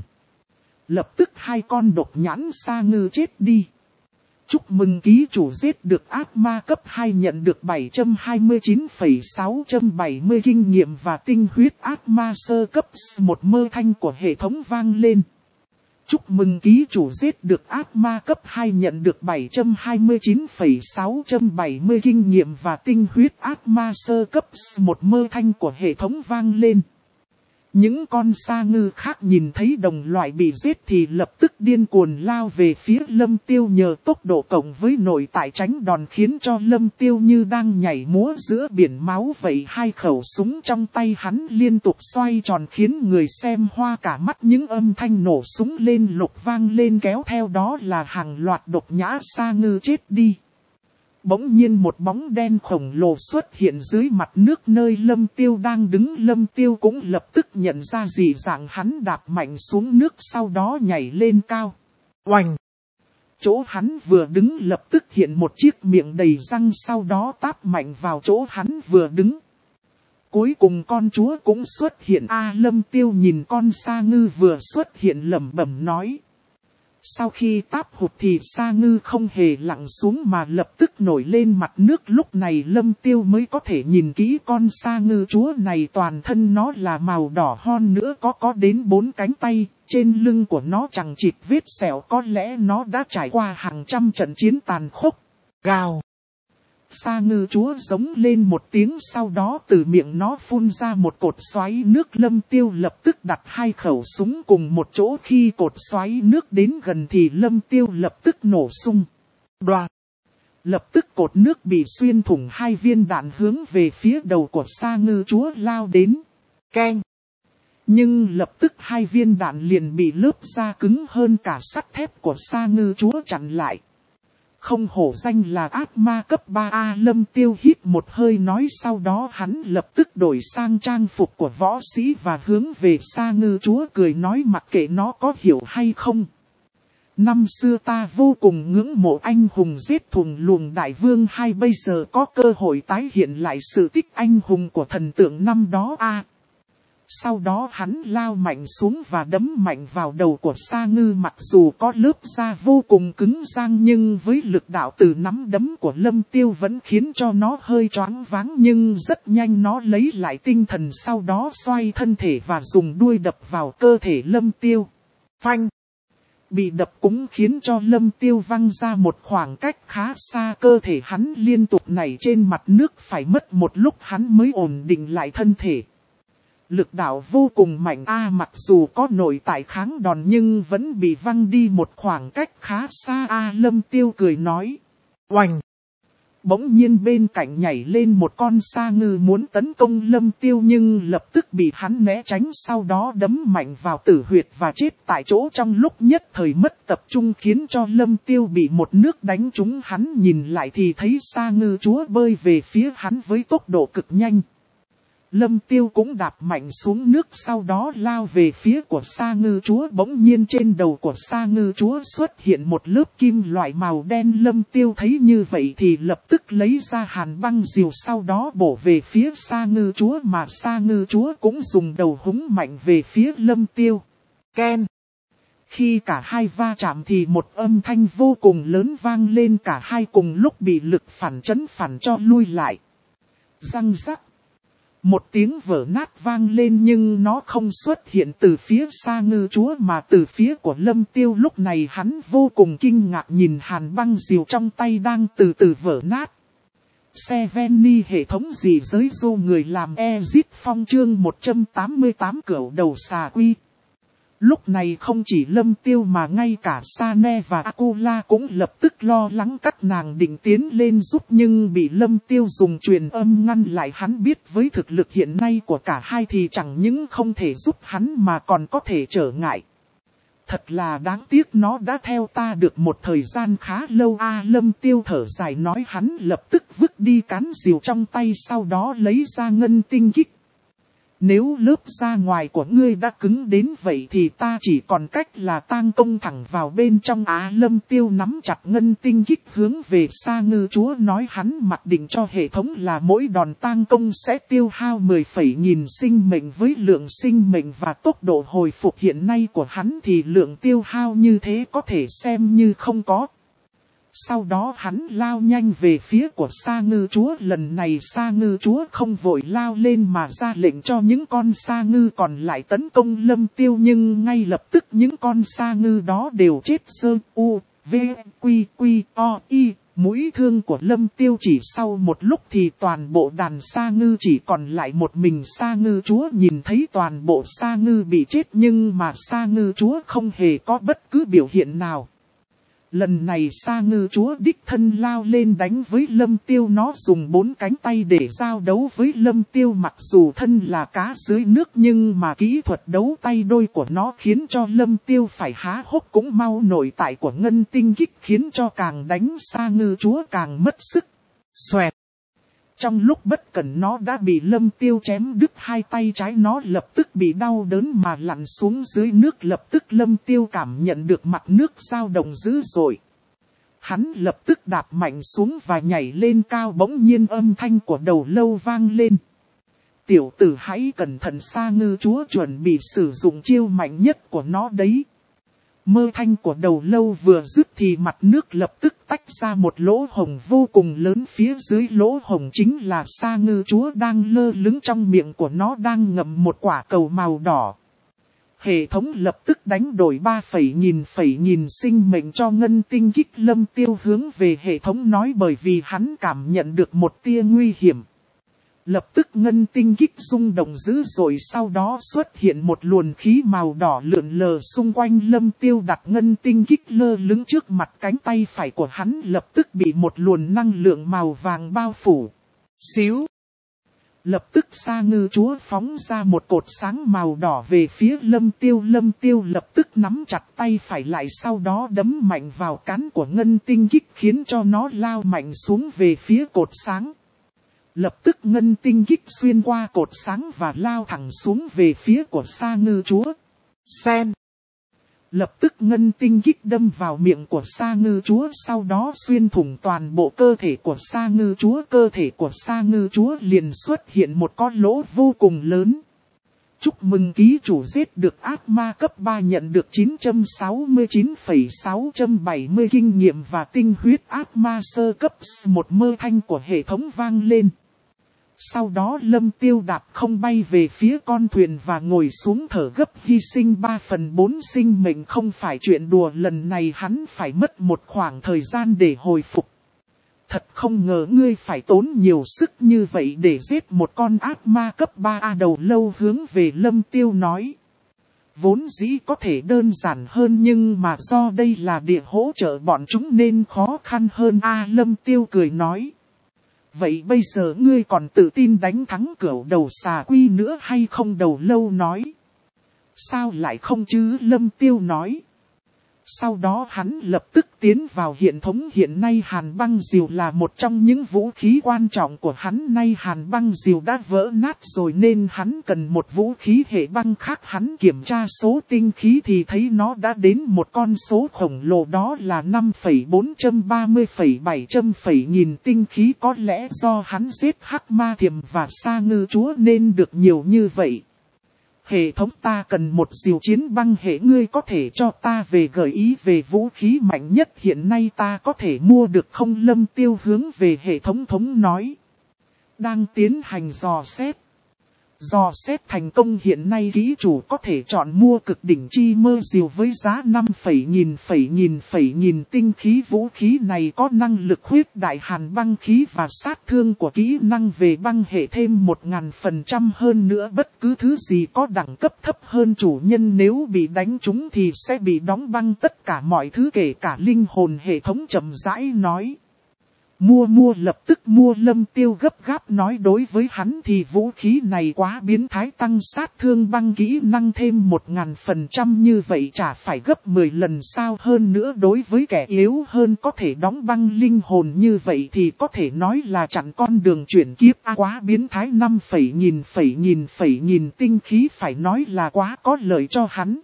Lập tức hai con độc nhãn sa ngư chết đi. Chúc mừng ký chủ giết được ác ma cấp hai, nhận được bảy trăm hai mươi chín phẩy sáu bảy mươi kinh nghiệm và tinh huyết ác ma sơ cấp. Một mơ thanh của hệ thống vang lên. Chúc mừng ký chủ giết được ác ma cấp hai, nhận được bảy trăm hai mươi chín phẩy sáu bảy mươi kinh nghiệm và tinh huyết ác ma sơ cấp. Một mơ thanh của hệ thống vang lên. Những con sa ngư khác nhìn thấy đồng loại bị giết thì lập tức điên cuồng lao về phía Lâm Tiêu, nhờ tốc độ cộng với nội tại tránh đòn khiến cho Lâm Tiêu như đang nhảy múa giữa biển máu vậy. Hai khẩu súng trong tay hắn liên tục xoay tròn khiến người xem hoa cả mắt, những âm thanh nổ súng lên lục vang lên, kéo theo đó là hàng loạt độc nhã sa ngư chết đi. Bỗng nhiên một bóng đen khổng lồ xuất hiện dưới mặt nước nơi Lâm Tiêu đang đứng. Lâm Tiêu cũng lập tức nhận ra dị dạng, hắn đạp mạnh xuống nước sau đó nhảy lên cao. Oành! Chỗ hắn vừa đứng lập tức hiện một chiếc miệng đầy răng, sau đó táp mạnh vào chỗ hắn vừa đứng. Cuối cùng con chúa cũng xuất hiện. A Lâm Tiêu nhìn con sa ngư vừa xuất hiện lẩm bẩm nói. Sau khi táp hụt thì sa ngư không hề lặn xuống mà lập tức nổi lên mặt nước. Lúc này Lâm Tiêu mới có thể nhìn kỹ con sa ngư chúa này, toàn thân nó là màu đỏ, hơn nữa có có đến bốn cánh tay, trên lưng của nó chẳng chịt vết sẹo, có lẽ nó đã trải qua hàng trăm trận chiến tàn khốc. Gào! Sa ngư chúa giống lên một tiếng, sau đó từ miệng nó phun ra một cột xoáy nước. Lâm Tiêu lập tức đặt hai khẩu súng cùng một chỗ, khi cột xoáy nước đến gần thì Lâm Tiêu lập tức nổ sung. Đoạt! Lập tức cột nước bị xuyên thủng, hai viên đạn hướng về phía đầu của sa ngư chúa lao đến. Keng! Nhưng lập tức hai viên đạn liền bị lớp da cứng hơn cả sắt thép của sa ngư chúa chặn lại. Không hổ danh là ác ma cấp ba A. Lâm Tiêu hít một hơi nói, sau đó hắn lập tức đổi sang trang phục của võ sĩ và hướng về sa ngư chúa cười nói, mặc kệ nó có hiểu hay không. Năm xưa ta vô cùng ngưỡng mộ anh hùng giết thùng luồng đại vương, hay bây giờ có cơ hội tái hiện lại sự tích anh hùng của thần tượng năm đó A. Sau đó hắn lao mạnh xuống và đấm mạnh vào đầu của sa ngư, mặc dù có lớp da vô cùng cứng rắn nhưng với lực đạo từ nắm đấm của Lâm Tiêu vẫn khiến cho nó hơi choáng váng, nhưng rất nhanh nó lấy lại tinh thần, sau đó xoay thân thể và dùng đuôi đập vào cơ thể Lâm Tiêu. Phanh! Bị đập cũng khiến cho Lâm Tiêu văng ra một khoảng cách khá xa, cơ thể hắn liên tục nảy trên mặt nước, phải mất một lúc hắn mới ổn định lại thân thể. Lực đạo vô cùng mạnh A, mặc dù có nội tại kháng đòn nhưng vẫn bị văng đi một khoảng cách khá xa A. Lâm Tiêu cười nói. Oành! Bỗng nhiên bên cạnh nhảy lên một con sa ngư muốn tấn công Lâm Tiêu, nhưng lập tức bị hắn né tránh, sau đó đấm mạnh vào tử huyệt và chết tại chỗ trong lúc nhất thời mất tập trung, khiến cho Lâm Tiêu bị một nước đánh trúng. Hắn nhìn lại thì thấy sa ngư chúa bơi về phía hắn với tốc độ cực nhanh. Lâm Tiêu cũng đạp mạnh xuống nước, sau đó lao về phía của sa ngư chúa. Bỗng nhiên trên đầu của sa ngư chúa xuất hiện một lớp kim loại màu đen. Lâm Tiêu thấy như vậy thì lập tức lấy ra hàn băng diều, sau đó bổ về phía sa ngư chúa, mà sa ngư chúa cũng dùng đầu húng mạnh về phía Lâm Tiêu. Ken! Khi cả hai va chạm thì một âm thanh vô cùng lớn vang lên, cả hai cùng lúc bị lực phản chấn phản cho lui lại. Răng rắc! Một tiếng vỡ nát vang lên, nhưng nó không xuất hiện từ phía sa ngư chúa mà từ phía của Lâm Tiêu. Lúc này hắn vô cùng kinh ngạc nhìn hàn băng diều trong tay đang từ từ vỡ nát. Sevenny hệ thống gì giới du người làm Exit Phong chương một trăm tám mươi tám cửu đầu xà quy. Lúc này không chỉ Lâm Tiêu mà ngay cả Sane và Akula cũng lập tức lo lắng, các nàng định tiến lên giúp nhưng bị Lâm Tiêu dùng truyền âm ngăn lại. Hắn biết với thực lực hiện nay của cả hai thì chẳng những không thể giúp hắn mà còn có thể trở ngại. Thật là đáng tiếc, nó đã theo ta được một thời gian khá lâu a. Lâm Tiêu thở dài nói, hắn lập tức vứt đi cán diều trong tay, sau đó lấy ra ngân tinh kích. Nếu lớp da ngoài của ngươi đã cứng đến vậy thì ta chỉ còn cách là tang công thẳng vào bên trong á. Lâm Tiêu nắm chặt ngân tinh kích hướng về sa ngư chúa nói, hắn mặc định cho hệ thống là mỗi đòn tang công sẽ tiêu hao mười phẩy nghìn sinh mệnh. Với lượng sinh mệnh và tốc độ hồi phục hiện nay của hắn thì lượng tiêu hao như thế có thể xem như không có. Sau đó hắn lao nhanh về phía của sa ngư chúa. Lần này sa ngư chúa không vội lao lên mà ra lệnh cho những con sa ngư còn lại tấn công Lâm Tiêu, nhưng ngay lập tức những con sa ngư đó đều chết. Sơ u v quy quy o y Mũi thương của Lâm Tiêu chỉ sau một lúc thì toàn bộ đàn sa ngư chỉ còn lại một mình sa ngư chúa, nhìn thấy toàn bộ sa ngư bị chết nhưng mà sa ngư chúa không hề có bất cứ biểu hiện nào. Lần này sa ngư chúa đích thân lao lên đánh với Lâm Tiêu, nó dùng bốn cánh tay để giao đấu với Lâm Tiêu, mặc dù thân là cá dưới nước nhưng mà kỹ thuật đấu tay đôi của nó khiến cho Lâm Tiêu phải há hốc cũng mau. Nội tại của ngân tinh kích khiến cho càng đánh sa ngư chúa càng mất sức. Xoẹt! Trong lúc bất cẩn nó đã bị Lâm Tiêu chém đứt hai tay trái, nó lập tức bị đau đớn mà lặn xuống dưới nước. Lập tức Lâm Tiêu cảm nhận được mặt nước dao động dữ dội. Hắn lập tức đạp mạnh xuống và nhảy lên cao, bỗng nhiên âm thanh của đầu lâu vang lên. Tiểu tử hãy cẩn thận, sa ngư chúa chuẩn bị sử dụng chiêu mạnh nhất của nó đấy. Mơ thanh của đầu lâu vừa dứt thì mặt nước lập tức tách ra một lỗ hồng vô cùng lớn, phía dưới lỗ hồng chính là sa ngư chúa đang lơ lửng, trong miệng của nó đang ngậm một quả cầu màu đỏ. Hệ thống lập tức đánh đổi ba phẩy nghìn phẩy nghìn sinh mệnh cho ngân tinh kích. Lâm Tiêu hướng về hệ thống nói bởi vì hắn cảm nhận được một tia nguy hiểm. Lập tức ngân tinh kích rung động dữ dội, sau đó xuất hiện một luồng khí màu đỏ lượn lờ xung quanh Lâm Tiêu. Đặt ngân tinh kích lơ lửng trước mặt, cánh tay phải của hắn lập tức bị một luồng năng lượng màu vàng bao phủ. Xíu! Lập tức sa ngư chúa phóng ra một cột sáng màu đỏ về phía Lâm Tiêu. Lâm Tiêu lập tức nắm chặt tay phải lại, sau đó đấm mạnh vào cán của ngân tinh kích khiến cho nó lao mạnh xuống về phía cột sáng. Lập tức ngân tinh kích xuyên qua cột sáng và lao thẳng xuống về phía của sa ngư chúa. Sen! Lập tức ngân tinh kích đâm vào miệng của sa ngư chúa, sau đó xuyên thủng toàn bộ cơ thể của sa ngư chúa. Cơ thể của sa ngư chúa liền xuất hiện một con lỗ vô cùng lớn. Chúc mừng ký chủ giết được ác ma cấp ba, nhận được chín trăm sáu mươi chín phẩy sáu bảy mươi kinh nghiệm và tinh huyết ác ma sơ cấp. Một mơ thanh của hệ thống vang lên. Sau đó Lâm Tiêu đạp không bay về phía con thuyền và ngồi xuống thở gấp, hy sinh ba phần bốn sinh mệnh không phải chuyện đùa. Lần này hắn phải mất một khoảng thời gian để hồi phục. Thật không ngờ ngươi phải tốn nhiều sức như vậy để giết một con ác ma cấp ba A. Đầu lâu hướng về Lâm Tiêu nói. Vốn dĩ có thể đơn giản hơn nhưng mà do đây là địa hỗ trợ bọn chúng nên khó khăn hơn A. Lâm Tiêu cười nói. Vậy bây giờ ngươi còn tự tin đánh thắng cửu đầu xà quy nữa hay không? Đầu lâu nói. Sao lại không chứ? Lâm Tiêu nói. Sau đó hắn lập tức tiến vào hiện thống. Hiện nay hàn băng diều là một trong những vũ khí quan trọng của hắn. Nay hàn băng diều đã vỡ nát rồi nên hắn cần một vũ khí hệ băng khác. Hắn kiểm tra số tinh khí thì thấy nó đã đến một con số khổng lồ, đó là năm phẩy bốn ba mươi phẩy bảy trăm phẩy nghìn tinh khí. Có lẽ do hắn giết hắc ma thiềm và sa ngư chúa nên được nhiều như vậy. Hệ thống, ta cần một diều chiến băng hệ, ngươi có thể cho ta về gợi ý về vũ khí mạnh nhất hiện nay ta có thể mua được không? Lâm Tiêu hướng về hệ thống thống nói. Đang tiến hành dò xét. Dò xét thành công, hiện nay ký chủ có thể chọn mua cực đỉnh chi mơ diều với giá năm phẩy nghìn phẩy nghìn phẩy nghìn tinh khí. Vũ khí này có năng lực huyết đại hàn băng khí và sát thương của kỹ năng về băng hệ thêm một nghìn phần trăm hơn nữa. Bất cứ thứ gì có đẳng cấp thấp hơn chủ nhân nếu bị đánh trúng thì sẽ bị đóng băng tất cả mọi thứ kể cả linh hồn. Hệ thống chậm rãi nói. Mua mua, lập tức mua. Lâm Tiêu gấp gáp nói đối với hắn thì vũ khí này quá biến thái, tăng sát thương băng kỹ năng thêm một nghìn phần trăm như vậy chả phải gấp mười lần sao? Hơn nữa đối với kẻ yếu hơn có thể đóng băng linh hồn như vậy thì có thể nói là chặn con đường chuyển kiếp. À, quá biến thái. Năm phẩy nghìn phẩy nghìn phẩy nghìn tinh khí phải nói là quá có lợi cho hắn.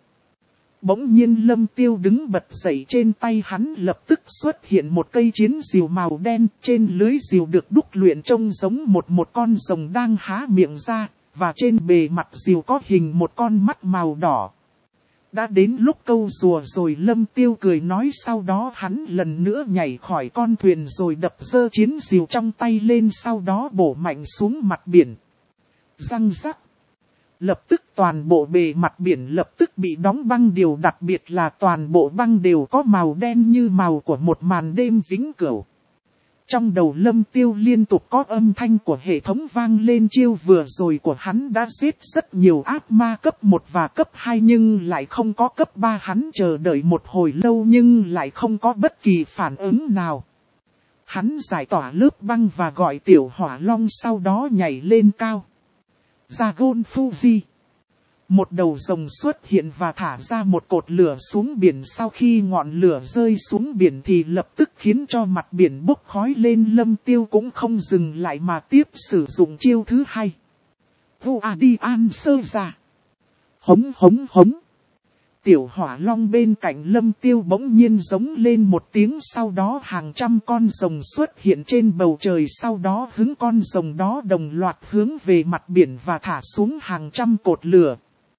Bỗng nhiên Lâm Tiêu đứng bật dậy, trên tay hắn lập tức xuất hiện một cây chiến diều màu đen, trên lưới diều được đúc luyện trông giống một một con rồng đang há miệng ra, và trên bề mặt diều có hình một con mắt màu đỏ. Đã đến lúc câu rùa rồi, Lâm Tiêu cười nói. Sau đó hắn lần nữa nhảy khỏi con thuyền rồi đập giơ chiến diều trong tay lên, sau đó bổ mạnh xuống mặt biển. Răng rắc. Lập tức toàn bộ bề mặt biển lập tức bị đóng băng, điều đặc biệt là toàn bộ băng đều có màu đen như màu của một màn đêm vĩnh cửu. Trong đầu Lâm Tiêu liên tục có âm thanh của hệ thống vang lên, chiêu vừa rồi của hắn đã giết rất nhiều ác ma cấp một và cấp hai nhưng lại không có cấp ba. Hắn chờ đợi một hồi lâu nhưng lại không có bất kỳ phản ứng nào. Hắn giải tỏa lớp băng và gọi tiểu hỏa long, sau đó nhảy lên cao. Dragon Fuji. Một đầu rồng xuất hiện và thả ra một cột lửa xuống biển. Sau khi ngọn lửa rơi xuống biển thì lập tức khiến cho mặt biển bốc khói lên. Lâm Tiêu cũng không dừng lại mà tiếp sử dụng chiêu thứ hai. Guardian sơ ra. Hống hống hống. Tiểu hỏa long bên cạnh Lâm Tiêu bỗng nhiên giống lên một tiếng, sau đó hàng trăm con rồng xuất hiện trên bầu trời, sau đó hứng con rồng đó đồng loạt hướng về mặt biển và thả xuống hàng trăm cột lửa.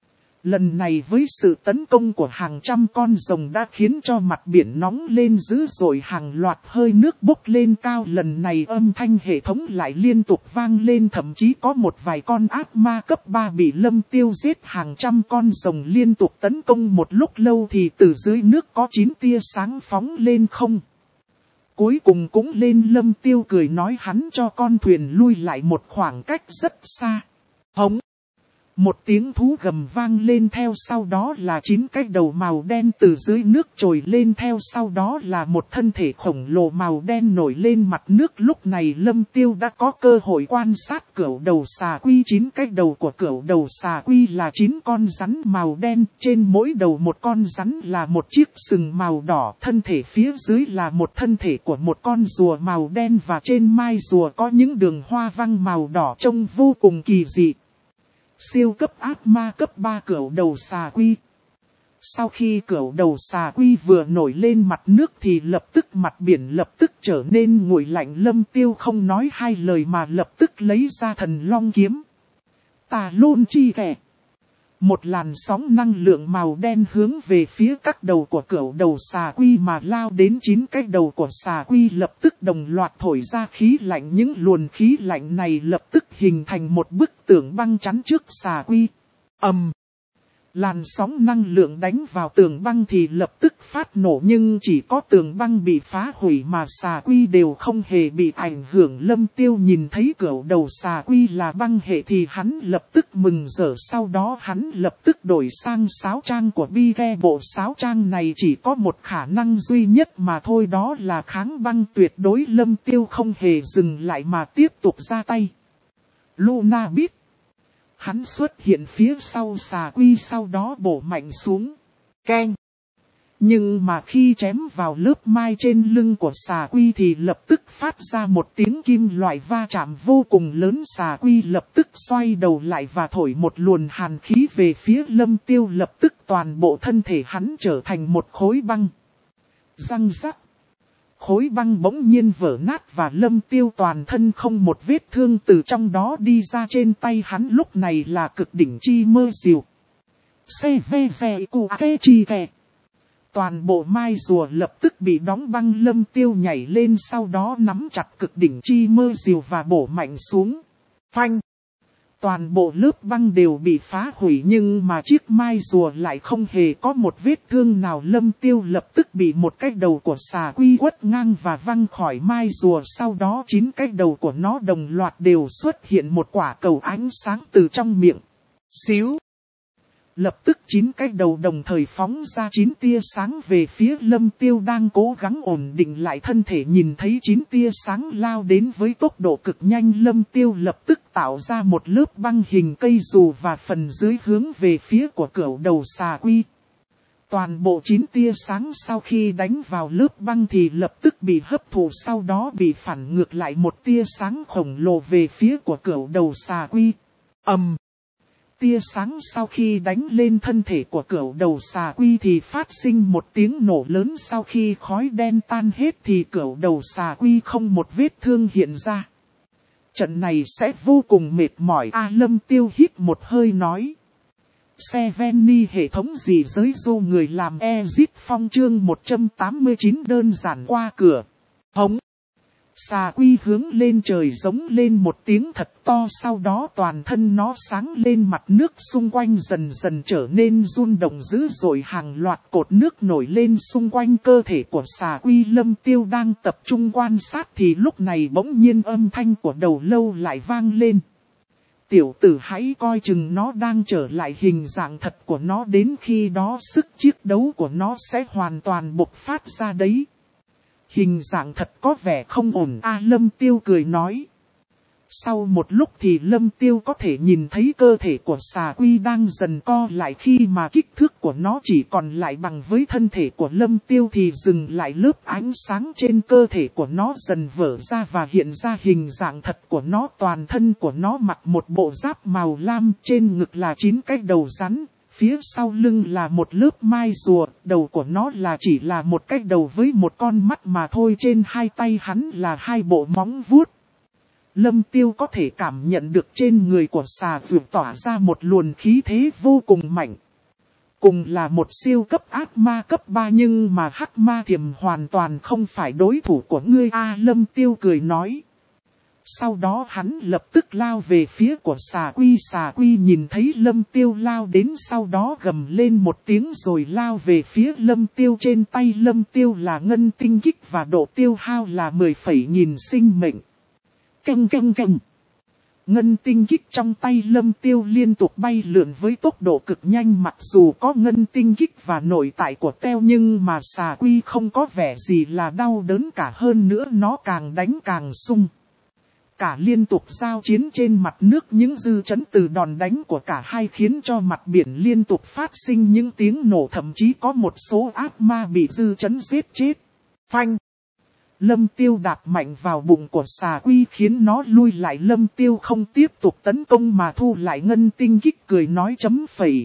Lần này với sự tấn công của hàng trăm con rồng đã khiến cho mặt biển nóng lên dữ dội, hàng loạt hơi nước bốc lên cao. Lần này âm thanh hệ thống lại liên tục vang lên, thậm chí có một vài con ác ma cấp ba bị Lâm Tiêu giết. Hàng trăm con rồng liên tục tấn công một lúc lâu thì từ dưới nước có chín tia sáng phóng lên không. Cuối cùng cũng lên. Lâm Tiêu cười nói hắn cho con thuyền lui lại một khoảng cách rất xa. Hống! Một tiếng thú gầm vang lên, theo sau đó là chín cái đầu màu đen từ dưới nước trồi lên, theo sau đó là một thân thể khổng lồ màu đen nổi lên mặt nước. Lúc này Lâm Tiêu đã có cơ hội quan sát cửu đầu xà quy. Chín cái đầu của cửu đầu xà quy là chín con rắn màu đen, trên mỗi đầu một con rắn là một chiếc sừng màu đỏ, thân thể phía dưới là một thân thể của một con rùa màu đen và trên mai rùa có những đường hoa văn màu đỏ trông vô cùng kỳ dị. Siêu cấp ác ma cấp ba cửu đầu xà quy. Sau khi cửu đầu xà quy vừa nổi lên mặt nước thì lập tức mặt biển lập tức trở nên nguội lạnh. Lâm Tiêu không nói hai lời mà lập tức lấy ra thần long kiếm. Tà lôn chi kẻ. Một làn sóng năng lượng màu đen hướng về phía các đầu của cửu đầu xà quy mà lao đến. Chín cái đầu của xà quy lập tức đồng loạt thổi ra khí lạnh. Những luồn khí lạnh này lập tức hình thành một bức tường băng chắn trước xà quy. Ầm! Um, làn sóng năng lượng đánh vào tường băng thì lập tức phát nổ, nhưng chỉ có tường băng bị phá hủy mà xà quy đều không hề bị ảnh hưởng. Lâm Tiêu nhìn thấy cửu đầu xà quy là băng hệ thì hắn lập tức mừng rỡ, sau đó hắn lập tức đổi sang sáo trang của bi ghe. Bộ sáo trang này chỉ có một khả năng duy nhất mà thôi, đó là kháng băng tuyệt đối. Lâm Tiêu không hề dừng lại mà tiếp tục ra tay. Luna biết. Hắn xuất hiện phía sau xà quy, sau đó bổ mạnh xuống. Keng! Nhưng mà khi chém vào lớp mai trên lưng của xà quy thì lập tức phát ra một tiếng kim loại va chạm vô cùng lớn. Xà quy lập tức xoay đầu lại và thổi một luồn hàn khí về phía Lâm Tiêu. Lập tức toàn bộ thân thể hắn trở thành một khối băng. Răng rắc! Khối băng bỗng nhiên vỡ nát và Lâm Tiêu toàn thân không một vết thương từ trong đó đi ra. Trên tay hắn lúc này là cực đỉnh chi mơ diều. Xe ve ve cụ kê chi kè. Toàn bộ mai rùa lập tức bị đóng băng. Lâm Tiêu nhảy lên, sau đó nắm chặt cực đỉnh chi mơ diều và bổ mạnh xuống. Phanh! Toàn bộ lớp băng đều bị phá hủy nhưng mà chiếc mai rùa lại không hề có một vết thương nào. Lâm Tiêu lập tức bị một cái đầu của xà quy quất ngang và văng khỏi mai rùa. Sau đó chín cái đầu của nó đồng loạt đều xuất hiện một quả cầu ánh sáng từ trong miệng. Xíu! Lập tức chín cái đầu đồng thời phóng ra chín tia sáng về phía Lâm Tiêu đang cố gắng ổn định lại thân thể. Nhìn thấy chín tia sáng lao đến với tốc độ cực nhanh, Lâm Tiêu lập tức tạo ra một lớp băng hình cây dù và phần dưới hướng về phía của cửu đầu xà quy. Toàn bộ chín tia sáng sau khi đánh vào lớp băng thì lập tức bị hấp thụ, sau đó bị phản ngược lại một tia sáng khổng lồ về phía của cửu đầu xà quy. Ầm! Um, tia sáng sau khi đánh lên thân thể của cửu đầu xà quy thì phát sinh một tiếng nổ lớn. Sau khi khói đen tan hết thì cửu đầu xà quy không một vết thương hiện ra. Trận này sẽ vô cùng mệt mỏi. A Lâm Tiêu hít một hơi nói. Sevenny hệ thống gì giới dô người làm Exit Phong chương một trăm tám mươi chín đơn giản qua cửa. Hống! Xà quy hướng lên trời giống lên một tiếng thật to, sau đó toàn thân nó sáng lên, mặt nước xung quanh dần dần trở nên rung động dữ dội, hàng loạt cột nước nổi lên xung quanh cơ thể của xà quy. Lâm Tiêu đang tập trung quan sát thì lúc này bỗng nhiên âm thanh của đầu lâu lại vang lên. Tiểu tử hãy coi chừng, nó đang trở lại hình dạng thật của nó, đến khi đó sức chiến đấu của nó sẽ hoàn toàn bộc phát ra đấy. Hình dạng thật có vẻ không ổn a, Lâm Tiêu cười nói. Sau một lúc thì Lâm Tiêu có thể nhìn thấy cơ thể của xà quy đang dần co lại, khi mà kích thước của nó chỉ còn lại bằng với thân thể của Lâm Tiêu thì dừng lại, lớp ánh sáng trên cơ thể của nó dần vỡ ra và hiện ra hình dạng thật của nó. Toàn thân của nó mặc một bộ giáp màu lam, trên ngực là chín cái đầu rắn, phía sau lưng là một lớp mai rùa, đầu của nó là chỉ là một cái đầu với một con mắt mà thôi, trên hai tay hắn là hai bộ móng vuốt. Lâm Tiêu có thể cảm nhận được trên người của xà vượt tỏa ra một luồng khí thế vô cùng mạnh. Cùng là một siêu cấp ác ma cấp ba, nhưng mà hắc ma thiềm hoàn toàn không phải đối thủ của ngươi a, Lâm Tiêu cười nói. Sau đó hắn lập tức lao về phía của xà quy. Xà quy nhìn thấy Lâm Tiêu lao đến, sau đó gầm lên một tiếng rồi lao về phía Lâm Tiêu. Trên tay Lâm Tiêu là ngân tinh kích và độ tiêu hao là mười phẩy nghìn sinh mệnh. Căng căng căng. Ngân tinh kích trong tay Lâm Tiêu liên tục bay lượn với tốc độ cực nhanh, mặc dù có ngân tinh kích và nội tại của Teo nhưng mà xà quy không có vẻ gì là đau đớn cả, hơn nữa nó càng đánh càng sung. Cả liên tục giao chiến trên mặt nước, những dư chấn từ đòn đánh của cả hai khiến cho mặt biển liên tục phát sinh những tiếng nổ, thậm chí có một số ác ma bị dư chấn giết chết. Phanh! Lâm Tiêu đạp mạnh vào bụng của xà quy khiến nó lui lại. Lâm Tiêu không tiếp tục tấn công mà thu lại ngân tinh kích, cười nói chấm phẩy.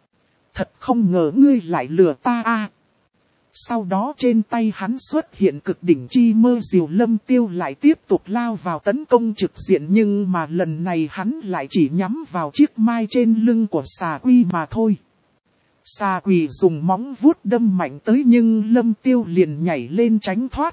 Thật không ngờ ngươi lại lừa ta a. Sau đó trên tay hắn xuất hiện cực đỉnh chi mơ diều. Lâm Tiêu lại tiếp tục lao vào tấn công trực diện, nhưng mà lần này hắn lại chỉ nhắm vào chiếc mai trên lưng của xà quy mà thôi. Xà quỷ dùng móng vuốt đâm mạnh tới nhưng Lâm Tiêu liền nhảy lên tránh thoát.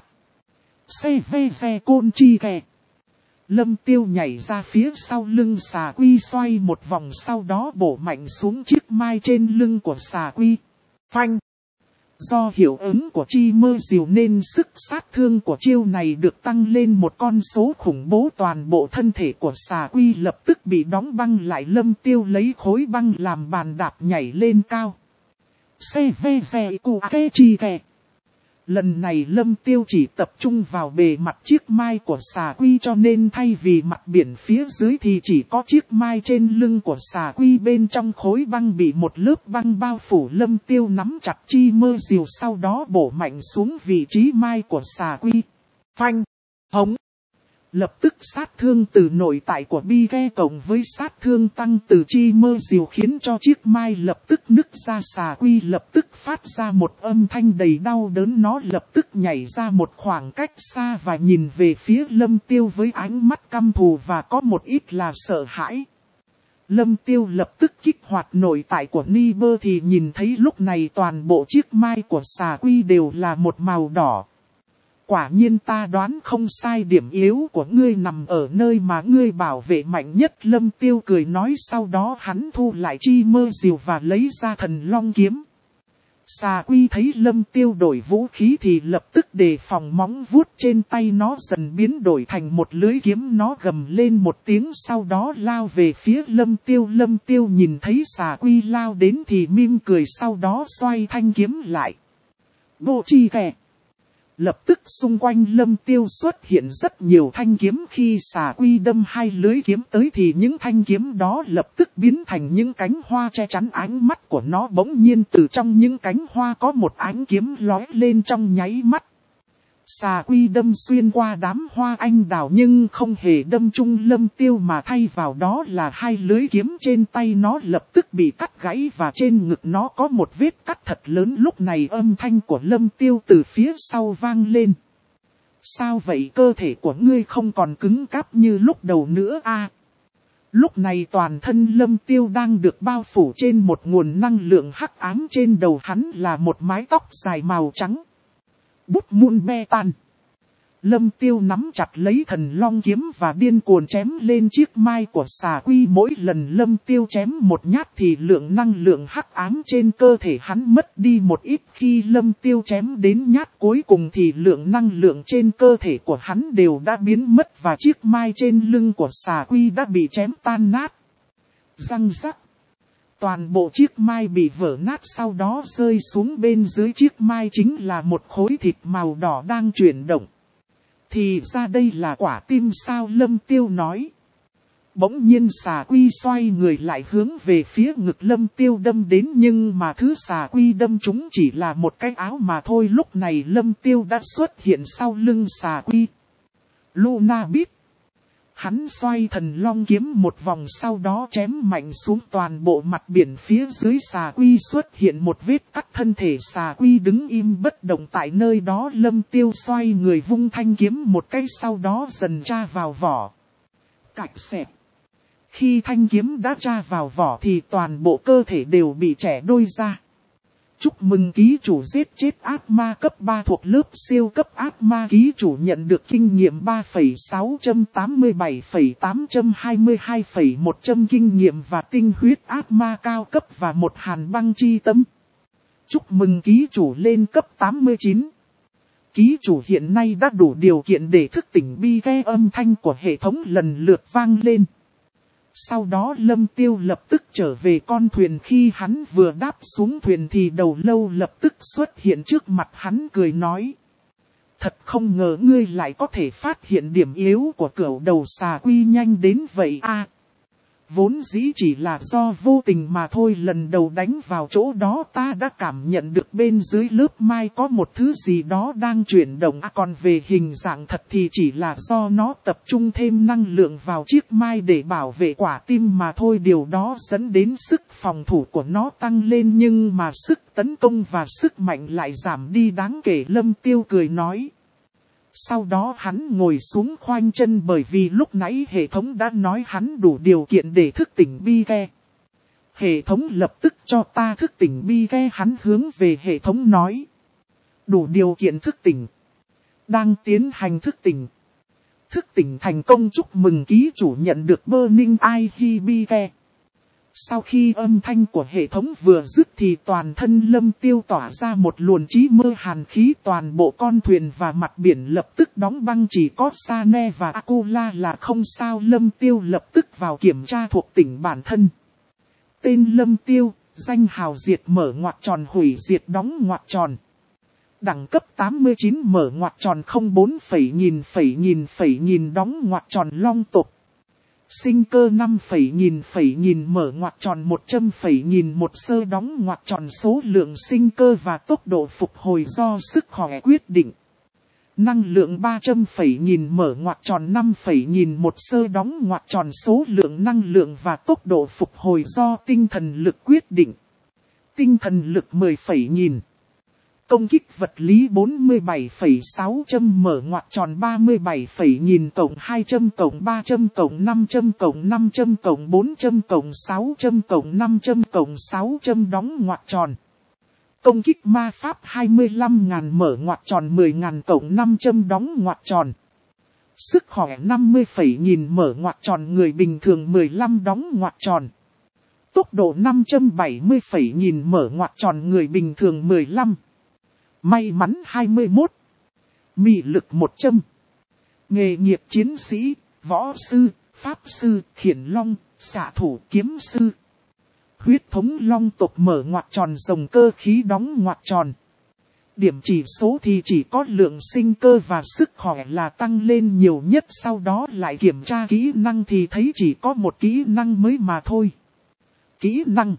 Xe ve ve côn chi kè. Lâm Tiêu nhảy ra phía sau lưng xà quy xoay một vòng, sau đó bổ mạnh xuống chiếc mai trên lưng của xà quy. Phanh! Do hiệu ứng của chi mơ diều nên sức sát thương của chiêu này được tăng lên một con số khủng bố. Toàn bộ thân thể của xà quy lập tức bị đóng băng lại. Lâm Tiêu lấy khối băng làm bàn đạp nhảy lên cao. Xe ve ve cu kê chi kè. Lần này Lâm Tiêu chỉ tập trung vào bề mặt chiếc mai của xà quy, cho nên thay vì mặt biển phía dưới thì chỉ có chiếc mai trên lưng của xà quy, bên trong khối băng bị một lớp băng bao phủ. Lâm Tiêu nắm chặt chi mơ diều, sau đó bổ mạnh xuống vị trí mai của xà quy. Phanh! Hống! Lập tức sát thương từ nội tại của bi ghe cộng với sát thương tăng từ chi mơ diều khiến cho chiếc mai lập tức nứt ra. Xà quy lập tức phát ra một âm thanh đầy đau đớn, nó lập tức nhảy ra một khoảng cách xa và nhìn về phía Lâm Tiêu với ánh mắt căm thù và có một ít là sợ hãi. Lâm Tiêu lập tức kích hoạt nội tại của Niber thì nhìn thấy lúc này toàn bộ chiếc mai của xà quy đều là một màu đỏ. Quả nhiên ta đoán không sai, điểm yếu của ngươi nằm ở nơi mà ngươi bảo vệ mạnh nhất. Lâm Tiêu cười nói, sau đó hắn thu lại chi mơ diều và lấy ra thần long kiếm. Xà quy thấy Lâm Tiêu đổi vũ khí thì lập tức đề phòng, móng vuốt trên tay nó dần biến đổi thành một lưới kiếm, nó gầm lên một tiếng sau đó lao về phía Lâm Tiêu. Lâm Tiêu nhìn thấy xà quy lao đến thì mỉm cười, sau đó xoay thanh kiếm lại. Bộ chi kè. Lập tức xung quanh Lâm Tiêu xuất hiện rất nhiều thanh kiếm, khi xà quy đâm hai lưới kiếm tới thì những thanh kiếm đó lập tức biến thành những cánh hoa che chắn ánh mắt của nó. Bỗng nhiên từ trong những cánh hoa có một ánh kiếm lóe lên trong nháy mắt. Xà quy đâm xuyên qua đám hoa anh đào nhưng không hề đâm trúng Lâm Tiêu, mà thay vào đó là hai lưới kiếm trên tay nó lập tức bị cắt gãy và trên ngực nó có một vết cắt thật lớn. Lúc này âm thanh của Lâm Tiêu từ phía sau vang lên. Sao vậy, cơ thể của ngươi không còn cứng cáp như lúc đầu nữa a? À, lúc này toàn thân Lâm Tiêu đang được bao phủ trên một nguồn năng lượng hắc ám, trên đầu hắn là một mái tóc dài màu trắng. Bút mun be tan. Lâm Tiêu nắm chặt lấy thần long kiếm và điên cuồng chém lên chiếc mai của xà quy. Mỗi lần Lâm Tiêu chém một nhát thì lượng năng lượng hắc ám trên cơ thể hắn mất đi một ít. Khi Lâm Tiêu chém đến nhát cuối cùng thì lượng năng lượng trên cơ thể của hắn đều đã biến mất và chiếc mai trên lưng của xà quy đã bị chém tan nát. Răng rắc. Toàn bộ chiếc mai bị vỡ nát, sau đó rơi xuống bên dưới chiếc mai chính là một khối thịt màu đỏ đang chuyển động. Thì ra đây là quả tim sao, Lâm Tiêu nói. Bỗng nhiên xà quy xoay người lại hướng về phía ngực Lâm Tiêu đâm đến, nhưng mà thứ xà quy đâm chúng chỉ là một cái áo mà thôi. Lúc này Lâm Tiêu đã xuất hiện sau lưng xà quy. Luna biết. Hắn xoay thần long kiếm một vòng, sau đó chém mạnh xuống toàn bộ mặt biển. Phía dưới xà quy xuất hiện một vết cắt, thân thể xà quy đứng im bất động tại nơi đó. Lâm Tiêu xoay người vung thanh kiếm một cái, sau đó dần tra vào vỏ. Cạch xẹt. Khi thanh kiếm đã tra vào vỏ thì toàn bộ cơ thể đều bị chẻ đôi ra. Chúc mừng ký chủ giết chết ác ma cấp ba thuộc lớp siêu cấp ác ma. Ký chủ nhận được kinh nghiệm ba phẩy sáu tám bảy phẩy tám hai hai phẩy một trăm kinh nghiệm và tinh huyết ác ma cao cấp và một hàn băng chi tâm. Chúc mừng ký chủ lên cấp tám mươi chín. Ký chủ hiện nay đã đủ điều kiện để thức tỉnh bi ve. Âm thanh của hệ thống lần lượt vang lên. Sau đó Lâm Tiêu lập tức trở về con thuyền. Khi hắn vừa đáp xuống thuyền thì Đầu Lâu lập tức xuất hiện trước mặt hắn, cười nói. Thật không ngờ ngươi lại có thể phát hiện điểm yếu của cửu đầu xà quy nhanh đến vậy a. Vốn dĩ chỉ là do vô tình mà thôi, lần đầu đánh vào chỗ đó ta đã cảm nhận được bên dưới lớp mai có một thứ gì đó đang chuyển động. À, còn về hình dạng thật thì chỉ là do nó tập trung thêm năng lượng vào chiếc mai để bảo vệ quả tim mà thôi. Điều đó dẫn đến sức phòng thủ của nó tăng lên, nhưng mà sức tấn công và sức mạnh lại giảm đi đáng kể. Lâm Tiêu cười nói. Sau đó hắn ngồi xuống khoanh chân, bởi vì lúc nãy hệ thống đã nói hắn đủ điều kiện để thức tỉnh bi ve. Hệ thống lập tức cho ta thức tỉnh bi ve. Hắn hướng về hệ thống nói. Đủ điều kiện thức tỉnh. Đang tiến hành thức tỉnh. Thức tỉnh thành công, chúc mừng ký chủ nhận được Burning Eye bi ve. Sau khi âm thanh của hệ thống vừa dứt thì toàn thân Lâm Tiêu tỏa ra một luồng chí mơ hàn khí. Toàn bộ con thuyền và mặt biển lập tức đóng băng, chỉ có Sane và Akula là không sao. Lâm Tiêu lập tức vào kiểm tra thuộc tính bản thân. Tên Lâm Tiêu, danh hào diệt mở ngoặc tròn hủy diệt đóng ngoặc tròn. Đẳng cấp tám mươi chín mở ngoặc tròn không bốn phẩy nghìn phẩy nghìn phẩy nghìn đóng ngoặc tròn long tộc. Sinh cơ năm phẩy nghìn phẩy nghìn mở ngoặc tròn một trăm phẩy nghìn một sơ đóng ngoặc tròn. Số lượng sinh cơ và tốc độ phục hồi do sức khỏe quyết định. Năng lượng ba trăm phẩy nghìn mở ngoặc tròn năm phẩy nghìn một sơ đóng ngoặc tròn. Số lượng năng lượng và tốc độ phục hồi do tinh thần lực quyết định. Tinh thần lực mười phẩy nghìn. Công kích vật lý bốn mươi bảy phẩy sáu trăm mở ngoặc tròn ba mươi bảy phẩy nghìn cộng hai trăm cộng ba trăm cộng năm trăm cộng năm trăm cộng bốn trăm cộng sáu trăm cộng năm trăm cộng sáu trăm đóng ngoặc tròn. Công kích ma pháp hai mươi lăm nghìn mở ngoặc tròn mười nghìn cộng năm trăm đóng ngoặc tròn. Sức khỏe năm mươi phẩy nghìn mở ngoặc tròn người bình thường mười lăm đóng ngoặc tròn. Tốc độ năm trăm bảy mươi phẩy nghìn mở ngoặc tròn người bình thường mười lăm. May mắn hai mươi mốt. Mị lực một trăm. Nghề nghiệp chiến sĩ, võ sư, pháp sư, khiển long, xạ thủ, kiếm sư. Huyết thống long tộc mở ngoặc tròn rồng cơ khí đóng ngoặc tròn. Điểm chỉ số thì chỉ có lượng sinh cơ và sức khỏe là tăng lên nhiều nhất. Sau đó lại kiểm tra kỹ năng thì thấy chỉ có một kỹ năng mới mà thôi. Kỹ năng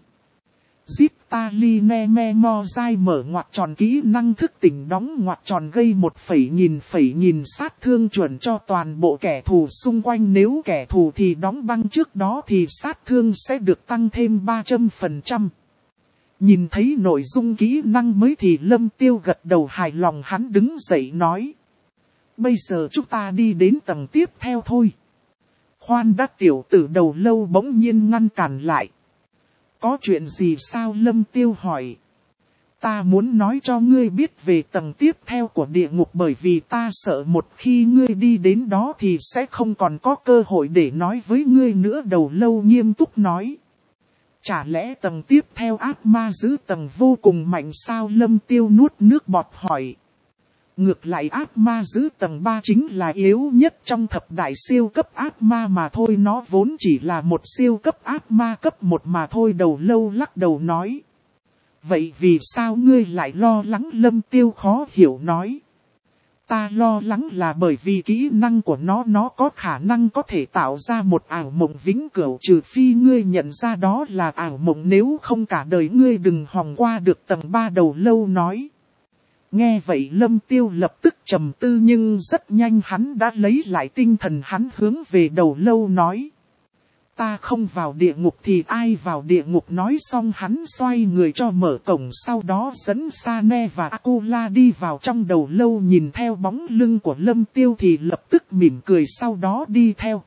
Ziptaline Memozai mở ngoặc tròn kỹ năng thức tỉnh đóng ngoặc tròn gây một phẩy nghìn phẩy nghìn sát thương chuẩn cho toàn bộ kẻ thù xung quanh. Nếu kẻ thù thì đóng băng trước đó thì sát thương sẽ được tăng thêm ba trăm phần trăm. Nhìn thấy nội dung kỹ năng mới thì Lâm Tiêu gật đầu hài lòng, hắn đứng dậy nói. Bây giờ chúng ta đi đến tầng tiếp theo thôi. Khoan đã, tiểu tử Đầu Lâu bỗng nhiên ngăn cản lại. Có chuyện gì sao? Lâm Tiêu hỏi. Ta muốn nói cho ngươi biết về tầng tiếp theo của địa ngục bởi vì ta sợ một khi ngươi đi đến đó thì sẽ không còn có cơ hội để nói với ngươi nữa. Đầu lâu nghiêm túc nói. Chả lẽ tầng tiếp theo ác ma giữ tầng vô cùng mạnh sao? Lâm Tiêu nuốt nước bọt hỏi. Ngược lại ác ma giữ tầng ba chính là yếu nhất trong thập đại siêu cấp ác ma mà thôi. Nó vốn chỉ là một siêu cấp ác ma cấp một mà thôi. Đầu lâu lắc đầu nói. Vậy vì sao ngươi lại lo lắng? Lâm Tiêu khó hiểu nói. Ta lo lắng là bởi vì kỹ năng của nó nó có khả năng có thể tạo ra một ảo mộng vĩnh cửu, trừ phi ngươi nhận ra đó là ảo mộng, nếu không cả đời ngươi đừng hòng qua được tầng ba. Đầu lâu nói. Nghe vậy Lâm Tiêu lập tức trầm tư nhưng rất nhanh hắn đã lấy lại tinh thần, hắn hướng về đầu lâu nói. Ta không vào địa ngục thì ai vào địa ngục? Nói xong hắn xoay người cho mở cổng, sau đó dẫn Sane và Akula đi vào trong. Đầu lâu nhìn theo bóng lưng của Lâm Tiêu thì lập tức mỉm cười sau đó đi theo.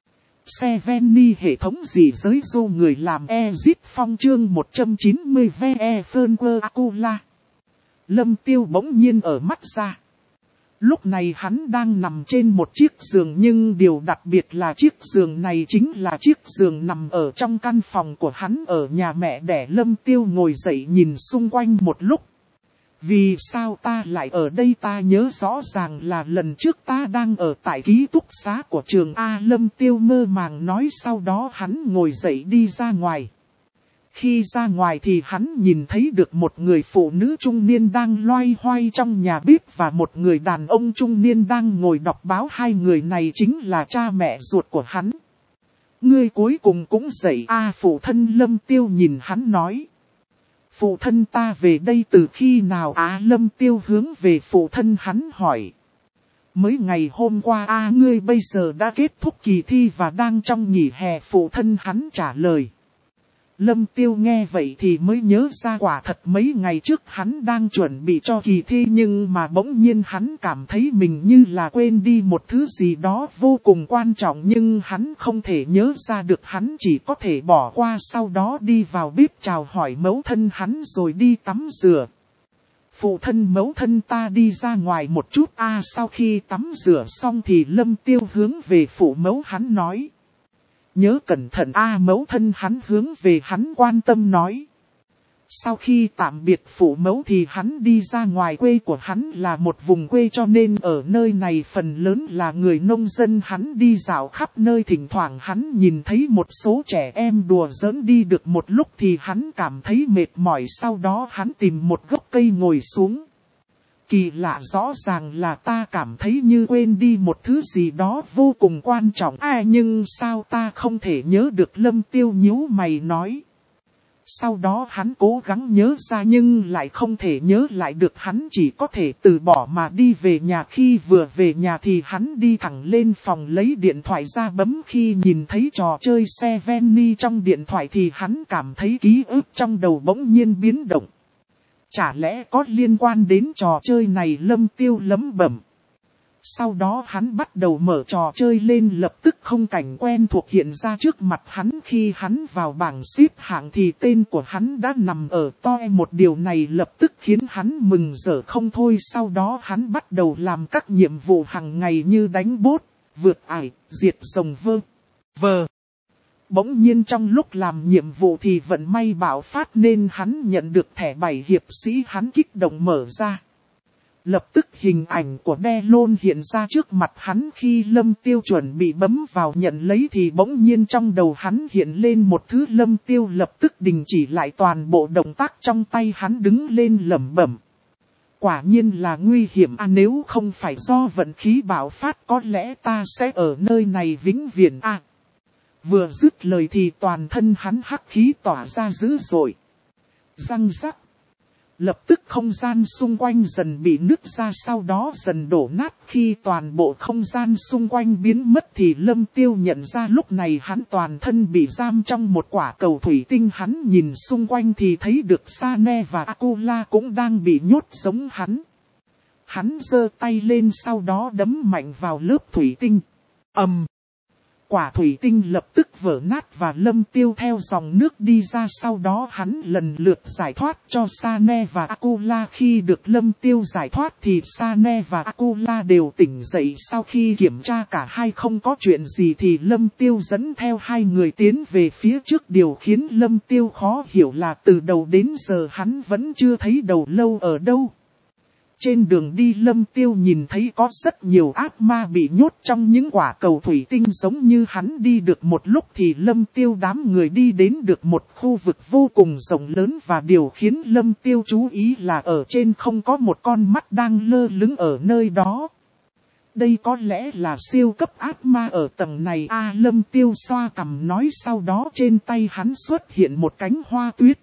Seveni hệ thống gì giới dô người làm Exit Phong chương một trăm chín mươi ve Fernquer Akula. Lâm Tiêu bỗng nhiên ở mắt ra. Lúc này hắn đang nằm trên một chiếc giường nhưng điều đặc biệt là chiếc giường này chính là chiếc giường nằm ở trong căn phòng của hắn ở nhà mẹ đẻ. Lâm Tiêu ngồi dậy nhìn xung quanh một lúc. Vì sao ta lại ở đây? Ta nhớ rõ ràng là lần trước ta đang ở tại ký túc xá của trường A. Lâm Tiêu mơ màng nói, sau đó hắn ngồi dậy đi ra ngoài. Khi ra ngoài thì hắn nhìn thấy được một người phụ nữ trung niên đang loay hoay trong nhà bếp và một người đàn ông trung niên đang ngồi đọc báo. Hai người này chính là cha mẹ ruột của hắn. Ngươi cuối cùng cũng dậy a? Phụ thân Lâm Tiêu nhìn hắn nói. Phụ thân ta về đây từ khi nào? Á Lâm Tiêu hướng về phụ thân hắn hỏi. Mới ngày hôm qua a. Ngươi bây giờ đã kết thúc kỳ thi và đang trong nghỉ hè, phụ thân hắn trả lời. Lâm Tiêu nghe vậy thì mới nhớ ra quả thật mấy ngày trước hắn đang chuẩn bị cho kỳ thi nhưng mà bỗng nhiên hắn cảm thấy mình như là quên đi một thứ gì đó vô cùng quan trọng nhưng hắn không thể nhớ ra được, hắn chỉ có thể bỏ qua, sau đó đi vào bếp chào hỏi mẫu thân hắn rồi đi tắm rửa. Phụ thân mẫu thân ta đi ra ngoài một chút a. Sau khi tắm rửa xong thì Lâm Tiêu hướng về phụ mẫu hắn nói. Nhớ cẩn thận a. Mẫu thân hắn hướng về hắn quan tâm nói. Sau khi tạm biệt phụ mẫu thì hắn đi ra ngoài. Quê của hắn là một vùng quê cho nên ở nơi này phần lớn là người nông dân. Hắn đi dạo khắp nơi, thỉnh thoảng hắn nhìn thấy một số trẻ em đùa giỡn. Đi được một lúc thì hắn cảm thấy mệt mỏi, sau đó hắn tìm một gốc cây ngồi xuống. Kỳ lạ, rõ ràng là ta cảm thấy như quên đi một thứ gì đó vô cùng quan trọng. À nhưng sao ta không thể nhớ được? Lâm Tiêu nhíu mày nói. Sau đó hắn cố gắng nhớ ra nhưng lại không thể nhớ lại được, hắn chỉ có thể từ bỏ mà đi về nhà. Khi vừa về nhà thì hắn đi thẳng lên phòng lấy điện thoại ra bấm. Khi nhìn thấy trò chơi Seveni trong điện thoại thì hắn cảm thấy ký ức trong đầu bỗng nhiên biến động. Chả lẽ có liên quan đến trò chơi này? Lâm Tiêu lẩm bẩm. Sau đó hắn bắt đầu mở trò chơi lên, lập tức khung cảnh quen thuộc hiện ra trước mặt hắn. Khi hắn vào bảng xếp hạng thì tên của hắn đã nằm ở top một, điều này lập tức khiến hắn mừng rỡ không thôi. Sau đó hắn bắt đầu làm các nhiệm vụ hàng ngày như đánh bốt, vượt ải, diệt rồng vơ, vờ. Bỗng nhiên trong lúc làm nhiệm vụ thì vận may bạo phát nên hắn nhận được thẻ bảy hiệp sĩ, hắn kích động mở ra. Lập tức hình ảnh của Delon hiện ra trước mặt hắn. Khi Lâm Tiêu chuẩn bị bấm vào nhận lấy thì bỗng nhiên trong đầu hắn hiện lên một thứ. Lâm Tiêu lập tức đình chỉ lại toàn bộ động tác trong tay, hắn đứng lên lẩm bẩm. Quả nhiên là nguy hiểm à, nếu không phải do vận khí bạo phát có lẽ ta sẽ ở nơi này vĩnh viễn à. Vừa dứt lời thì toàn thân hắn hắc khí tỏa ra dữ dội. Răng rắc. Lập tức không gian xung quanh dần bị nứt ra, sau đó dần đổ nát. Khi toàn bộ không gian xung quanh biến mất thì Lâm Tiêu nhận ra lúc này hắn toàn thân bị giam trong một quả cầu thủy tinh. Hắn nhìn xung quanh thì thấy được Sane và Akula cũng đang bị nhốt giống hắn. Hắn giơ tay lên sau đó đấm mạnh vào lớp thủy tinh. Ầm. Quả thủy tinh lập tức vỡ nát và Lâm Tiêu theo dòng nước đi ra, sau đó hắn lần lượt giải thoát cho Sane và Akula. Khi được Lâm Tiêu giải thoát thì Sane và Akula đều tỉnh dậy. Sau khi kiểm tra cả hai không có chuyện gì thì Lâm Tiêu dẫn theo hai người tiến về phía trước. Điều khiến Lâm Tiêu khó hiểu là từ đầu đến giờ hắn vẫn chưa thấy đầu lâu ở đâu. Trên đường đi Lâm Tiêu nhìn thấy có rất nhiều ác ma bị nhốt trong những quả cầu thủy tinh giống như hắn. Đi được một lúc thì Lâm Tiêu đám người đi đến được một khu vực vô cùng rộng lớn, và điều khiến Lâm Tiêu chú ý là ở trên không có một con mắt đang lơ lửng ở nơi đó. Đây có lẽ là siêu cấp ác ma ở tầng này a à, Lâm Tiêu xoa cằm nói, sau đó trên tay hắn xuất hiện một cánh hoa tuyết.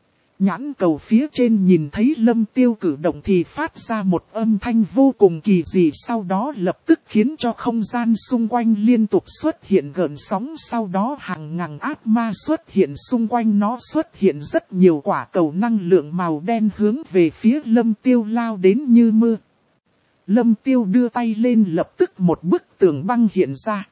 Nhãn cầu phía trên nhìn thấy Lâm Tiêu cử động thì phát ra một âm thanh vô cùng kỳ dị, sau đó lập tức khiến cho không gian xung quanh liên tục xuất hiện gợn sóng. Sau đó hàng ngàn ác ma xuất hiện xung quanh nó, xuất hiện rất nhiều quả cầu năng lượng màu đen hướng về phía Lâm Tiêu lao đến như mưa. Lâm Tiêu đưa tay lên, lập tức một bức tường băng hiện ra.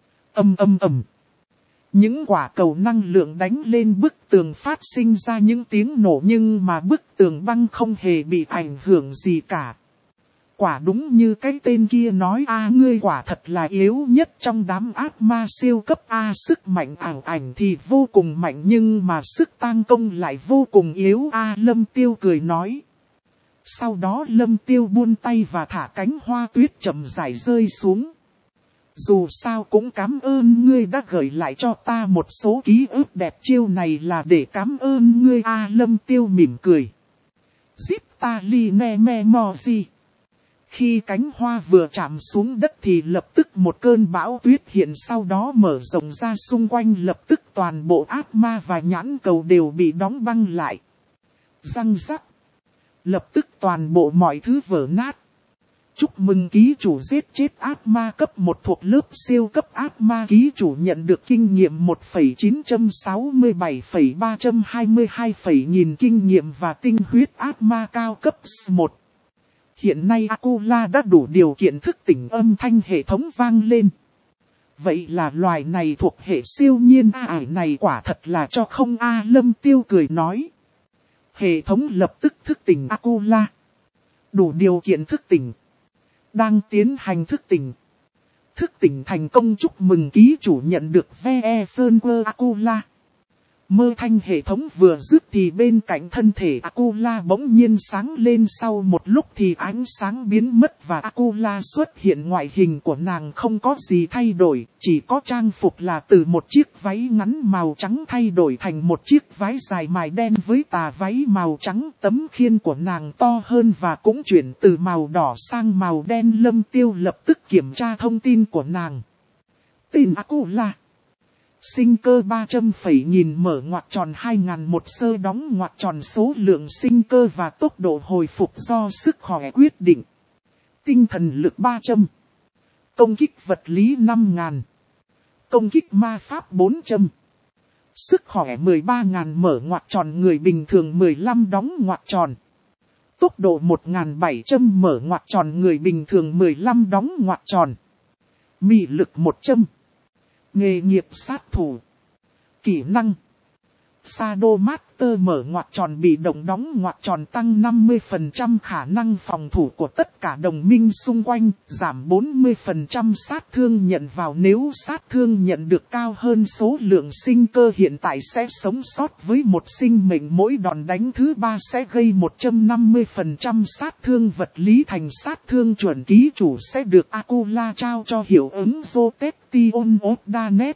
Ầm ầm ầm. Những quả cầu năng lượng đánh lên bức tường phát sinh ra những tiếng nổ, nhưng mà bức tường băng không hề bị ảnh hưởng gì cả. Quả đúng như cái tên kia nói a à, ngươi quả thật là yếu nhất trong đám ác ma siêu cấp a à, sức mạnh ảo ảnh thì vô cùng mạnh nhưng mà sức tang công lại vô cùng yếu a à, Lâm Tiêu cười nói. Sau đó Lâm Tiêu buông tay và thả cánh hoa tuyết chậm rãi rơi xuống. Dù sao cũng cảm ơn ngươi đã gửi lại cho ta một số ký ức đẹp, chiêu này là để cảm ơn ngươi a à, Lâm Tiêu mỉm cười. Zip ta li ne me mo gì. Khi cánh hoa vừa chạm xuống đất thì lập tức một cơn bão tuyết hiện, sau đó mở rộng ra xung quanh, lập tức toàn bộ ác ma và nhãn cầu đều bị đóng băng lại. Răng rắc. Lập tức toàn bộ mọi thứ vỡ nát. Chúc mừng ký chủ giết chết ác ma cấp một thuộc lớp siêu cấp ác ma. Ký chủ nhận được kinh nghiệm một phẩy chín sáu bảy phẩy ba hai hai nghìn kinh nghiệm và tinh huyết ác ma cao cấp một. Hiện nay Akula đã đủ điều kiện thức tỉnh, âm thanh hệ thống vang lên. Vậy là loài này thuộc hệ siêu nhiên a ải này quả thật là cho không a à, Lâm Tiêu cười nói. Hệ thống lập tức thức tỉnh Akula. Đủ điều kiện thức tỉnh. Đang tiến hành thức tỉnh. Thức tỉnh thành công, chúc mừng ký chủ nhận được ve Sơn Quơ Akula. Mơ thanh hệ thống vừa dứt thì bên cạnh thân thể Akula bỗng nhiên sáng lên, sau một lúc thì ánh sáng biến mất và Akula xuất hiện. Ngoại hình của nàng không có gì thay đổi, chỉ có trang phục là từ một chiếc váy ngắn màu trắng thay đổi thành một chiếc váy dài mài đen với tà váy màu trắng. Tấm khiên của nàng to hơn và cũng chuyển từ màu đỏ sang màu đen. Lâm Tiêu lập tức kiểm tra thông tin của nàng. Tên Akula. Sinh cơ ba trăm phẩy nghìn mở ngoặc tròn hai nghìn một sơ đóng ngoặc tròn, số lượng sinh cơ và tốc độ hồi phục do sức khỏe quyết định. Tinh thần lực ba trăm. Công kích vật lý năm nghìn. Công kích ma pháp bốn trăm. Sức khỏe mười ba nghìn mở ngoặc tròn, người bình thường mười lăm đóng ngoặc tròn. Tốc độ một nghìn bảy trăm mở ngoặc tròn, người bình thường mười lăm đóng ngoặc tròn. Mị lực một trăm. Nghề nghiệp sát thủ. Kỹ năng Shadow Master mở ngoặc tròn bị động đóng ngoặc tròn, tăng năm mươi phần trăm khả năng phòng thủ của tất cả đồng minh xung quanh, giảm bốn mươi phần trăm sát thương nhận vào. Nếu sát thương nhận được cao hơn số lượng sinh cơ hiện tại sẽ sống sót với một sinh mệnh. Mỗi đòn đánh thứ ba sẽ gây một trăm năm mươi phần trăm sát thương vật lý thành sát thương chuẩn. Ký chủ sẽ được Akula trao cho hiệu ứng Zotation Odanet.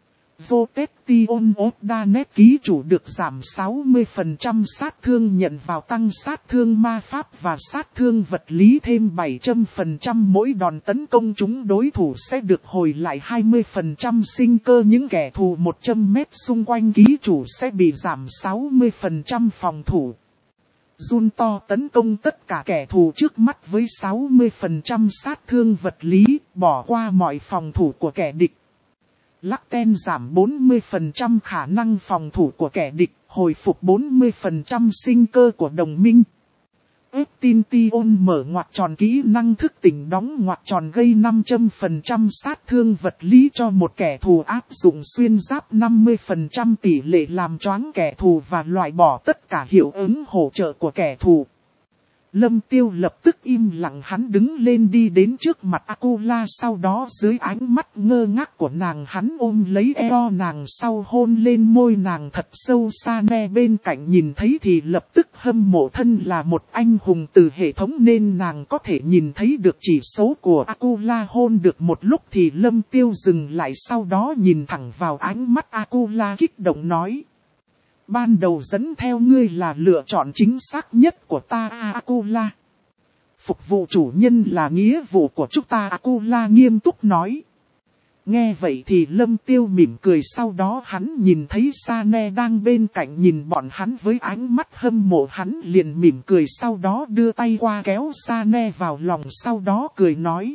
Zotation Odanet. Ký chủ được giảm sáu mươi phần trăm sát thương nhận vào, tăng sát thương ma pháp và sát thương vật lý thêm bảy trăm phần trăm. Mỗi đòn tấn công chúng đối thủ sẽ được hồi lại hai mươi phần trăm sinh cơ. Những kẻ thù một trăm mét xung quanh ký chủ sẽ bị giảm sáu mươi phần trăm phòng thủ. Junto tấn công tất cả kẻ thù trước mắt với sáu mươi phần trăm sát thương vật lý, bỏ qua mọi phòng thủ của kẻ địch. Latten giảm bốn mươi phần trăm khả năng phòng thủ của kẻ địch, hồi phục bốn mươi phần trăm sinh cơ của đồng minh. Extinction mở ngoặc tròn kỹ năng thức tỉnh đóng ngoặc tròn gây năm trăm phần trăm sát thương vật lý cho một kẻ thù áp dụng xuyên giáp năm mươi phần trăm tỷ lệ làm choáng kẻ thù và loại bỏ tất cả hiệu ứng hỗ trợ của kẻ thù. Lâm Tiêu lập tức im lặng, hắn đứng lên đi đến trước mặt Akula, sau đó dưới ánh mắt ngơ ngác của nàng hắn ôm lấy eo nàng sau hôn lên môi nàng thật sâu. Sane bên cạnh nhìn thấy thì lập tức hâm mộ, thân là một anh hùng từ hệ thống nên nàng có thể nhìn thấy được chỉ số của Akula. Hôn được một lúc thì Lâm Tiêu dừng lại, sau đó nhìn thẳng vào ánh mắt Akula kích động nói. Ban đầu dẫn theo ngươi là lựa chọn chính xác nhất của ta Akula. Phục vụ chủ nhân là nghĩa vụ của chúng ta Akula nghiêm túc nói. Nghe vậy thì Lâm Tiêu mỉm cười, sau đó hắn nhìn thấy Sane đang bên cạnh nhìn bọn hắn với ánh mắt hâm mộ, hắn liền mỉm cười sau đó đưa tay qua kéo Sane vào lòng, sau đó cười nói.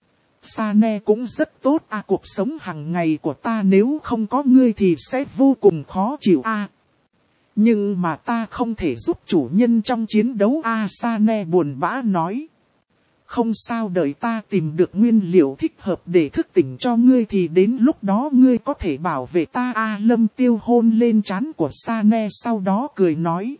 Sane cũng rất tốt a, cuộc sống hàng ngày của ta nếu không có ngươi thì sẽ vô cùng khó chịu a. Nhưng mà ta không thể giúp chủ nhân trong chiến đấu a, Sane buồn bã nói. Không sao, đợi ta tìm được nguyên liệu thích hợp để thức tỉnh cho ngươi thì đến lúc đó ngươi có thể bảo vệ ta a. Lâm Tiêu hôn lên trán của Sane sau đó cười nói.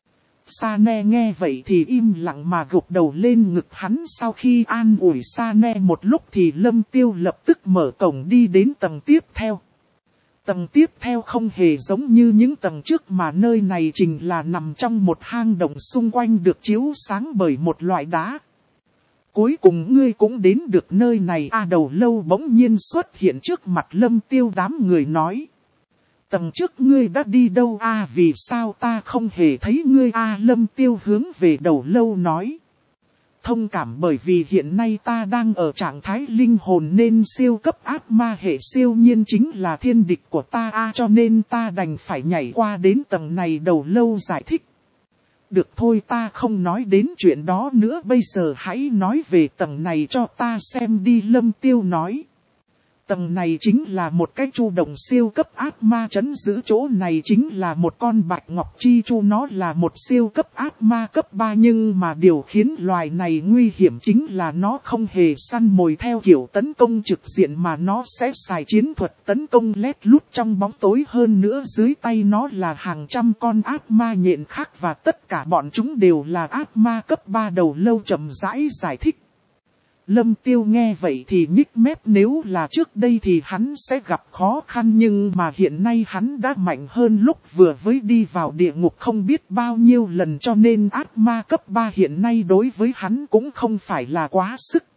Sane nghe vậy thì im lặng mà gục đầu lên ngực hắn. Sau khi an ủi Sane một lúc thì Lâm Tiêu lập tức mở cổng đi đến tầng tiếp theo. Tầng tiếp theo không hề giống như những tầng trước mà nơi này chính là nằm trong một hang động xung quanh được chiếu sáng bởi một loại đá. Cuối cùng ngươi cũng đến được nơi này a. Đầu lâu bỗng nhiên xuất hiện trước mặt Lâm Tiêu, đám người nói. Tầng trước ngươi đã đi đâu a, vì sao ta không hề thấy ngươi a? Lâm Tiêu hướng về đầu lâu nói. Thông cảm, bởi vì hiện nay ta đang ở trạng thái linh hồn nên siêu cấp ác ma hệ siêu nhiên chính là thiên địch của ta a, cho nên ta đành phải nhảy qua đến tầng này. Đầu lâu giải thích. Được thôi, ta không nói đến chuyện đó nữa, bây giờ hãy nói về tầng này cho ta xem đi. Lâm Tiêu nói. Tầng này chính là một cái chu động siêu cấp ác ma trấn giữ chỗ này chính là một con bạch ngọc chi chu, nó là một siêu cấp ác ma cấp ba, nhưng mà điều khiến loài này nguy hiểm chính là nó không hề săn mồi theo kiểu tấn công trực diện mà nó sẽ xài chiến thuật tấn công lét lút trong bóng tối. Hơn nữa dưới tay nó là hàng trăm con ác ma nhện khác và tất cả bọn chúng đều là ác ma cấp ba. Đầu lâu chậm rãi giải thích. Lâm Tiêu nghe vậy thì nhích mép, nếu là trước đây thì hắn sẽ gặp khó khăn, nhưng mà hiện nay hắn đã mạnh hơn lúc vừa mới đi vào địa ngục không biết bao nhiêu lần, cho nên ác ma cấp ba hiện nay đối với hắn cũng không phải là quá sức.